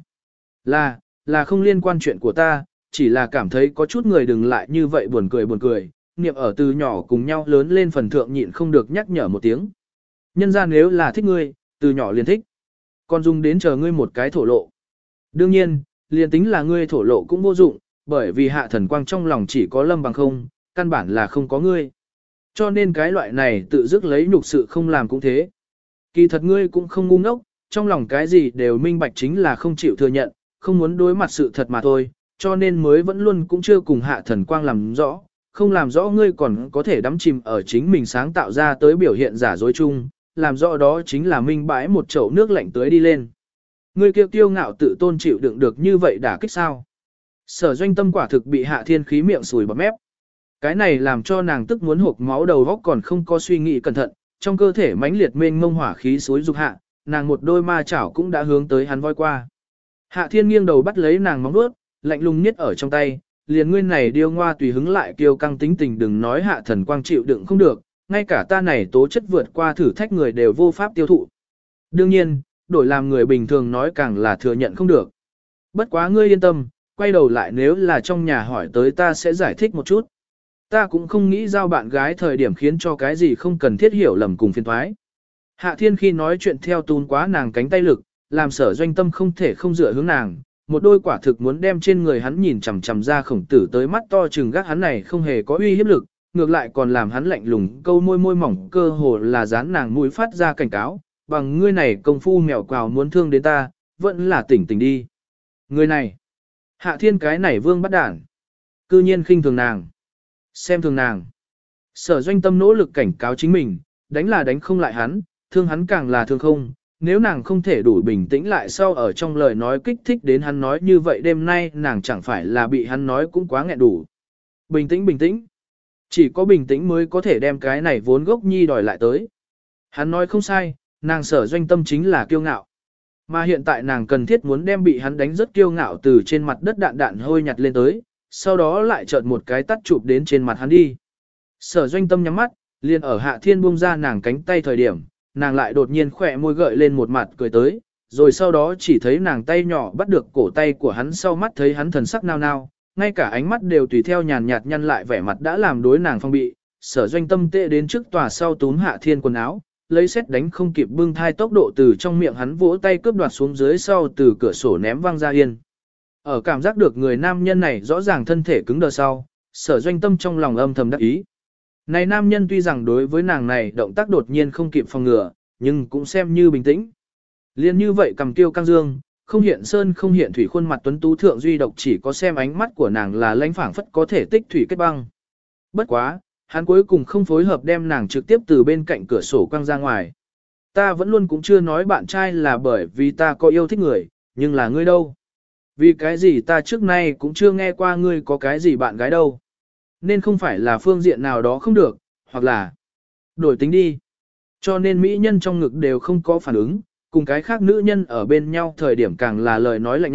Là không liên quan chuyện của ta, chỉ là cảm thấy có chút người đừng lại như vậy buồn cười, niệm ở từ nhỏ cùng nhau lớn lên phần thượng nhịn không được nhắc nhở một tiếng. Nhân ra nếu là thích ngươi, từ nhỏ liền thích. Còn dùng đến chờ ngươi một cái thổ lộ. Đương nhiên, liền tính là ngươi thổ lộ cũng vô dụng, bởi vì Hạ Thần Quang trong lòng chỉ có Lâm Bằng không, căn bản là không có ngươi. Cho nên cái loại này tự dứt lấy nhục sự không làm cũng thế. Kỳ thật ngươi cũng không ngu ngốc, trong lòng cái gì đều minh bạch chính là không chịu thừa nhận, không muốn đối mặt sự thật mà thôi, cho nên mới vẫn luôn cũng chưa cùng Hạ Thần Quang làm rõ, không làm rõ ngươi còn có thể đắm chìm ở chính mình sáng tạo ra tới biểu hiện giả dối chung, làm rõ đó chính là minh bãi một chậu nước lạnh tưới đi lên. Ngươi kêu kiêu ngạo tự tôn chịu đựng được như vậy đả kích sao? Sở Doanh Tâm quả thực bị Hạ Thiên khí miệng sùi bọt mép. Cái này làm cho nàng tức muốn hộc máu đầu góc còn không có suy nghĩ cẩn thận, trong cơ thể mãnh liệt mênh mông hỏa khí xối dục hạ, nàng một đôi ma chảo cũng đã hướng tới hắn voi qua. Hạ Thiên nghiêng đầu bắt lấy nàng móng vuốt, lạnh lùng niết ở trong tay, liền nguyên này điêu ngoa tùy hứng lại kiêu căng tính tình đừng nói Hạ Thần Quang chịu đựng không được, ngay cả ta này tố chất vượt qua thử thách người đều vô pháp tiêu thụ. Đương nhiên, đổi làm người bình thường nói càng là thừa nhận không được. Bất quá ngươi yên tâm, quay đầu lại nếu là trong nhà hỏi tới ta sẽ giải thích một chút. Ta cũng không nghĩ giao bạn gái thời điểm khiến cho cái gì không cần thiết hiểu lầm cùng phiền thoái. Hạ Thiên khi nói chuyện theo tún quá nàng cánh tay lực, làm Sở Doanh Tâm không thể không dựa hướng nàng, một đôi quả thực muốn đem trên người hắn nhìn chằm chằm ra khổng tử tới mắt to trừng gác hắn này không hề có uy hiếp lực, ngược lại còn làm hắn lạnh lùng câu môi môi mỏng cơ hồ là dán nàng mũi phát ra cảnh cáo, bằng ngươi này công phu mèo quào muốn thương đến ta, vẫn là tỉnh tỉnh đi. Người này, Hạ Thiên cái này vương bắt đản, cư nhiên khinh thường nàng, xem thường nàng. Sở Doanh Tâm nỗ lực cảnh cáo chính mình, đánh là đánh không lại hắn, thương hắn càng là thương không. Nếu nàng không thể đủ bình tĩnh lại sau ở trong lời nói kích thích đến hắn nói như vậy đêm nay nàng chẳng phải là bị hắn nói cũng quá nghẹn đủ. Bình tĩnh bình tĩnh. Chỉ có bình tĩnh mới có thể đem cái này vốn gốc nhi đòi lại tới. Hắn nói không sai, nàng Sở Doanh Tâm chính là kiêu ngạo. Mà hiện tại nàng cần thiết muốn đem bị hắn đánh rất kiêu ngạo từ trên mặt đất đạn đạn hôi nhặt lên tới, sau đó lại chợt một cái tắt chụp đến trên mặt hắn đi. Sở Doanh Tâm nhắm mắt, liền ở Hạ Thiên buông ra nàng cánh tay thời điểm, nàng lại đột nhiên khỏe môi gợi lên một mặt cười tới, rồi sau đó chỉ thấy nàng tay nhỏ bắt được cổ tay của hắn sau mắt thấy hắn thần sắc nao nao, ngay cả ánh mắt đều tùy theo nhàn nhạt nhăn lại vẻ mặt đã làm đối nàng phong bị. Sở Doanh Tâm tệ đến trước tòa sau túm Hạ Thiên quần áo, lấy xét đánh không kịp bưng thai tốc độ từ trong miệng hắn vỗ tay cướp đoạt xuống dưới sau từ cửa sổ ném văng ra yên. Ở cảm giác được người nam nhân này rõ ràng thân thể cứng đờ sau, Sở Doanh Tâm trong lòng âm thầm đắc ý. Này nam nhân tuy rằng đối với nàng này động tác đột nhiên không kịp phòng ngừa, nhưng cũng xem như bình tĩnh. Liên như vậy cầm tiêu căng dương, không hiện sơn không hiện thủy khuôn mặt tuấn tú thượng duy độc chỉ có xem ánh mắt của nàng là lãnh phảng phất có thể tích thủy kết băng. Bất quá, hắn cuối cùng không phối hợp đem nàng trực tiếp từ bên cạnh cửa sổ quăng ra ngoài. Ta vẫn luôn cũng chưa nói bạn trai là bởi vì ta có yêu thích người, nhưng là ngươi đâu? Vì cái gì ta trước nay cũng chưa nghe qua ngươi có cái gì bạn gái đâu? Nên không phải là phương diện nào đó không được, hoặc là đổi tính đi. Cho nên mỹ nhân trong ngực đều không có phản ứng, cùng cái khác nữ nhân ở bên nhau thời điểm càng là lời nói lạnh nhạt,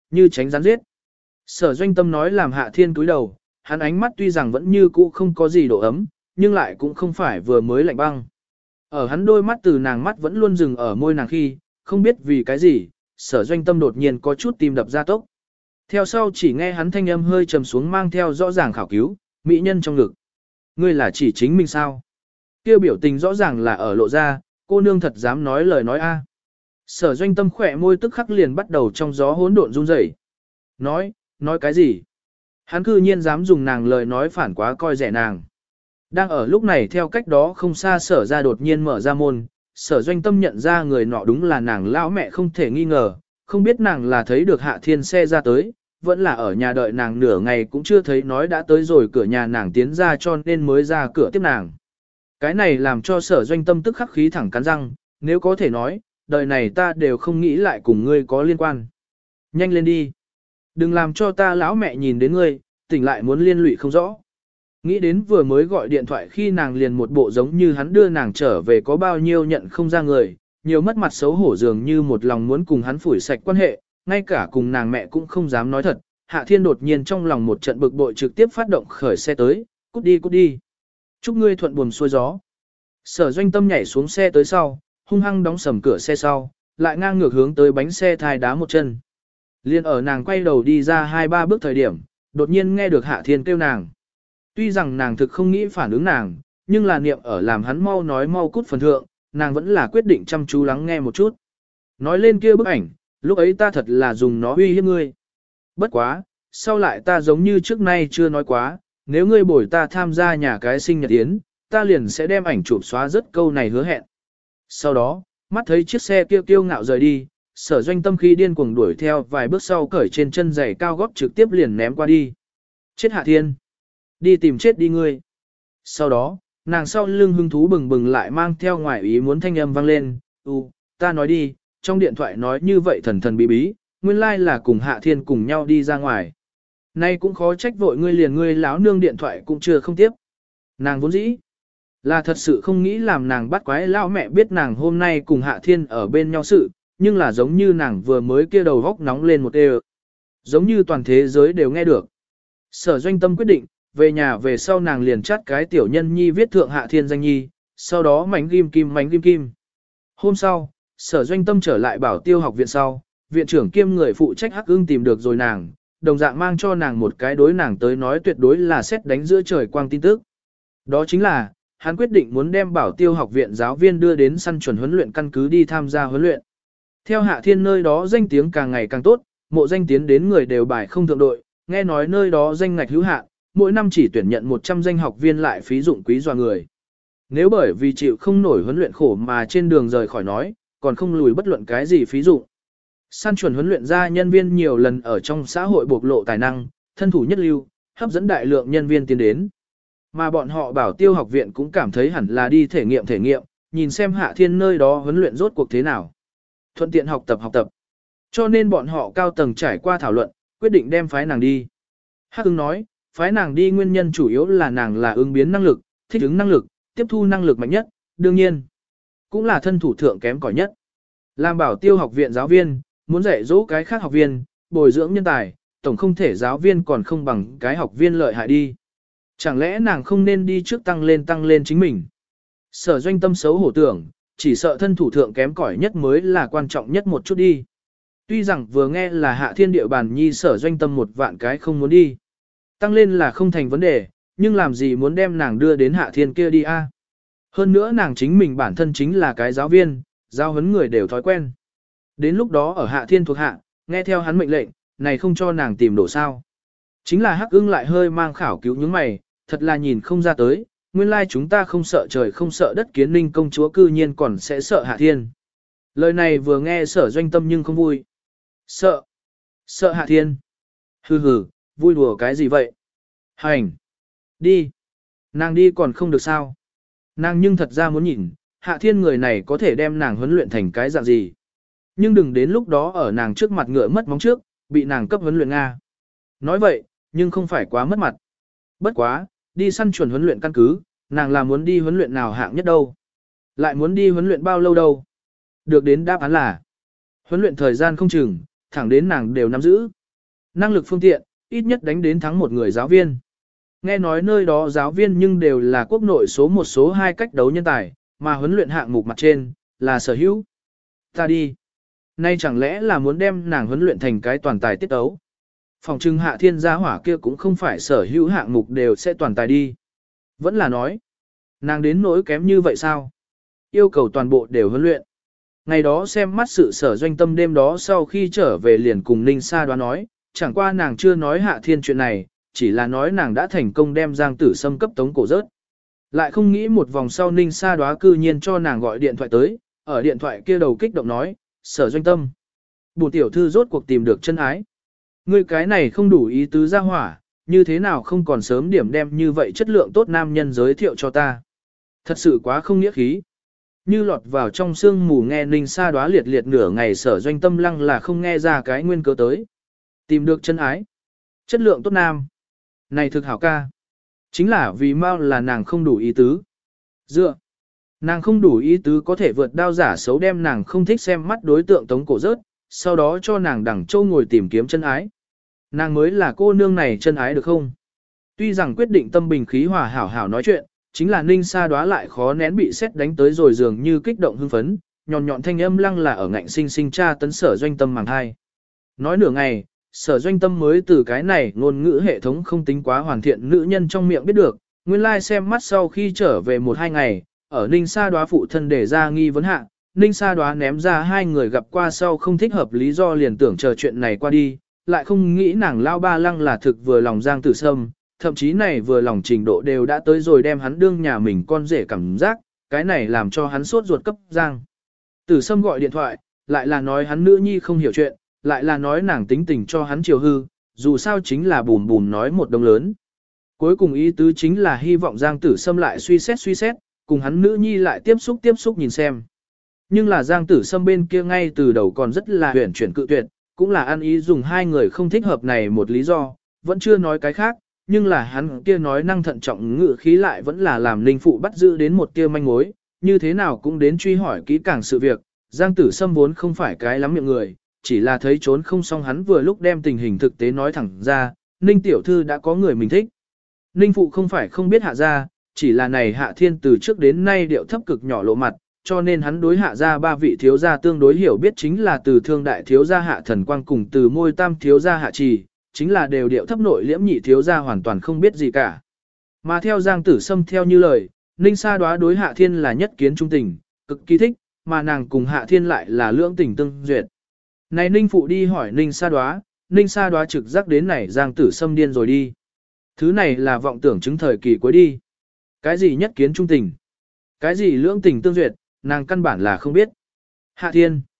như tránh rắn giết. Sở Doanh Tâm nói làm Hạ Thiên cúi đầu, hắn ánh mắt tuy rằng vẫn như cũ không có gì độ ấm, nhưng lại cũng không phải vừa mới lạnh băng. Ở hắn đôi mắt từ nàng mắt vẫn luôn dừng ở môi nàng khi, không biết vì cái gì, Sở Doanh Tâm đột nhiên có chút tim đập ra tốc. Theo sau chỉ nghe hắn thanh âm hơi trầm xuống mang theo rõ ràng khảo cứu, mỹ nhân trong ngực. Ngươi là chỉ chính mình sao? Kêu biểu tình rõ ràng là ở lộ ra, cô nương thật dám nói lời nói a. Sở Doanh Tâm khỏe môi tức khắc liền bắt đầu trong gió hỗn độn run rẩy. Nói cái gì? Hắn cư nhiên dám dùng nàng lời nói phản quá coi rẻ nàng. Đang ở lúc này theo cách đó không xa sở ra đột nhiên mở ra môn, Sở Doanh Tâm nhận ra người nọ đúng là nàng lão mẹ không thể nghi ngờ, không biết nàng là thấy được Hạ Thiên xe ra tới, vẫn là ở nhà đợi nàng nửa ngày cũng chưa thấy nói đã tới rồi cửa nhà nàng tiến ra cho nên mới ra cửa tiếp nàng. Cái này làm cho Sở Doanh Tâm tức khắc khí thẳng cắn răng, nếu có thể nói, đời này ta đều không nghĩ lại cùng ngươi có liên quan. Nhanh lên đi. Đừng làm cho ta lão mẹ nhìn đến ngươi, tỉnh lại muốn liên lụy không rõ. Nghĩ đến vừa mới gọi điện thoại khi nàng liền một bộ giống như hắn đưa nàng trở về có bao nhiêu nhận không ra người, nhiều mất mặt xấu hổ dường như một lòng muốn cùng hắn phủi sạch quan hệ, ngay cả cùng nàng mẹ cũng không dám nói thật. Hạ Thiên đột nhiên trong lòng một trận bực bội trực tiếp phát động khởi xe tới, cút đi. Chúc ngươi thuận buồm xuôi gió. Sở Doanh Tâm nhảy xuống xe tới sau, hung hăng đóng sầm cửa xe sau, lại ngang ngược hướng tới bánh xe thai đá một chân. Liên ở nàng quay đầu đi ra 2-3 bước thời điểm, đột nhiên nghe được Hạ Thiên kêu nàng. Tuy rằng nàng thực không nghĩ phản ứng nàng, nhưng là niệm ở làm hắn mau nói mau cút phần thượng, nàng vẫn là quyết định chăm chú lắng nghe một chút. Nói lên kia bức ảnh, lúc ấy ta thật là dùng nó uy hiếp ngươi. Bất quá, sau lại ta giống như trước nay chưa nói quá, nếu ngươi bồi ta tham gia nhà cái sinh nhật yến, ta liền sẽ đem ảnh chụp xóa rất câu này hứa hẹn. Sau đó, mắt thấy chiếc xe kia kiêu ngạo rời đi, Sở Doanh Tâm khi điên cuồng đuổi theo vài bước sau cởi trên chân giày cao gót trực tiếp liền ném qua đi. Chết Hạ Thiên! Đi tìm chết đi ngươi! Sau đó, nàng sau lưng hưng thú bừng bừng lại mang theo ngoài ý muốn thanh âm vang lên, ta nói đi, trong điện thoại nói như vậy thần thần bí bí, nguyên lai là cùng Hạ Thiên cùng nhau đi ra ngoài. Nay cũng khó trách vội ngươi láo nương điện thoại cũng chưa không tiếp. Nàng vốn dĩ là thật sự không nghĩ làm nàng bắt quái lão mẹ biết nàng hôm nay cùng Hạ Thiên ở bên nhau sự, nhưng là giống như nàng vừa mới kia đầu góc nóng lên một đều. Giống như toàn thế giới đều nghe được. Sở Doanh Tâm quyết định, về nhà về sau nàng liền chắt cái tiểu nhân nhi viết thượng Hạ Thiên danh nhi, sau đó mảnh ghim kim. Hôm sau, Sở Doanh Tâm trở lại Bảo Tiêu học viện sau, viện trưởng kiêm người phụ trách Hắc Ưng tìm được rồi nàng, đồng dạng mang cho nàng một cái đối nàng tới nói tuyệt đối là xét đánh giữa trời quang tin tức. Đó chính là, hắn quyết định muốn đem Bảo Tiêu học viện giáo viên đưa đến săn chuẩn huấn luyện căn cứ đi tham gia huấn luyện. Theo Hạ Thiên nơi đó danh tiếng càng ngày càng tốt, mộ danh tiến đến người đều bài không thượng đội, nghe nói nơi đó danh ngạch hữu hạn, mỗi năm chỉ tuyển nhận 100 danh học viên lại phí dụng quý dọa người. Nếu bởi vì chịu không nổi huấn luyện khổ mà trên đường rời khỏi nói, còn không lùi bất luận cái gì phí dụng. Săn chuẩn huấn luyện ra nhân viên nhiều lần ở trong xã hội bộc lộ tài năng, thân thủ nhất lưu, hấp dẫn đại lượng nhân viên tiến đến. Mà bọn họ Bảo Tiêu học viện cũng cảm thấy hẳn là đi thể nghiệm, nhìn xem Hạ Thiên nơi đó huấn luyện rốt cuộc thế nào. Thuận tiện học tập. Cho nên bọn họ cao tầng trải qua thảo luận, quyết định đem phái nàng đi. Hắc Ưng nói, phái nàng đi nguyên nhân chủ yếu là nàng là ứng biến năng lực, thích ứng năng lực, tiếp thu năng lực mạnh nhất, đương nhiên, cũng là thân thủ thượng kém cỏi nhất. Làm Bảo Tiêu học viện giáo viên, muốn dạy dỗ cái khác học viên, bồi dưỡng nhân tài, tổng không thể giáo viên còn không bằng cái học viên lợi hại đi. Chẳng lẽ nàng không nên đi trước tăng lên chính mình? Sở Doanh Tâm xấu hổ tưởng, chỉ sợ thân thủ thượng kém cỏi nhất mới là quan trọng nhất một chút đi. Tuy rằng vừa nghe là Hạ Thiên địa bàn nhi Sở Doanh Tâm một vạn cái không muốn đi. Tăng lên là không thành vấn đề, nhưng làm gì muốn đem nàng đưa đến Hạ Thiên kia đi a? Hơn nữa nàng chính mình bản thân chính là cái giáo viên, giáo huấn người đều thói quen. Đến lúc đó ở Hạ Thiên thuộc hạ, nghe theo hắn mệnh lệnh, này không cho nàng tìm đổ sao. Chính là Hắc Ưng lại hơi mang khảo cứu những mày, thật là nhìn không ra tới, nguyên lai chúng ta không sợ trời không sợ đất Kiến Ninh công chúa cư nhiên còn sẽ sợ Hạ Thiên. Lời này vừa nghe Sở Doanh Tâm nhưng không vui. Sợ Hạ Thiên. Hừ, vui đùa cái gì vậy? Hành. Đi. Nàng đi còn không được sao? Nàng nhưng thật ra muốn nhìn, Hạ Thiên người này có thể đem nàng huấn luyện thành cái dạng gì. Nhưng đừng đến lúc đó ở nàng trước mặt ngựa mất móng trước, bị nàng cấp huấn luyện Nga. Nói vậy, nhưng không phải quá mất mặt. Bất quá, đi săn chuẩn huấn luyện căn cứ, nàng là muốn đi huấn luyện nào hạng nhất đâu. Lại muốn đi huấn luyện bao lâu đâu. Được đến đáp án là, huấn luyện thời gian không chừng, thẳng đến nàng đều nắm giữ. Năng lực phương tiện, ít nhất đánh đến thắng một người giáo viên. Nghe nói nơi đó giáo viên nhưng đều là quốc nội số một số 2 cách đấu nhân tài, mà huấn luyện hạng mục mặt trên, là sở hữu. Ta đi. Nay chẳng lẽ là muốn đem nàng huấn luyện thành cái toàn tài tiết đấu. Phòng trưng Hạ Thiên gia hỏa kia cũng không phải sở hữu hạng mục đều sẽ toàn tài đi. Vẫn là nói, nàng đến nỗi kém như vậy sao? Yêu cầu toàn bộ đều huấn luyện. Ngày đó xem mắt sự Sở Doanh Tâm đêm đó sau khi trở về liền cùng Ninh Sa Đoá nói, chẳng qua nàng chưa nói Hạ Thiên chuyện này, chỉ là nói nàng đã thành công đem Giang Tử Sâm cấp tống cổ rớt. Lại không nghĩ một vòng sau Ninh Sa Đoá cư nhiên cho nàng gọi điện thoại tới, ở điện thoại kia đầu kích động nói, Sở Doanh Tâm. Bùn tiểu thư rốt cuộc tìm được chân ái. Ngươi cái này không đủ ý tứ ra hỏa, như thế nào không còn sớm điểm đem như vậy chất lượng tốt nam nhân giới thiệu cho ta. Thật sự quá không nghĩa khí. Như lọt vào trong sương mù nghe Ninh Sa Đoá liệt liệt nửa ngày Sở Doanh Tâm lăng là không nghe ra cái nguyên cớ tới. Tìm được chân ái. Chất lượng tốt nam. Này thực hảo ca. Chính là vì mau là nàng không đủ ý tứ. Dựa. Nàng không đủ ý tứ có thể vượt đao giả xấu đem nàng không thích xem mắt đối tượng tống cổ rớt, sau đó cho nàng đẳng châu ngồi tìm kiếm chân ái. Nàng mới là cô nương này chân ái được không? Tuy rằng quyết định tâm bình khí hòa hảo hảo nói chuyện, chính là Ninh Sa Đoá lại khó nén bị xét đánh tới rồi dường như kích động hưng phấn, nhọn nhọn thanh âm lăng là ở ngạnh sinh sinh tra tấn Sở Doanh Tâm màng hai. Nói nửa ngày, Sở Doanh Tâm mới từ cái này ngôn ngữ hệ thống không tính quá hoàn thiện nữ nhân trong miệng biết được, nguyên lai xem mắt sau khi trở về 1-2 ngày, ở Ninh Sa Đoá phụ thân để ra nghi vấn hạ, Ninh Sa Đoá ném ra 2 người gặp qua sau không thích hợp lý do liền tưởng chờ chuyện này qua đi, lại không nghĩ nàng lao ba lăng là thực vừa lòng Giang Tử Sâm, thậm chí này vừa lòng trình độ đều đã tới rồi đem hắn đương nhà mình con rể cảm giác, cái này làm cho hắn sốt ruột cấp Giang Tử Sâm gọi điện thoại, lại là nói hắn nữ nhi không hiểu chuyện, lại là nói nàng tính tình cho hắn chiều hư, dù sao chính là bùn bùn nói một đồng lớn. Cuối cùng ý tứ chính là hy vọng Giang Tử Sâm lại suy xét, cùng hắn nữ nhi lại tiếp xúc nhìn xem. Nhưng là Giang Tử Sâm bên kia ngay từ đầu còn rất là huyền chuyển cự tuyệt, cũng là ăn ý dùng 2 người không thích hợp này một lý do, vẫn chưa nói cái khác, nhưng là hắn kia nói năng thận trọng ngự khí lại vẫn là làm Ninh Phụ bắt giữ đến một tia manh mối, như thế nào cũng đến truy hỏi kỹ càng sự việc. Giang Tử Sâm vốn không phải cái lắm miệng người, chỉ là thấy trốn không xong hắn vừa lúc đem tình hình thực tế nói thẳng ra, Ninh tiểu thư đã có người mình thích. Ninh Phụ không phải không biết Hạ gia, chỉ là này Hạ Thiên từ trước đến nay điệu thấp cực nhỏ lộ mặt, cho nên hắn đối Hạ gia 3 vị thiếu gia tương đối hiểu biết chính là từ Thương đại thiếu gia Hạ Thần Quang cùng từ Môi Tam thiếu gia Hạ Trì, chính là đều điệu thấp nội liễm nhị thiếu gia hoàn toàn không biết gì cả. Mà theo Giang Tử Sâm theo như lời, Ninh Sa Đoá đối Hạ Thiên là nhất kiến trung tình, cực kỳ thích, mà nàng cùng Hạ Thiên lại là lưỡng tình tương duyệt. Này Ninh Phụ đi hỏi Ninh Sa Đoá trực giác đến này Giang Tử Sâm điên rồi đi. Thứ này là vọng tưởng chứng thời kỳ cuối đi. Cái gì nhất kiến trung tình? Cái gì lưỡng tình tương duyệt, nàng căn bản là không biết. Hạ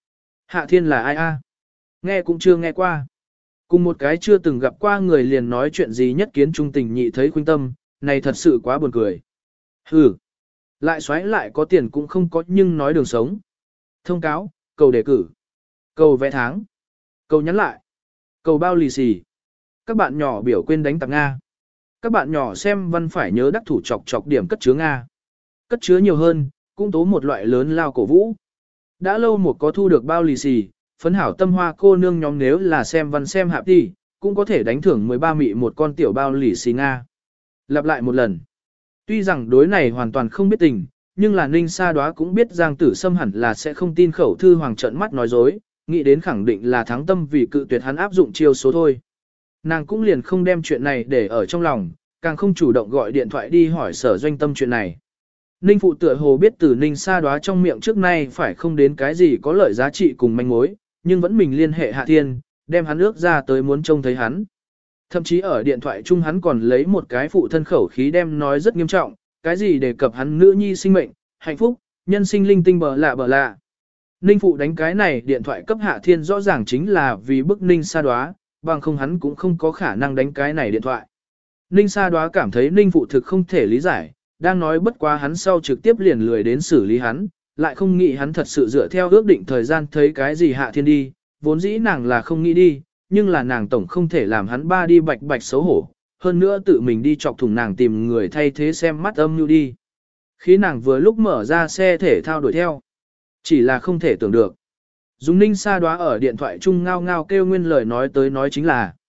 Thiên là ai a? Nghe cũng chưa nghe qua. Cùng một cái chưa từng gặp qua người liền nói chuyện gì nhất kiến trung tình nhị thấy khuynh tâm, này thật sự quá buồn cười. Hừ, lại xoáy lại có tiền cũng không có nhưng nói đường sống. Thông cáo, cầu đề cử, cầu vẽ tháng, cầu nhắn lại, cầu bao lì xì. Các bạn nhỏ biểu quên đánh tặng Nga. Các bạn nhỏ xem văn phải nhớ đắc thủ chọc điểm cất chứa Nga. Cất chứa nhiều hơn, cũng tố một loại lớn lao cổ vũ. Đã lâu một có thu được bao lì xì, phấn hảo tâm hoa cô nương nhóm nếu là xem văn xem hạp đi, cũng có thể đánh thưởng 13 mị một con tiểu bao lì xì Nga. Lặp lại một lần. Tuy rằng đối này hoàn toàn không biết tình, nhưng là Ninh Sa Đoá cũng biết Giang Tử Sâm hẳn là sẽ không tin khẩu thư hoàng trợn mắt nói dối, nghĩ đến khẳng định là thắng tâm vì cự tuyệt hắn áp dụng chiêu số thôi. Nàng cũng liền không đem chuyện này để ở trong lòng, càng không chủ động gọi điện thoại đi hỏi Sở Doanh Tâm chuyện này. Ninh Phụ tựa hồ biết từ Ninh Sa Đoá trong miệng trước nay phải không đến cái gì có lợi giá trị cùng manh mối, nhưng vẫn mình liên hệ Hạ Thiên, đem hắn ước ra tới muốn trông thấy hắn. Thậm chí ở điện thoại chung hắn còn lấy một cái phụ thân khẩu khí đem nói rất nghiêm trọng, cái gì đề cập hắn nữ nhi sinh mệnh, hạnh phúc, nhân sinh linh tinh bờ lạ. Ninh Phụ đánh cái này điện thoại cấp Hạ Thiên rõ ràng chính là vì bức Ninh Sa Đoá, bằng không hắn cũng không có khả năng đánh cái này điện thoại. Ninh Sa Đoá cảm thấy Ninh Phụ thực không thể lý giải, đang nói bất quá hắn sau trực tiếp liền lười đến xử lý hắn, lại không nghĩ hắn thật sự dựa theo ước định thời gian thấy cái gì Hạ Thiên đi, vốn dĩ nàng là không nghĩ đi, nhưng là nàng tổng không thể làm hắn ba đi bạch xấu hổ, hơn nữa tự mình đi chọc thủng nàng tìm người thay thế xem mắt âm như đi. Khi nàng vừa lúc mở ra xe thể thao đuổi theo, chỉ là không thể tưởng được. Dùng Ninh Sa Đoá ở điện thoại chung ngao ngao kêu nguyên lời nói tới nói chính là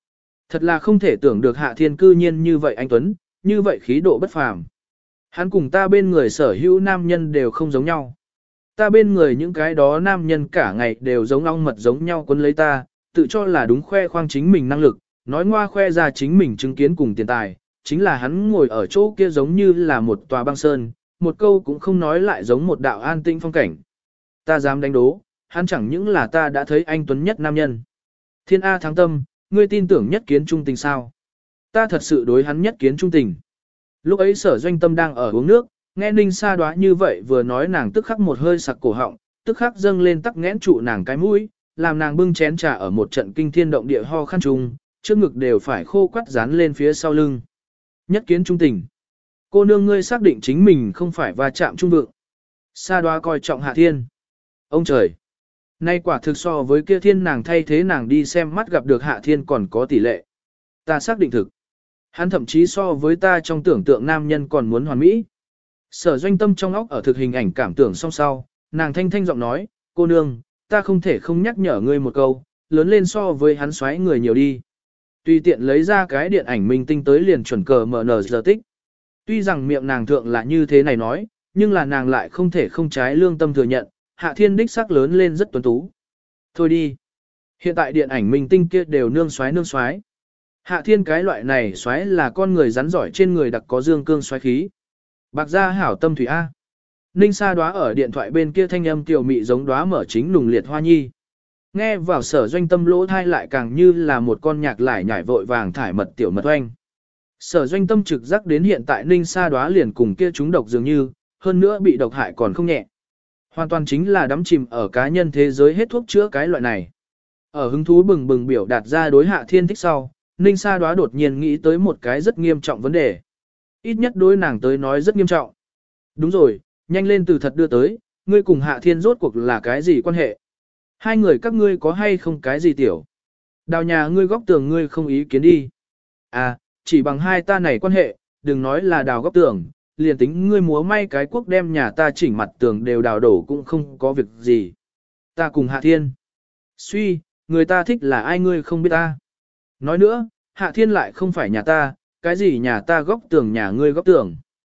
Thật là không thể tưởng được Hạ Thiên cư nhiên như vậy anh Tuấn, như vậy khí độ bất phàm. Hắn cùng ta bên người sở hữu nam nhân đều không giống nhau. Ta bên người những cái đó nam nhân cả ngày đều giống ong mật giống nhau quấn lấy ta, tự cho là đúng khoe khoang chính mình năng lực, nói ngoa khoe ra chính mình chứng kiến cùng tiền tài, chính là hắn ngồi ở chỗ kia giống như là một tòa băng sơn, một câu cũng không nói lại giống một đạo an tĩnh phong cảnh. Ta dám đánh đố, hắn chẳng những là ta đã thấy anh tuấn nhất nam nhân. Thiên A thắng tâm, ngươi tin tưởng nhất kiến trung tình sao? Ta thật sự đối hắn nhất kiến trung tình. Lúc ấy Sở Doanh Tâm đang ở uống nước, nghe Ninh Sa Đoá như vậy vừa nói nàng tức khắc một hơi sặc cổ họng, tức khắc dâng lên tắc nghẽn trụ nàng cái mũi, làm nàng bưng chén trà ở một trận kinh thiên động địa ho khăn trùng, trước ngực đều phải khô quắt dán lên phía sau lưng. Nhất kiến trung tình. Cô nương ngươi xác định chính mình không phải va chạm trung vượng. Sa Đoá coi trọng Hạ Thiên. Ông trời! Nay quả thực so với kia thiên nàng thay thế nàng đi xem mắt gặp được Hạ Thiên còn có tỷ lệ. Ta xác định thực. Hắn thậm chí so với ta trong tưởng tượng nam nhân còn muốn hoàn mỹ. Sở Doanh Tâm trong óc ở thực hình ảnh cảm tưởng song sau, nàng thanh thanh giọng nói, cô nương, ta không thể không nhắc nhở ngươi một câu, lớn lên so với hắn xoáy người nhiều đi. Tùy tiện lấy ra cái điện ảnh minh tinh tới liền chuẩn cờ MN giờ tích. Tuy rằng miệng nàng thượng là như thế này nói, nhưng là nàng lại không thể không trái lương tâm thừa nhận, Hạ Thiên đích sắc lớn lên rất tuấn tú. Thôi đi. Hiện tại điện ảnh minh tinh kia đều nương xoáy nương xoáy. Hạ Thiên cái loại này xoáy là con người rắn giỏi trên người đặc có dương cương xoáy khí. Bạc gia hảo tâm thủy A. Ninh Sa Đoá ở điện thoại bên kia thanh âm tiểu mị giống đóa mở chính nùng liệt hoa nhi. Nghe vào Sở Doanh Tâm lỗ thai lại càng như là một con nhạc lải nhải vội vàng thải mật tiểu mật oanh. Sở Doanh Tâm trực giác đến hiện tại Ninh Sa Đoá liền cùng kia chúng độc dường như, hơn nữa bị độc hại còn không nhẹ. Hoàn toàn chính là đắm chìm ở cá nhân thế giới hết thuốc chữa cái loại này. Ở hứng thú bừng bừng biểu đạt ra đối Hạ Thiên thích sau, Ninh Sa Đoá đột nhiên nghĩ tới một cái rất nghiêm trọng vấn đề. Ít nhất đối nàng tới nói rất nghiêm trọng. Đúng rồi, nhanh lên từ thật đưa tới, ngươi cùng Hạ Thiên rốt cuộc là cái gì quan hệ? Hai người các ngươi có hay không cái gì tiểu? Đào nhà ngươi góc tường ngươi không ý kiến đi. À, chỉ bằng hai ta này quan hệ, đừng nói là đào góc tường, liền tính ngươi múa may cái quốc đem nhà ta chỉnh mặt tường đều đào đổ cũng không có việc gì. Ta cùng Hạ Thiên. Suy, người ta thích là ai ngươi không biết ta. Nói nữa, Hạ Thiên lại không phải nhà ta, cái gì nhà ta góc tường nhà ngươi góc tường.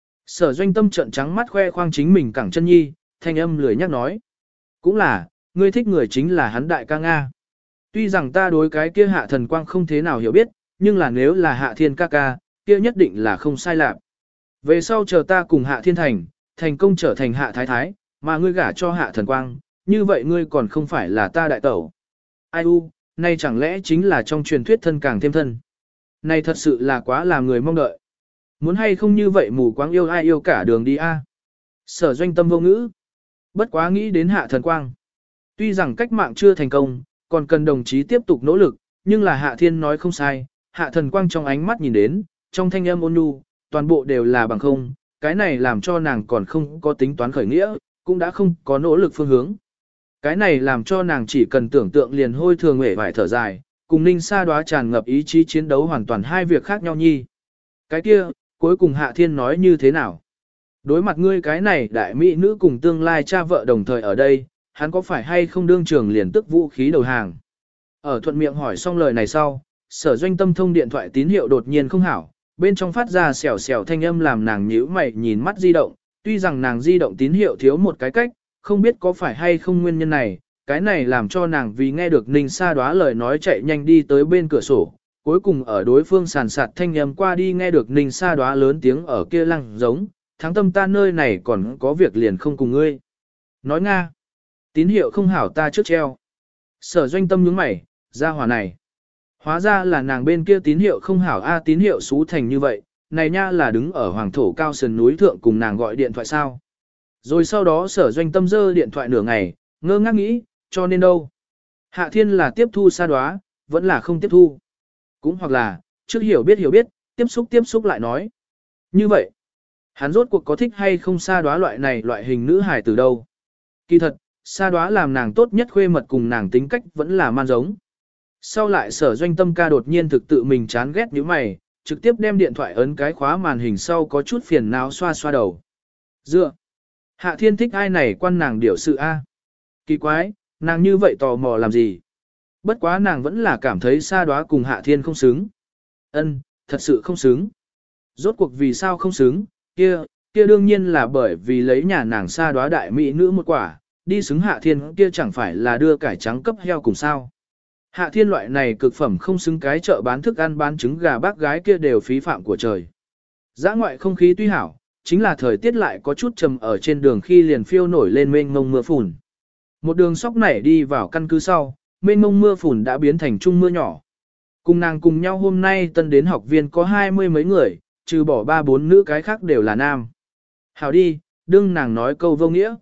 Sở Doanh Tâm trợn trắng mắt khoe khoang chính mình cẳng chân nhi, thanh âm lười nhắc nói. Cũng là, ngươi thích người chính là hắn đại ca Nga. Tuy rằng ta đối cái kia Hạ Thần Quang không thế nào hiểu biết, nhưng là nếu là Hạ Thiên ca ca, kia nhất định là không sai lạc. Về sau chờ ta cùng Hạ Thiên thành công trở thành Hạ Thái Thái, mà ngươi gả cho Hạ Thần Quang, như vậy ngươi còn không phải là ta đại tẩu. Ai u, nay chẳng lẽ chính là trong truyền thuyết thân càng thêm thân. Này thật sự là quá làm người mong đợi. Muốn hay không như vậy mù quáng yêu ai yêu cả đường đi a. Sở Doanh Tâm vô ngữ. Bất quá nghĩ đến Hạ Thần Quang. Tuy rằng cách mạng chưa thành công, còn cần đồng chí tiếp tục nỗ lực, nhưng là Hạ Thiên nói không sai, Hạ Thần Quang trong ánh mắt nhìn đến, trong thanh âm ôn nhu, toàn bộ đều là bằng không, cái này làm cho nàng còn không có tính toán khởi nghĩa, cũng đã không có nỗ lực phương hướng. Cái này làm cho nàng chỉ cần tưởng tượng liền hôi thường hể vải thở dài, cùng Ninh Sa Đoá tràn ngập ý chí chiến đấu hoàn toàn hai việc khác nhau nhi. Cái kia, cuối cùng Hạ Thiên nói như thế nào? Đối mặt ngươi cái này đại mỹ nữ cùng tương lai cha vợ đồng thời ở đây, hắn có phải hay không đương trường liền tức vũ khí đầu hàng? Ở thuận miệng hỏi xong lời này sau, Sở Doanh Tâm thông điện thoại tín hiệu đột nhiên không hảo, bên trong phát ra xèo xèo thanh âm làm nàng nhíu mày nhìn mắt di động, tuy rằng nàng di động tín hiệu thiếu một cái cách, không biết có phải hay không nguyên nhân này, cái này làm cho nàng vì nghe được Ninh Sa Đoá lời nói chạy nhanh đi tới bên cửa sổ, cuối cùng ở đối phương sàn sạt thanh âm qua đi nghe được Ninh Sa Đoá lớn tiếng ở kia lăng giống, thắng tâm ta nơi này còn có việc liền không cùng ngươi. Nói Nga, tín hiệu không hảo ta trước treo. Sở Doanh Tâm nhướng mày, ra hỏa này. Hóa ra là nàng bên kia tín hiệu không hảo a tín hiệu xú thành như vậy, này nha là đứng ở hoàng thổ cao sườn núi thượng cùng nàng gọi điện thoại sao. Rồi sau đó Sở Doanh Tâm giơ điện thoại nửa ngày, ngơ ngác nghĩ, cho nên đâu. Hạ Thiên là tiếp thu Sa Đoá, vẫn là không tiếp thu. Cũng hoặc là, trước hiểu biết, tiếp xúc lại nói. Như vậy, hắn rốt cuộc có thích hay không Sa Đoá loại này loại hình nữ hài từ đâu. Kỳ thật, Sa Đoá làm nàng tốt nhất khuê mật cùng nàng tính cách vẫn là man giống. Sau lại Sở Doanh Tâm ca đột nhiên thực tự mình chán ghét như mày, trực tiếp đem điện thoại ấn cái khóa màn hình sau có chút phiền não xoa xoa đầu. Dựa, Hạ Thiên thích ai này quan nàng điểu sự a. Kỳ quái, nàng như vậy tò mò làm gì? Bất quá nàng vẫn là cảm thấy Sa Đoá cùng Hạ Thiên không xứng. Ân, thật sự không xứng. Rốt cuộc vì sao không xứng, kia đương nhiên là bởi vì lấy nhà nàng xa đoá đại mỹ nữ một quả, đi xứng Hạ Thiên kia chẳng phải là đưa cải trắng cấp heo cùng sao. Hạ Thiên loại này cực phẩm không xứng cái chợ bán thức ăn bán trứng gà bác gái kia đều phí phạm của trời. Dã ngoại không khí tuy hảo, chính là thời tiết lại có chút trầm ở trên đường khi liền phiêu nổi lên mênh mông mưa phùn. Một đường sóc nảy đi vào căn cứ sau, mênh mông mưa phùn đã biến thành trung mưa nhỏ. Cùng nàng cùng nhau hôm nay tân đến học viên có 20 mấy người, trừ bỏ 3-4 nữ cái khác đều là nam. Hảo đi, đương nàng nói câu vô nghĩa.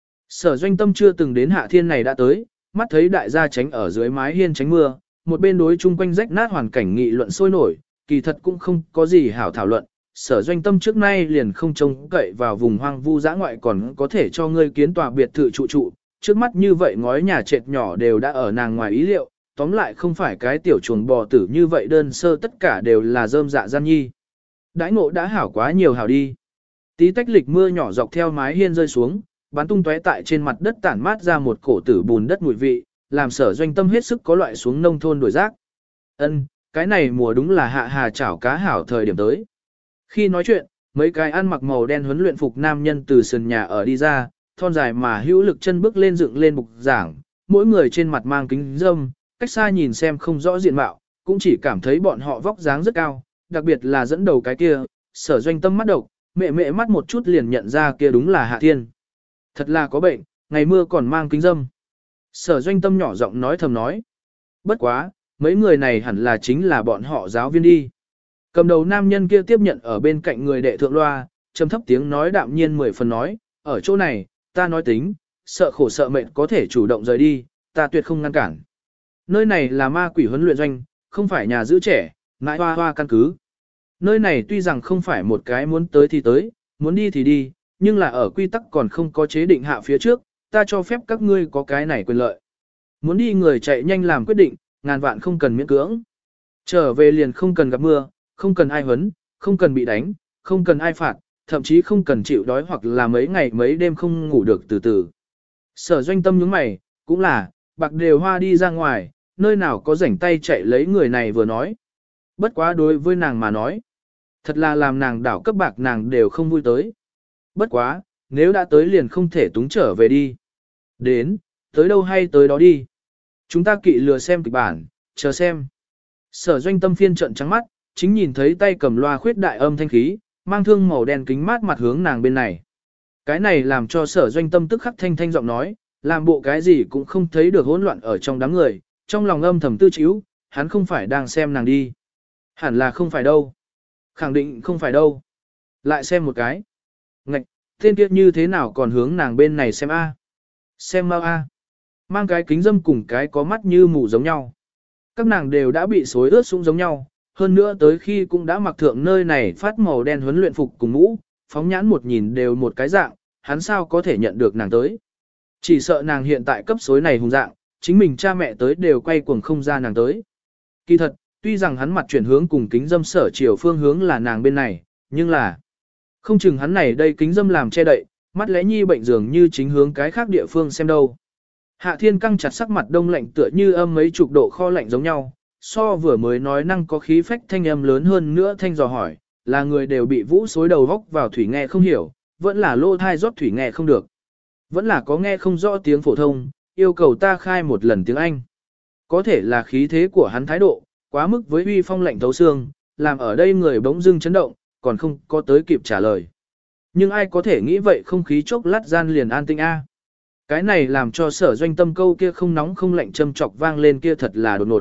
Sở Doanh Tâm chưa từng đến Hạ Thiên này đã tới, mắt thấy đại gia tránh ở dưới mái hiên tránh mưa, một bên đối chung quanh rách nát hoàn cảnh nghị luận sôi nổi, kỳ thật cũng không có gì hảo thảo luận. Sở Doanh Tâm trước nay liền không trông cậy vào vùng hoang vu dã ngoại còn có thể cho ngươi kiến tòa biệt thự trụ, trước mắt như vậy ngói nhà trệt nhỏ đều đã ở nàng ngoài ý liệu, tóm lại không phải cái tiểu chuồng bò tử như vậy đơn sơ tất cả đều là rơm dạ gian nhi. Đãi ngộ đã hảo quá nhiều hảo đi. Tí tách lịch mưa nhỏ dọc theo mái hiên rơi xuống, bắn tung tóe tại trên mặt đất tản mát ra một cổ tử bùn đất mùi vị, làm Sở Doanh Tâm hết sức có loại xuống nông thôn đổi rác. Ân, cái này mùa đúng là hạ hà chảo cá hảo thời điểm tới. Khi nói chuyện, mấy cái ăn mặc màu đen huấn luyện phục nam nhân từ sườn nhà ở đi ra, thon dài mà hữu lực chân bước lên dựng lên bục giảng, mỗi người trên mặt mang kính râm, cách xa nhìn xem không rõ diện mạo, cũng chỉ cảm thấy bọn họ vóc dáng rất cao, đặc biệt là dẫn đầu cái kia, Sở Doanh Tâm mắt độc, mẹ mắt một chút liền nhận ra kia đúng là Hạ Thiên. Thật là có bệnh, ngày mưa còn mang kính râm. Sở Doanh Tâm nhỏ giọng nói thầm nói. Bất quá, mấy người này hẳn là chính là bọn họ giáo viên đi. Cầm đầu nam nhân kia tiếp nhận ở bên cạnh người đệ thượng loa, trầm thấp tiếng nói đạm nhiên 10 phần nói, ở chỗ này, ta nói tính, sợ khổ sợ mệnh có thể chủ động rời đi, ta tuyệt không ngăn cản. Nơi này là ma quỷ huấn luyện doanh, không phải nhà giữ trẻ, ngại hoa hoa căn cứ. Nơi này tuy rằng không phải một cái muốn tới thì tới, muốn đi thì đi, nhưng là ở quy tắc còn không có chế định hạ phía trước, ta cho phép các ngươi có cái này quyền lợi. Muốn đi người chạy nhanh làm quyết định, ngàn vạn không cần miễn cưỡng. Trở về liền không cần gặp mưa, không cần ai huấn, không cần bị đánh, không cần ai phạt, thậm chí không cần chịu đói hoặc là mấy ngày mấy đêm không ngủ được từ từ. Sở Doanh Tâm nhướng mày, cũng là, bạc đều hoa đi ra ngoài, nơi nào có rảnh tay chạy lấy người này vừa nói. Bất quá đối với nàng mà nói, thật là làm nàng đảo cấp bạc nàng đều không vui tới. Bất quá, nếu đã tới liền không thể túng trở về đi. Đến, tới đâu hay tới đó đi. Chúng ta kỵ lừa xem kịch bản, chờ xem. Sở Doanh Tâm phiên trận trắng mắt, chính nhìn thấy tay cầm loa khuyết đại âm thanh khí, mang thương màu đen kính mát mặt hướng nàng bên này. Cái này làm cho Sở Doanh Tâm tức khắc thanh thanh giọng nói, làm bộ cái gì cũng không thấy được hỗn loạn ở trong đám người, trong lòng âm thầm tư chíu, hắn không phải đang xem nàng đi. Hẳn là không phải đâu. Khẳng định không phải đâu. Lại xem một cái. Ngạch, tên kia như thế nào còn hướng nàng bên này xem a? Xem mau a. Mang cái kính dâm cùng cái có mắt như mù giống nhau. Các nàng đều đã bị xối ướt sũng giống nhau, hơn nữa tới khi cũng đã mặc thượng nơi này phát màu đen huấn luyện phục cùng mũ, phóng nhãn một nhìn đều một cái dạng, hắn sao có thể nhận được nàng tới. Chỉ sợ nàng hiện tại cấp xối này hùng dạng, chính mình cha mẹ tới đều quay cuồng không ra nàng tới. Kỳ thật, tuy rằng hắn mặt chuyển hướng cùng kính dâm sở chiều phương hướng là nàng bên này, nhưng là không chừng hắn này đây kính dâm làm che đậy, mắt lẽ nhi bệnh dường như chính hướng cái khác địa phương xem đâu. Hạ Thiên căng chặt sắc mặt đông lạnh tựa như âm mấy chục độ kho lạnh giống nhau, so vừa mới nói năng có khí phách thanh âm lớn hơn nữa thanh dò hỏi, là người đều bị vũ xối đầu góc vào thủy nghe không hiểu, vẫn là lô thai rót thủy nghe không được. Vẫn là có nghe không rõ tiếng phổ thông, yêu cầu ta khai một lần tiếng Anh. Có thể là khí thế của hắn thái độ, quá mức với uy phong lạnh thấu xương, làm ở đây người bỗng dưng chấn động, còn không có tới kịp trả lời. Nhưng ai có thể nghĩ vậy không khí chốc lát gian liền an tinh a. Cái này làm cho Sở Doanh Tâm câu kia không nóng không lạnh châm chọc vang lên kia thật là đột ngột.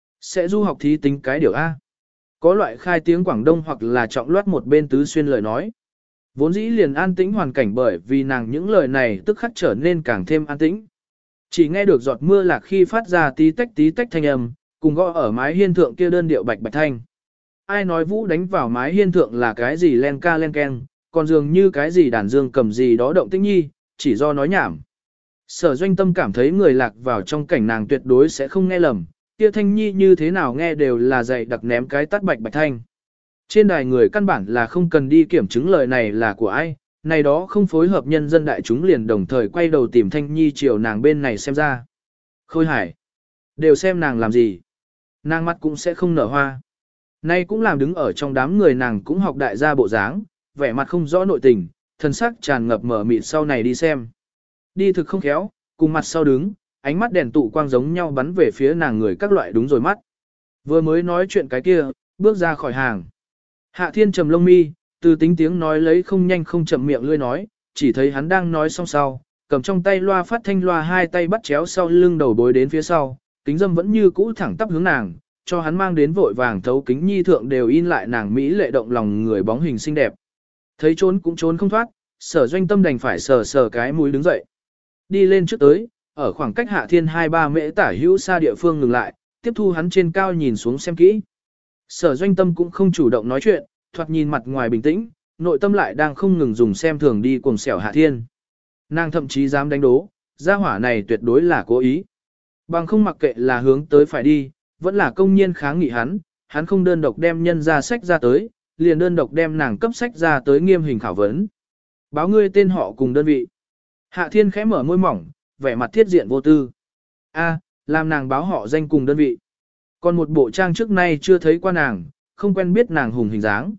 Sẽ du học thí tính cái điều A. Có loại khai tiếng Quảng Đông hoặc là trọng loát một bên tứ xuyên lời nói. Vốn dĩ liền an tĩnh hoàn cảnh bởi vì nàng những lời này tức khắc trở nên càng thêm an tĩnh. Chỉ nghe được giọt mưa lạc khi phát ra tí tách thanh âm, cùng gõ ở mái hiên thượng kia đơn điệu bạch bạch thanh. Ai nói vũ đánh vào mái hiên thượng là cái gì len ca len keng, còn dường như cái gì đàn dương cầm gì đó động tĩnh nhi, chỉ do nói nhảm. Sở Doanh Tâm cảm thấy người lạc vào trong cảnh nàng tuyệt đối sẽ không nghe lầm, kia thanh nhi như thế nào nghe đều là dạy đặc ném cái tắt bạch bạch thanh. Trên đài người căn bản là không cần đi kiểm chứng lời này là của ai, này đó không phối hợp nhân dân đại chúng liền đồng thời quay đầu tìm thanh nhi chiều nàng bên này xem ra. Khôi hải, đều xem nàng làm gì, nàng mắt cũng sẽ không nở hoa. Nay cũng làm đứng ở trong đám người nàng cũng học đại gia bộ dáng, vẻ mặt không rõ nội tình, thân sắc tràn ngập mở mịt sau này đi xem. Đi thực không khéo, cùng mặt sau đứng, ánh mắt đèn tụ quang giống nhau bắn về phía nàng người các loại đúng rồi mắt. Vừa mới nói chuyện cái kia, bước ra khỏi hàng. Hạ Thiên trầm lông mi, từ tính tiếng nói lấy không nhanh không chậm miệng lươi nói, chỉ thấy hắn đang nói xong sau, cầm trong tay loa phát thanh loa hai tay bắt chéo sau lưng đầu bối đến phía sau, kính dâm vẫn như cũ thẳng tắp hướng nàng, cho hắn mang đến vội vàng thấu kính nhi thượng đều in lại nàng mỹ lệ động lòng người bóng hình xinh đẹp. Thấy trốn cũng trốn không thoát, Sở Doanh Tâm đành phải sờ sờ cái mũi đứng dậy. Đi lên trước tới, ở khoảng cách Hạ Thiên 2-3 mễ tả hữu xa địa phương ngừng lại, tiếp thu hắn trên cao nhìn xuống xem kỹ. Sở Doanh Tâm cũng không chủ động nói chuyện, thoạt nhìn mặt ngoài bình tĩnh, nội tâm lại đang không ngừng dùng xem thường đi cuồng xẻo Hạ Thiên. Nàng thậm chí dám đánh đố, gia hỏa này tuyệt đối là cố ý. Bằng không mặc kệ là hướng tới phải đi, vẫn là công nhiên kháng nghị hắn không đơn độc đem nhân ra sách ra tới, liền đơn độc đem nàng cấp sách ra tới nghiêm hình khảo vấn. Báo ngươi tên họ cùng đơn vị. Hạ Thiên khẽ mở môi mỏng, vẻ mặt thiết diện vô tư. A, làm nàng báo họ danh cùng đơn vị. Còn một bộ trang trước nay chưa thấy qua nàng, không quen biết nàng hùng hình dáng.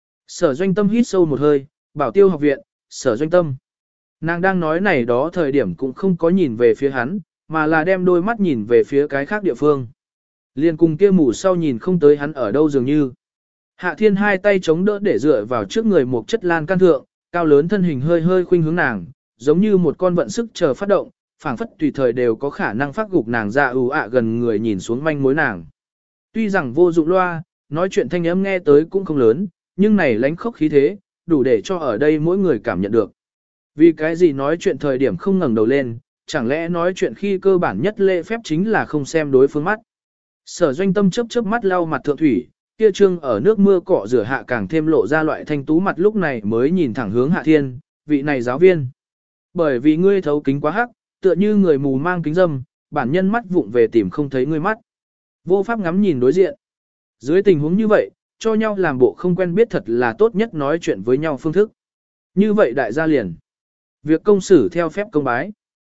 Sở Doanh Tâm hít sâu một hơi, Bảo Tiêu học viện, Sở Doanh Tâm. Nàng đang nói này đó thời điểm cũng không có nhìn về phía hắn, mà là đem đôi mắt nhìn về phía cái khác địa phương. Liên cùng kia mù sau nhìn không tới hắn ở đâu dường như. Hạ Thiên hai tay chống đỡ để dựa vào trước người một chất lan can thượng, cao lớn thân hình hơi hơi khuynh hướng nàng, giống như một con vận sức chờ phát động, phảng phất tùy thời đều có khả năng phát gục nàng ra gần người nhìn xuống manh mối nàng. Tuy rằng vô dụng loa, nói chuyện thanh âm nghe tới cũng không lớn, nhưng này lánh khốc khí thế, đủ để cho ở đây mỗi người cảm nhận được. Vì cái gì nói chuyện thời điểm không ngẩng đầu lên, chẳng lẽ nói chuyện khi cơ bản nhất lễ phép chính là không xem đối phương mắt. Sở Doanh Tâm chớp chớp mắt lau mặt thượng thủy, kia trương ở nước mưa cọ rửa hạ càng thêm lộ ra loại thanh tú mặt lúc này mới nhìn thẳng hướng Hạ Thiên, vị này giáo viên. Bởi vì ngươi thấu kính quá hắc, tựa như người mù mang kính dâm, bản nhân mắt vụng về tìm không thấy ngươi mắt. Vô pháp ngắm nhìn đối diện. Dưới tình huống như vậy, cho nhau làm bộ không quen biết thật là tốt nhất nói chuyện với nhau phương thức. Như vậy đại gia liền. Việc công xử theo phép công bái.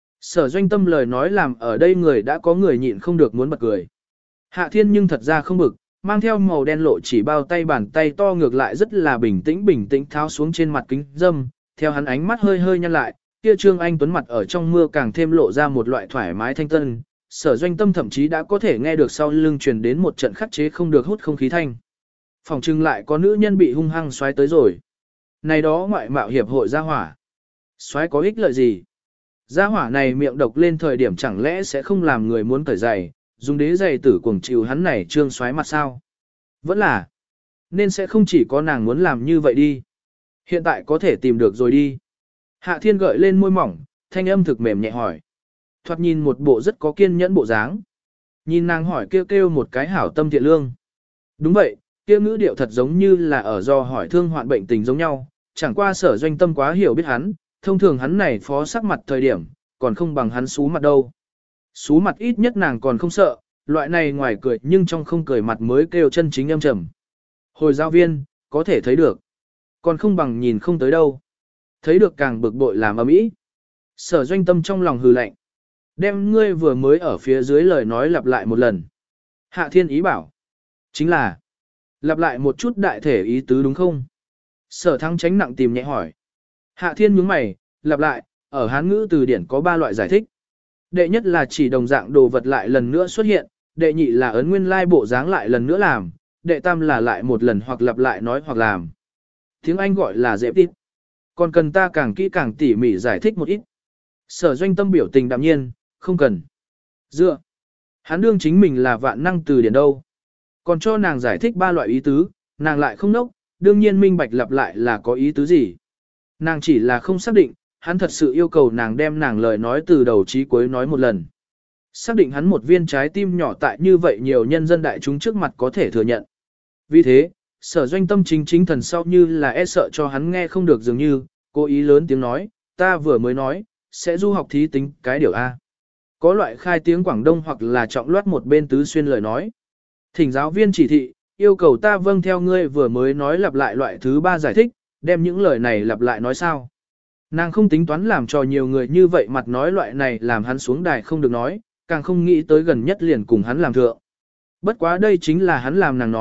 Sở Doanh Tâm lời nói làm ở đây người đã có người nhịn không được muốn bật cười. Hạ Thiên nhưng thật ra không bực, mang theo màu đen lộ chỉ bao tay bàn tay to ngược lại rất là bình tĩnh tháo xuống trên mặt kính dâm, theo hắn ánh mắt hơi hơi nhăn lại, kia Trương Anh Tuấn mặt ở trong mưa càng thêm lộ ra một loại thoải mái thanh tân, Sở Doanh Tâm thậm chí đã có thể nghe được sau lưng truyền đến một trận khắc chế không được hút không khí thanh. Phòng trưng lại có nữ nhân bị hung hăng xoáy tới rồi. Này đó ngoại mạo hiệp hội gia hỏa. Xoáy có ích lợi gì? Gia hỏa này miệng độc lên thời điểm chẳng lẽ sẽ không làm người muốn cởi giày, dùng đế giày tử cuồng chịu hắn này trương xoáy mặt sao? Vẫn là. Nên sẽ không chỉ có nàng muốn làm như vậy đi. Hiện tại có thể tìm được rồi đi. Hạ Thiên gợi lên môi mỏng, thanh âm thực mềm nhẹ hỏi. Thoạt nhìn một bộ rất có kiên nhẫn bộ dáng. Nhìn nàng hỏi kêu kêu một cái hảo tâm thiện lương. Đúng vậy, kêu ngữ điệu thật giống như là ở do hỏi thương hoạn bệnh tình giống nhau, chẳng qua Sở Doanh Tâm quá hiểu biết hắn, thông thường hắn này phó sắc mặt thời điểm, còn không bằng hắn xú mặt đâu. Xú mặt ít nhất nàng còn không sợ, loại này ngoài cười nhưng trong không cười mặt mới kêu chân chính âm trầm. Hồi giáo viên, có thể thấy được. Còn không bằng nhìn không tới đâu. Thấy được càng bực bội làm ầm ĩ. Sở Doanh Tâm trong lòng hừ lạnh. Đem ngươi vừa mới ở phía dưới lời nói lặp lại một lần. Hạ Thiên ý bảo. Chính là. Lặp lại một chút đại thể ý tứ đúng không? Sở Thắng tránh nặng tìm nhẹ hỏi. Hạ Thiên nhướng mày, lặp lại, ở Hán ngữ từ điển có 3 loại giải thích. Đệ nhất là chỉ đồng dạng đồ vật lại lần nữa xuất hiện, đệ nhị là ấn nguyên lai bộ dáng lại lần nữa làm, đệ tam là lại một lần hoặc lặp lại nói hoặc làm. Tiếng Anh gọi là dễ tít. Còn cần ta càng kỹ càng tỉ mỉ giải thích một ít. Sở Doanh Tâm biểu tình đạm nhiên, không cần. Dựa. Hắn đương chính mình là vạn năng từ điển đâu. Còn cho nàng giải thích 3 loại ý tứ, nàng lại không nốc, đương nhiên minh bạch lặp lại là có ý tứ gì. Nàng chỉ là không xác định, hắn thật sự yêu cầu nàng đem nàng lời nói từ đầu chí cuối nói một lần. Xác định hắn một viên trái tim nhỏ tại như vậy nhiều nhân dân đại chúng trước mặt có thể thừa nhận. Vì thế, Sở Doanh Tâm chính thần sau như là e sợ cho hắn nghe không được dường như, cố ý lớn tiếng nói, ta vừa mới nói, sẽ du học thí tính cái điều A. Có loại khai tiếng Quảng Đông hoặc là trọng loát một bên tứ xuyên lời nói. Thỉnh giáo viên chỉ thị, yêu cầu ta vâng theo ngươi vừa mới nói lặp lại loại thứ 3 giải thích, đem những lời này lặp lại nói sao. Nàng không tính toán làm cho nhiều người như vậy mặt nói loại này làm hắn xuống đài không được nói, càng không nghĩ tới gần nhất liền cùng hắn làm thượng. Bất quá đây chính là hắn làm nàng nói,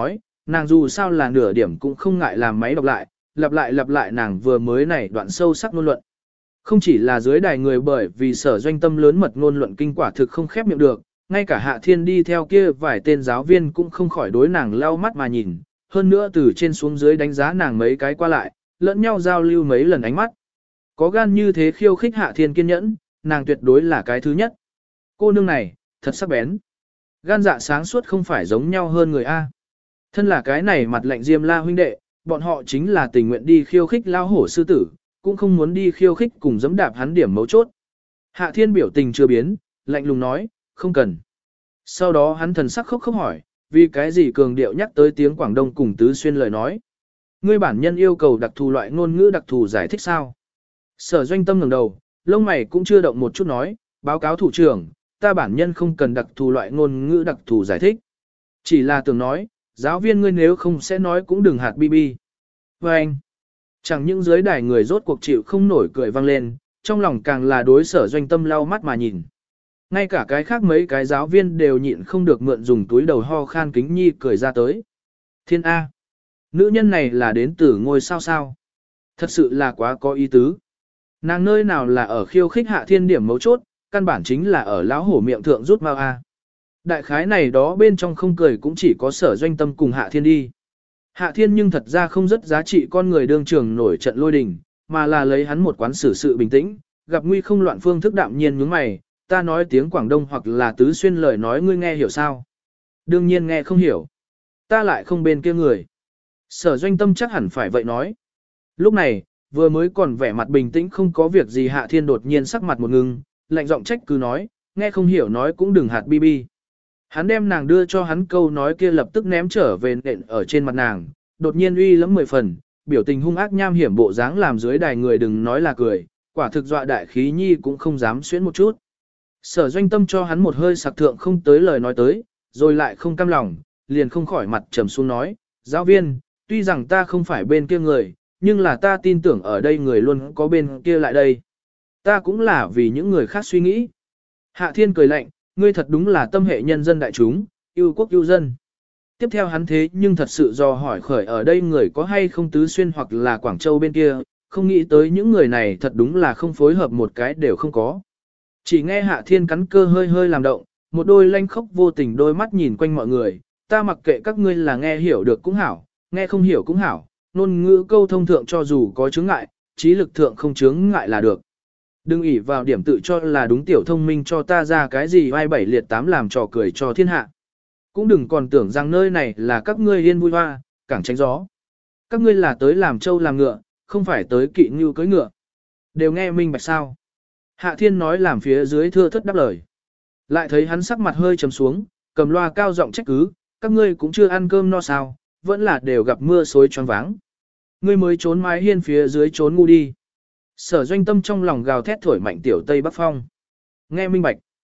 Nàng dù sao là nửa điểm cũng không ngại làm máy đọc lại, lặp lại nàng vừa mới này đoạn sâu sắc ngôn luận. Không chỉ là dưới đài người bởi vì Sở Doanh tâm lớn mật ngôn luận kinh quả thực không khép miệng được, ngay cả Hạ Thiên đi theo kia vài tên giáo viên cũng không khỏi đối nàng lau mắt mà nhìn, hơn nữa từ trên xuống dưới đánh giá nàng mấy cái qua lại, lẫn nhau giao lưu mấy lần ánh mắt. Có gan như thế khiêu khích Hạ Thiên kiên nhẫn, nàng tuyệt đối là cái thứ nhất. Cô nương này, thật sắc bén. Gan dạ sáng suốt không phải giống nhau hơn người A. Thân là cái này mặt lạnh Diêm La huynh đệ, bọn họ chính là tình nguyện đi khiêu khích lao hổ sư tử, cũng không muốn đi khiêu khích cùng dẫm đạp hắn điểm mấu chốt. Hạ Thiên biểu tình chưa biến, lạnh lùng nói, không cần. Sau đó hắn thần sắc khóc hỏi, vì cái gì cường điệu nhắc tới tiếng Quảng Đông cùng Tứ Xuyên lời nói. Ngươi bản nhân yêu cầu đặc thù loại ngôn ngữ đặc thù giải thích sao? Sở Doanh tâm ngẩng đầu, lông mày cũng chưa động một chút nói, báo cáo thủ trưởng, ta bản nhân không cần đặc thù loại ngôn ngữ đặc thù giải thích. Chỉ là tưởng nói, giáo viên ngươi nếu không sẽ nói cũng đừng hạt bi. Và anh, chẳng những dưới đài người rốt cuộc chịu không nổi cười vang lên, trong lòng càng là đối Sở Doanh tâm lau mắt mà nhìn. Ngay cả cái khác mấy cái giáo viên đều nhịn không được mượn dùng túi đầu ho khan kính nhi cười ra tới. Thiên A. Nữ nhân này là đến từ ngôi sao sao. Thật sự là quá có ý tứ. Nàng nơi nào là ở khiêu khích Hạ Thiên điểm mấu chốt, căn bản chính là ở lão hổ miệng thượng rút mau A. Đại khái này đó bên trong không cười cũng chỉ có Sở Doanh tâm cùng Hạ Thiên đi. Hạ Thiên nhưng thật ra không rất giá trị con người đương trường nổi trận lôi đình, mà là lấy hắn một quán xử sự bình tĩnh, gặp nguy không loạn phương thức đạm nhiên nhướng mày, ta nói tiếng Quảng Đông hoặc là Tứ Xuyên lời nói ngươi nghe hiểu sao? Đương nhiên nghe không hiểu. Ta lại không bên kia người. Sở Doanh tâm chắc hẳn phải vậy nói. Lúc này, vừa mới còn vẻ mặt bình tĩnh không có việc gì Hạ Thiên đột nhiên sắc mặt một ngưng, lạnh giọng trách cứ nói, nghe không hiểu nói cũng đừng hạt bi. Hắn đem nàng đưa cho hắn câu nói kia lập tức ném trở về nện ở trên mặt nàng, đột nhiên uy lẫm 10 phần, biểu tình hung ác nham hiểm bộ dáng làm dưới đài người đừng nói là cười, quả thực dọa đại khí nhi cũng không dám xuyến một chút. Sở Doanh tâm cho hắn một hơi sặc thượng không tới lời nói tới, rồi lại không cam lòng, liền không khỏi mặt trầm xuống nói, giáo viên, tuy rằng ta không phải bên kia người, nhưng là ta tin tưởng ở đây người luôn có bên kia lại đây. Ta cũng là vì những người khác suy nghĩ. Hạ Thiên cười lạnh, ngươi thật đúng là tâm hệ nhân dân đại chúng, yêu quốc yêu dân. Tiếp theo hắn thế nhưng thật sự do hỏi khởi ở đây người có hay không Tứ Xuyên hoặc là Quảng Châu bên kia, không nghĩ tới những người này thật đúng là không phối hợp một cái đều không có. Chỉ nghe Hạ Thiên cắn cơ hơi hơi làm động, một đôi lanh khốc vô tình đôi mắt nhìn quanh mọi người, ta mặc kệ các ngươi là nghe hiểu được cũng hảo, nghe không hiểu cũng hảo, ngôn ngữ câu thông thượng cho dù có chướng ngại, trí lực thượng không chướng ngại là được. Đừng ỷ vào điểm tự cho là đúng tiểu thông minh cho ta ra cái gì vai bảy liệt tám làm trò cười cho thiên hạ. Cũng đừng còn tưởng rằng nơi này là các ngươi yên vui hoa, cảng tránh gió. Các ngươi là tới làm trâu làm ngựa, không phải tới kỵ ngưu cưới ngựa. Đều nghe minh bạch sao. Hạ Thiên nói làm phía dưới thưa thất đáp lời. Lại thấy hắn sắc mặt hơi trầm xuống, cầm loa cao giọng trách cứ, các ngươi cũng chưa ăn cơm no sao, vẫn là đều gặp mưa xối choáng váng. Ngươi mới trốn mái hiên phía dưới trốn ngu đi. Sở Doanh tâm trong lòng gào thét thổi mạnh tiểu Tây Bắc Phong. Nghe minh bạch.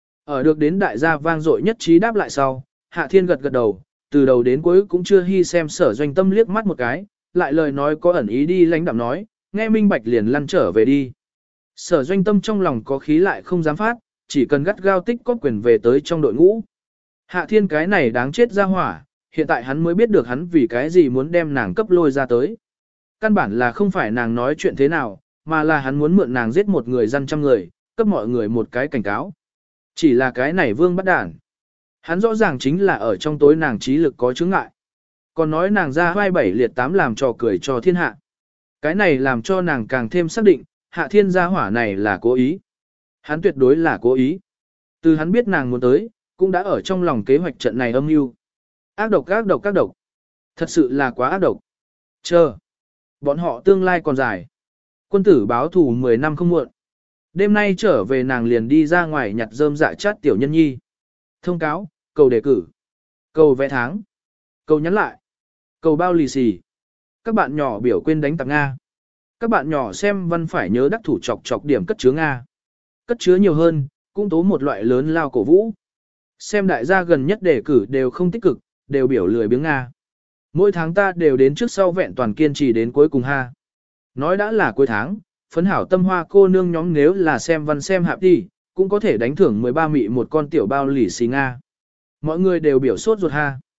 Ở được đến đại gia vang dội nhất trí đáp lại sau, Hạ Thiên gật gật đầu, từ đầu đến cuối cũng chưa hy xem Sở Doanh tâm liếc mắt một cái, lại lời nói có ẩn ý đi lãnh đạm nói, nghe minh bạch liền lăn trở về đi. Sở Doanh tâm trong lòng có khí lại không dám phát, chỉ cần gắt gao tích có quyền về tới trong đội ngũ. Hạ Thiên cái này đáng chết ra hỏa, hiện tại hắn mới biết được hắn vì cái gì muốn đem nàng cấp lôi ra tới. Căn bản là không phải nàng nói chuyện thế nào, mà là hắn muốn mượn nàng giết một người dân trăm người, cấp mọi người một cái cảnh cáo. Chỉ là cái này vương bắt đản. Hắn rõ ràng chính là ở trong tối nàng trí lực có chướng ngại. Còn nói nàng ra vai bảy liệt tám làm trò cười cho thiên hạ. Cái này làm cho nàng càng thêm xác định, Hạ Thiên gia hỏa này là cố ý. Hắn tuyệt đối là cố ý. Từ hắn biết nàng muốn tới, cũng đã ở trong lòng kế hoạch trận này âm mưu. Ác độc ác độc ác độc. Thật sự là quá ác độc. Chờ. Bọn họ tương lai còn dài. Quân tử báo thù 10 năm không muộn. Đêm nay trở về nàng liền đi ra ngoài nhặt rơm dạ chát tiểu nhân nhi. Thông cáo, cầu đề cử, cầu vẽ tháng, cầu nhắn lại, cầu bao lì xì. Các bạn nhỏ biểu quên đánh tặng Nga. Các bạn nhỏ xem văn phải nhớ đắc thủ chọc chọc điểm cất chứa Nga. Cất chứa nhiều hơn, cũng tố một loại lớn lao cổ vũ. Xem đại gia gần nhất đề cử đều không tích cực, đều biểu lười biếng Nga. Mỗi tháng ta đều đến trước sau vẹn toàn kiên trì đến cuối cùng ha. Nói đã là cuối tháng, phấn hảo tâm hoa cô nương nhóm nếu là xem văn xem hạp đi, cũng có thể đánh thưởng 13 mị một con tiểu bao lì xì Nga. Mọi người đều biểu sốt ruột ha.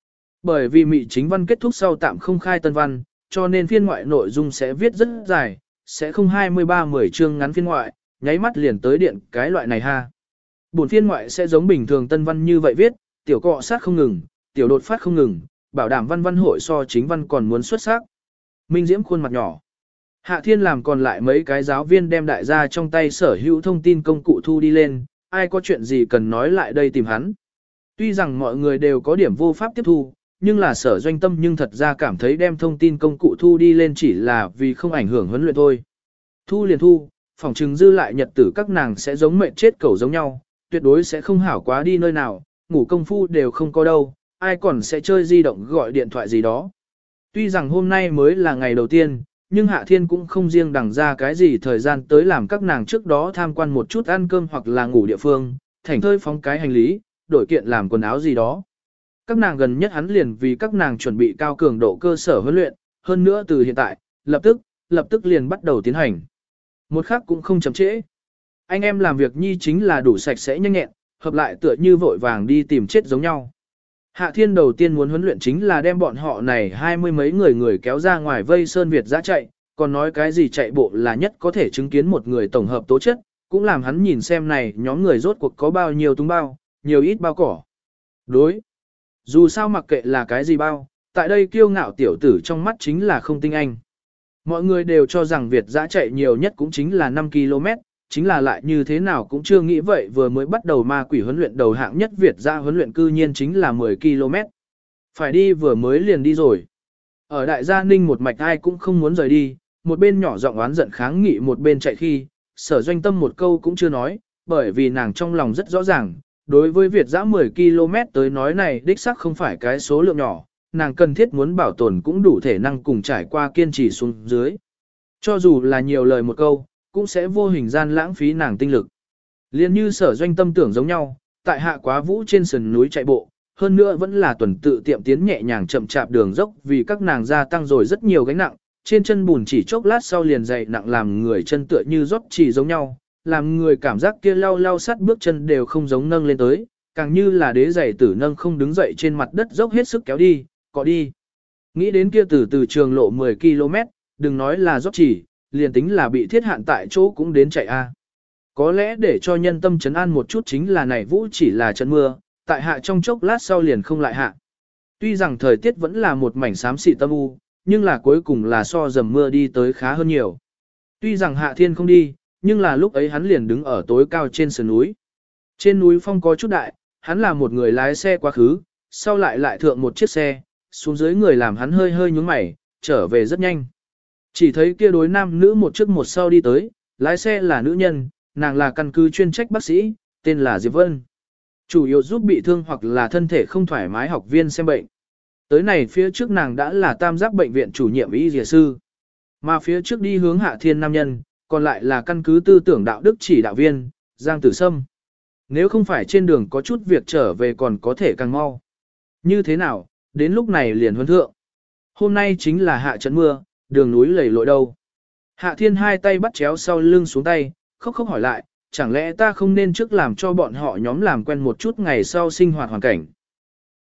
Bởi vì mị chính văn kết thúc sau tạm không khai tân văn, cho nên phiên ngoại nội dung sẽ viết rất dài, sẽ không 23-10 chương ngắn phiên ngoại, nháy mắt liền tới điện cái loại này ha. Buồn phiên ngoại sẽ giống bình thường tân văn như vậy viết, tiểu cọ sát không ngừng, tiểu đột phát không ngừng, bảo đảm văn văn hội so chính văn còn muốn xuất sắc. Minh Diễm khuôn mặt nhỏ. Hạ Thiên làm còn lại mấy cái giáo viên đem đại gia trong tay sở hữu thông tin công cụ thu đi lên, ai có chuyện gì cần nói lại đây tìm hắn. Tuy rằng mọi người đều có điểm vô pháp tiếp thu, nhưng là sở doanh tâm nhưng thật ra cảm thấy đem thông tin công cụ thu đi lên chỉ là vì không ảnh hưởng huấn luyện thôi. Thu liền thu, phỏng chừng dư lại nhật tử các nàng sẽ giống mệt chết cẩu giống nhau, tuyệt đối sẽ không hảo quá đi nơi nào, ngủ công phu đều không có đâu, ai còn sẽ chơi di động gọi điện thoại gì đó. Tuy rằng hôm nay mới là ngày đầu tiên, nhưng Hạ Thiên cũng không riêng đằng ra cái gì thời gian tới làm các nàng trước đó tham quan một chút ăn cơm hoặc là ngủ địa phương, thảnh thơi phóng cái hành lý, đổi kiện làm quần áo gì đó. Các nàng gần nhất hắn liền vì các nàng chuẩn bị cao cường độ cơ sở huấn luyện, hơn nữa từ hiện tại, lập tức liền bắt đầu tiến hành. Một khắc cũng không chậm trễ. Anh em làm việc nhi chính là đủ sạch sẽ nhanh nhẹn, hợp lại tựa như vội vàng đi tìm chết giống nhau. Hạ Thiên đầu tiên muốn huấn luyện chính là đem bọn họ này 20 mấy người kéo ra ngoài vây Sơn Việt giã chạy, còn nói cái gì chạy bộ là nhất có thể chứng kiến một người tổng hợp tố chất, cũng làm hắn nhìn xem này nhóm người rốt cuộc có bao nhiêu túng bao, nhiều ít bao cỏ. Đối. Dù sao mặc kệ là cái gì bao, tại đây kiêu ngạo tiểu tử trong mắt chính là không tinh anh. Mọi người đều cho rằng Việt giã chạy nhiều nhất cũng chính là 5 km, chính là lại như thế nào cũng chưa nghĩ vậy vừa mới bắt đầu ma quỷ huấn luyện đầu hạng nhất Việt giã huấn luyện cư nhiên chính là 10 km. Phải đi vừa mới liền đi rồi. Ở đại gia ninh một mạch ai cũng không muốn rời đi, một bên nhỏ giọng oán giận kháng nghị một bên chạy khi, sở doanh tâm một câu cũng chưa nói, bởi vì nàng trong lòng rất rõ ràng, đối với Việt giã 10 km tới nói này đích xác không phải cái số lượng nhỏ, nàng cần thiết muốn bảo tồn cũng đủ thể năng cùng trải qua kiên trì xuống dưới. Cho dù là nhiều lời một câu, cũng sẽ vô hình gian lãng phí nàng tinh lực. Liên như sở doanh tâm tưởng giống nhau, tại hạ quá vũ trên sườn núi chạy bộ, hơn nữa vẫn là tuần tự tiệm tiến nhẹ nhàng chậm chạp đường dốc vì các nàng gia tăng rồi rất nhiều gánh nặng, trên chân bùn chỉ chốc lát sau liền dày nặng làm người chân tựa như rót chỉ giống nhau, làm người cảm giác kia lau lau sát bước chân đều không giống nâng lên tới, càng như là đế giày tử nâng không đứng dậy trên mặt đất dốc hết sức kéo đi, cọ đi. Nghĩ đến kia từ trường lộ 10 km, đừng nói là rót chỉ, liền tính là bị thiết hạn tại chỗ cũng đến chạy a. Có lẽ để cho nhân tâm trấn an một chút chính là này vũ chỉ là trận mưa, tại hạ trong chốc lát sau liền không lại hạ. Tuy rằng thời tiết vẫn là một mảnh xám xị tâm u, nhưng là cuối cùng là so dầm mưa đi tới khá hơn nhiều. Tuy rằng Hạ Thiên không đi, nhưng là lúc ấy hắn liền đứng ở tối cao trên sườn núi. Trên núi phong có chút đại, hắn là một người lái xe quá khứ, sau lại thượng một chiếc xe, xuống dưới người làm hắn hơi hơi nhướng mày, trở về rất nhanh. Chỉ thấy kia đối nam nữ một trước một sau đi tới, lái xe là nữ nhân, nàng là căn cứ chuyên trách bác sĩ, tên là Diệp Vân. Chủ yếu giúp bị thương hoặc là thân thể không thoải mái học viên xem bệnh. Tới này phía trước nàng đã là tam giác bệnh viện chủ nhiệm y dìa sư. Mà phía trước đi hướng Hạ Thiên nam nhân, còn lại là căn cứ tư tưởng đạo đức chỉ đạo viên, Giang Tử Sâm. Nếu không phải trên đường có chút việc trở về còn có thể càng mau. Như thế nào, đến lúc này liền huấn thượng. Hôm nay chính là hạ trận mưa, đường núi lầy lội đâu. Hạ Thiên hai tay bắt chéo sau lưng xuống tay, khóc hỏi lại, chẳng lẽ ta không nên trước làm cho bọn họ nhóm làm quen một chút ngày sau sinh hoạt hoàn cảnh.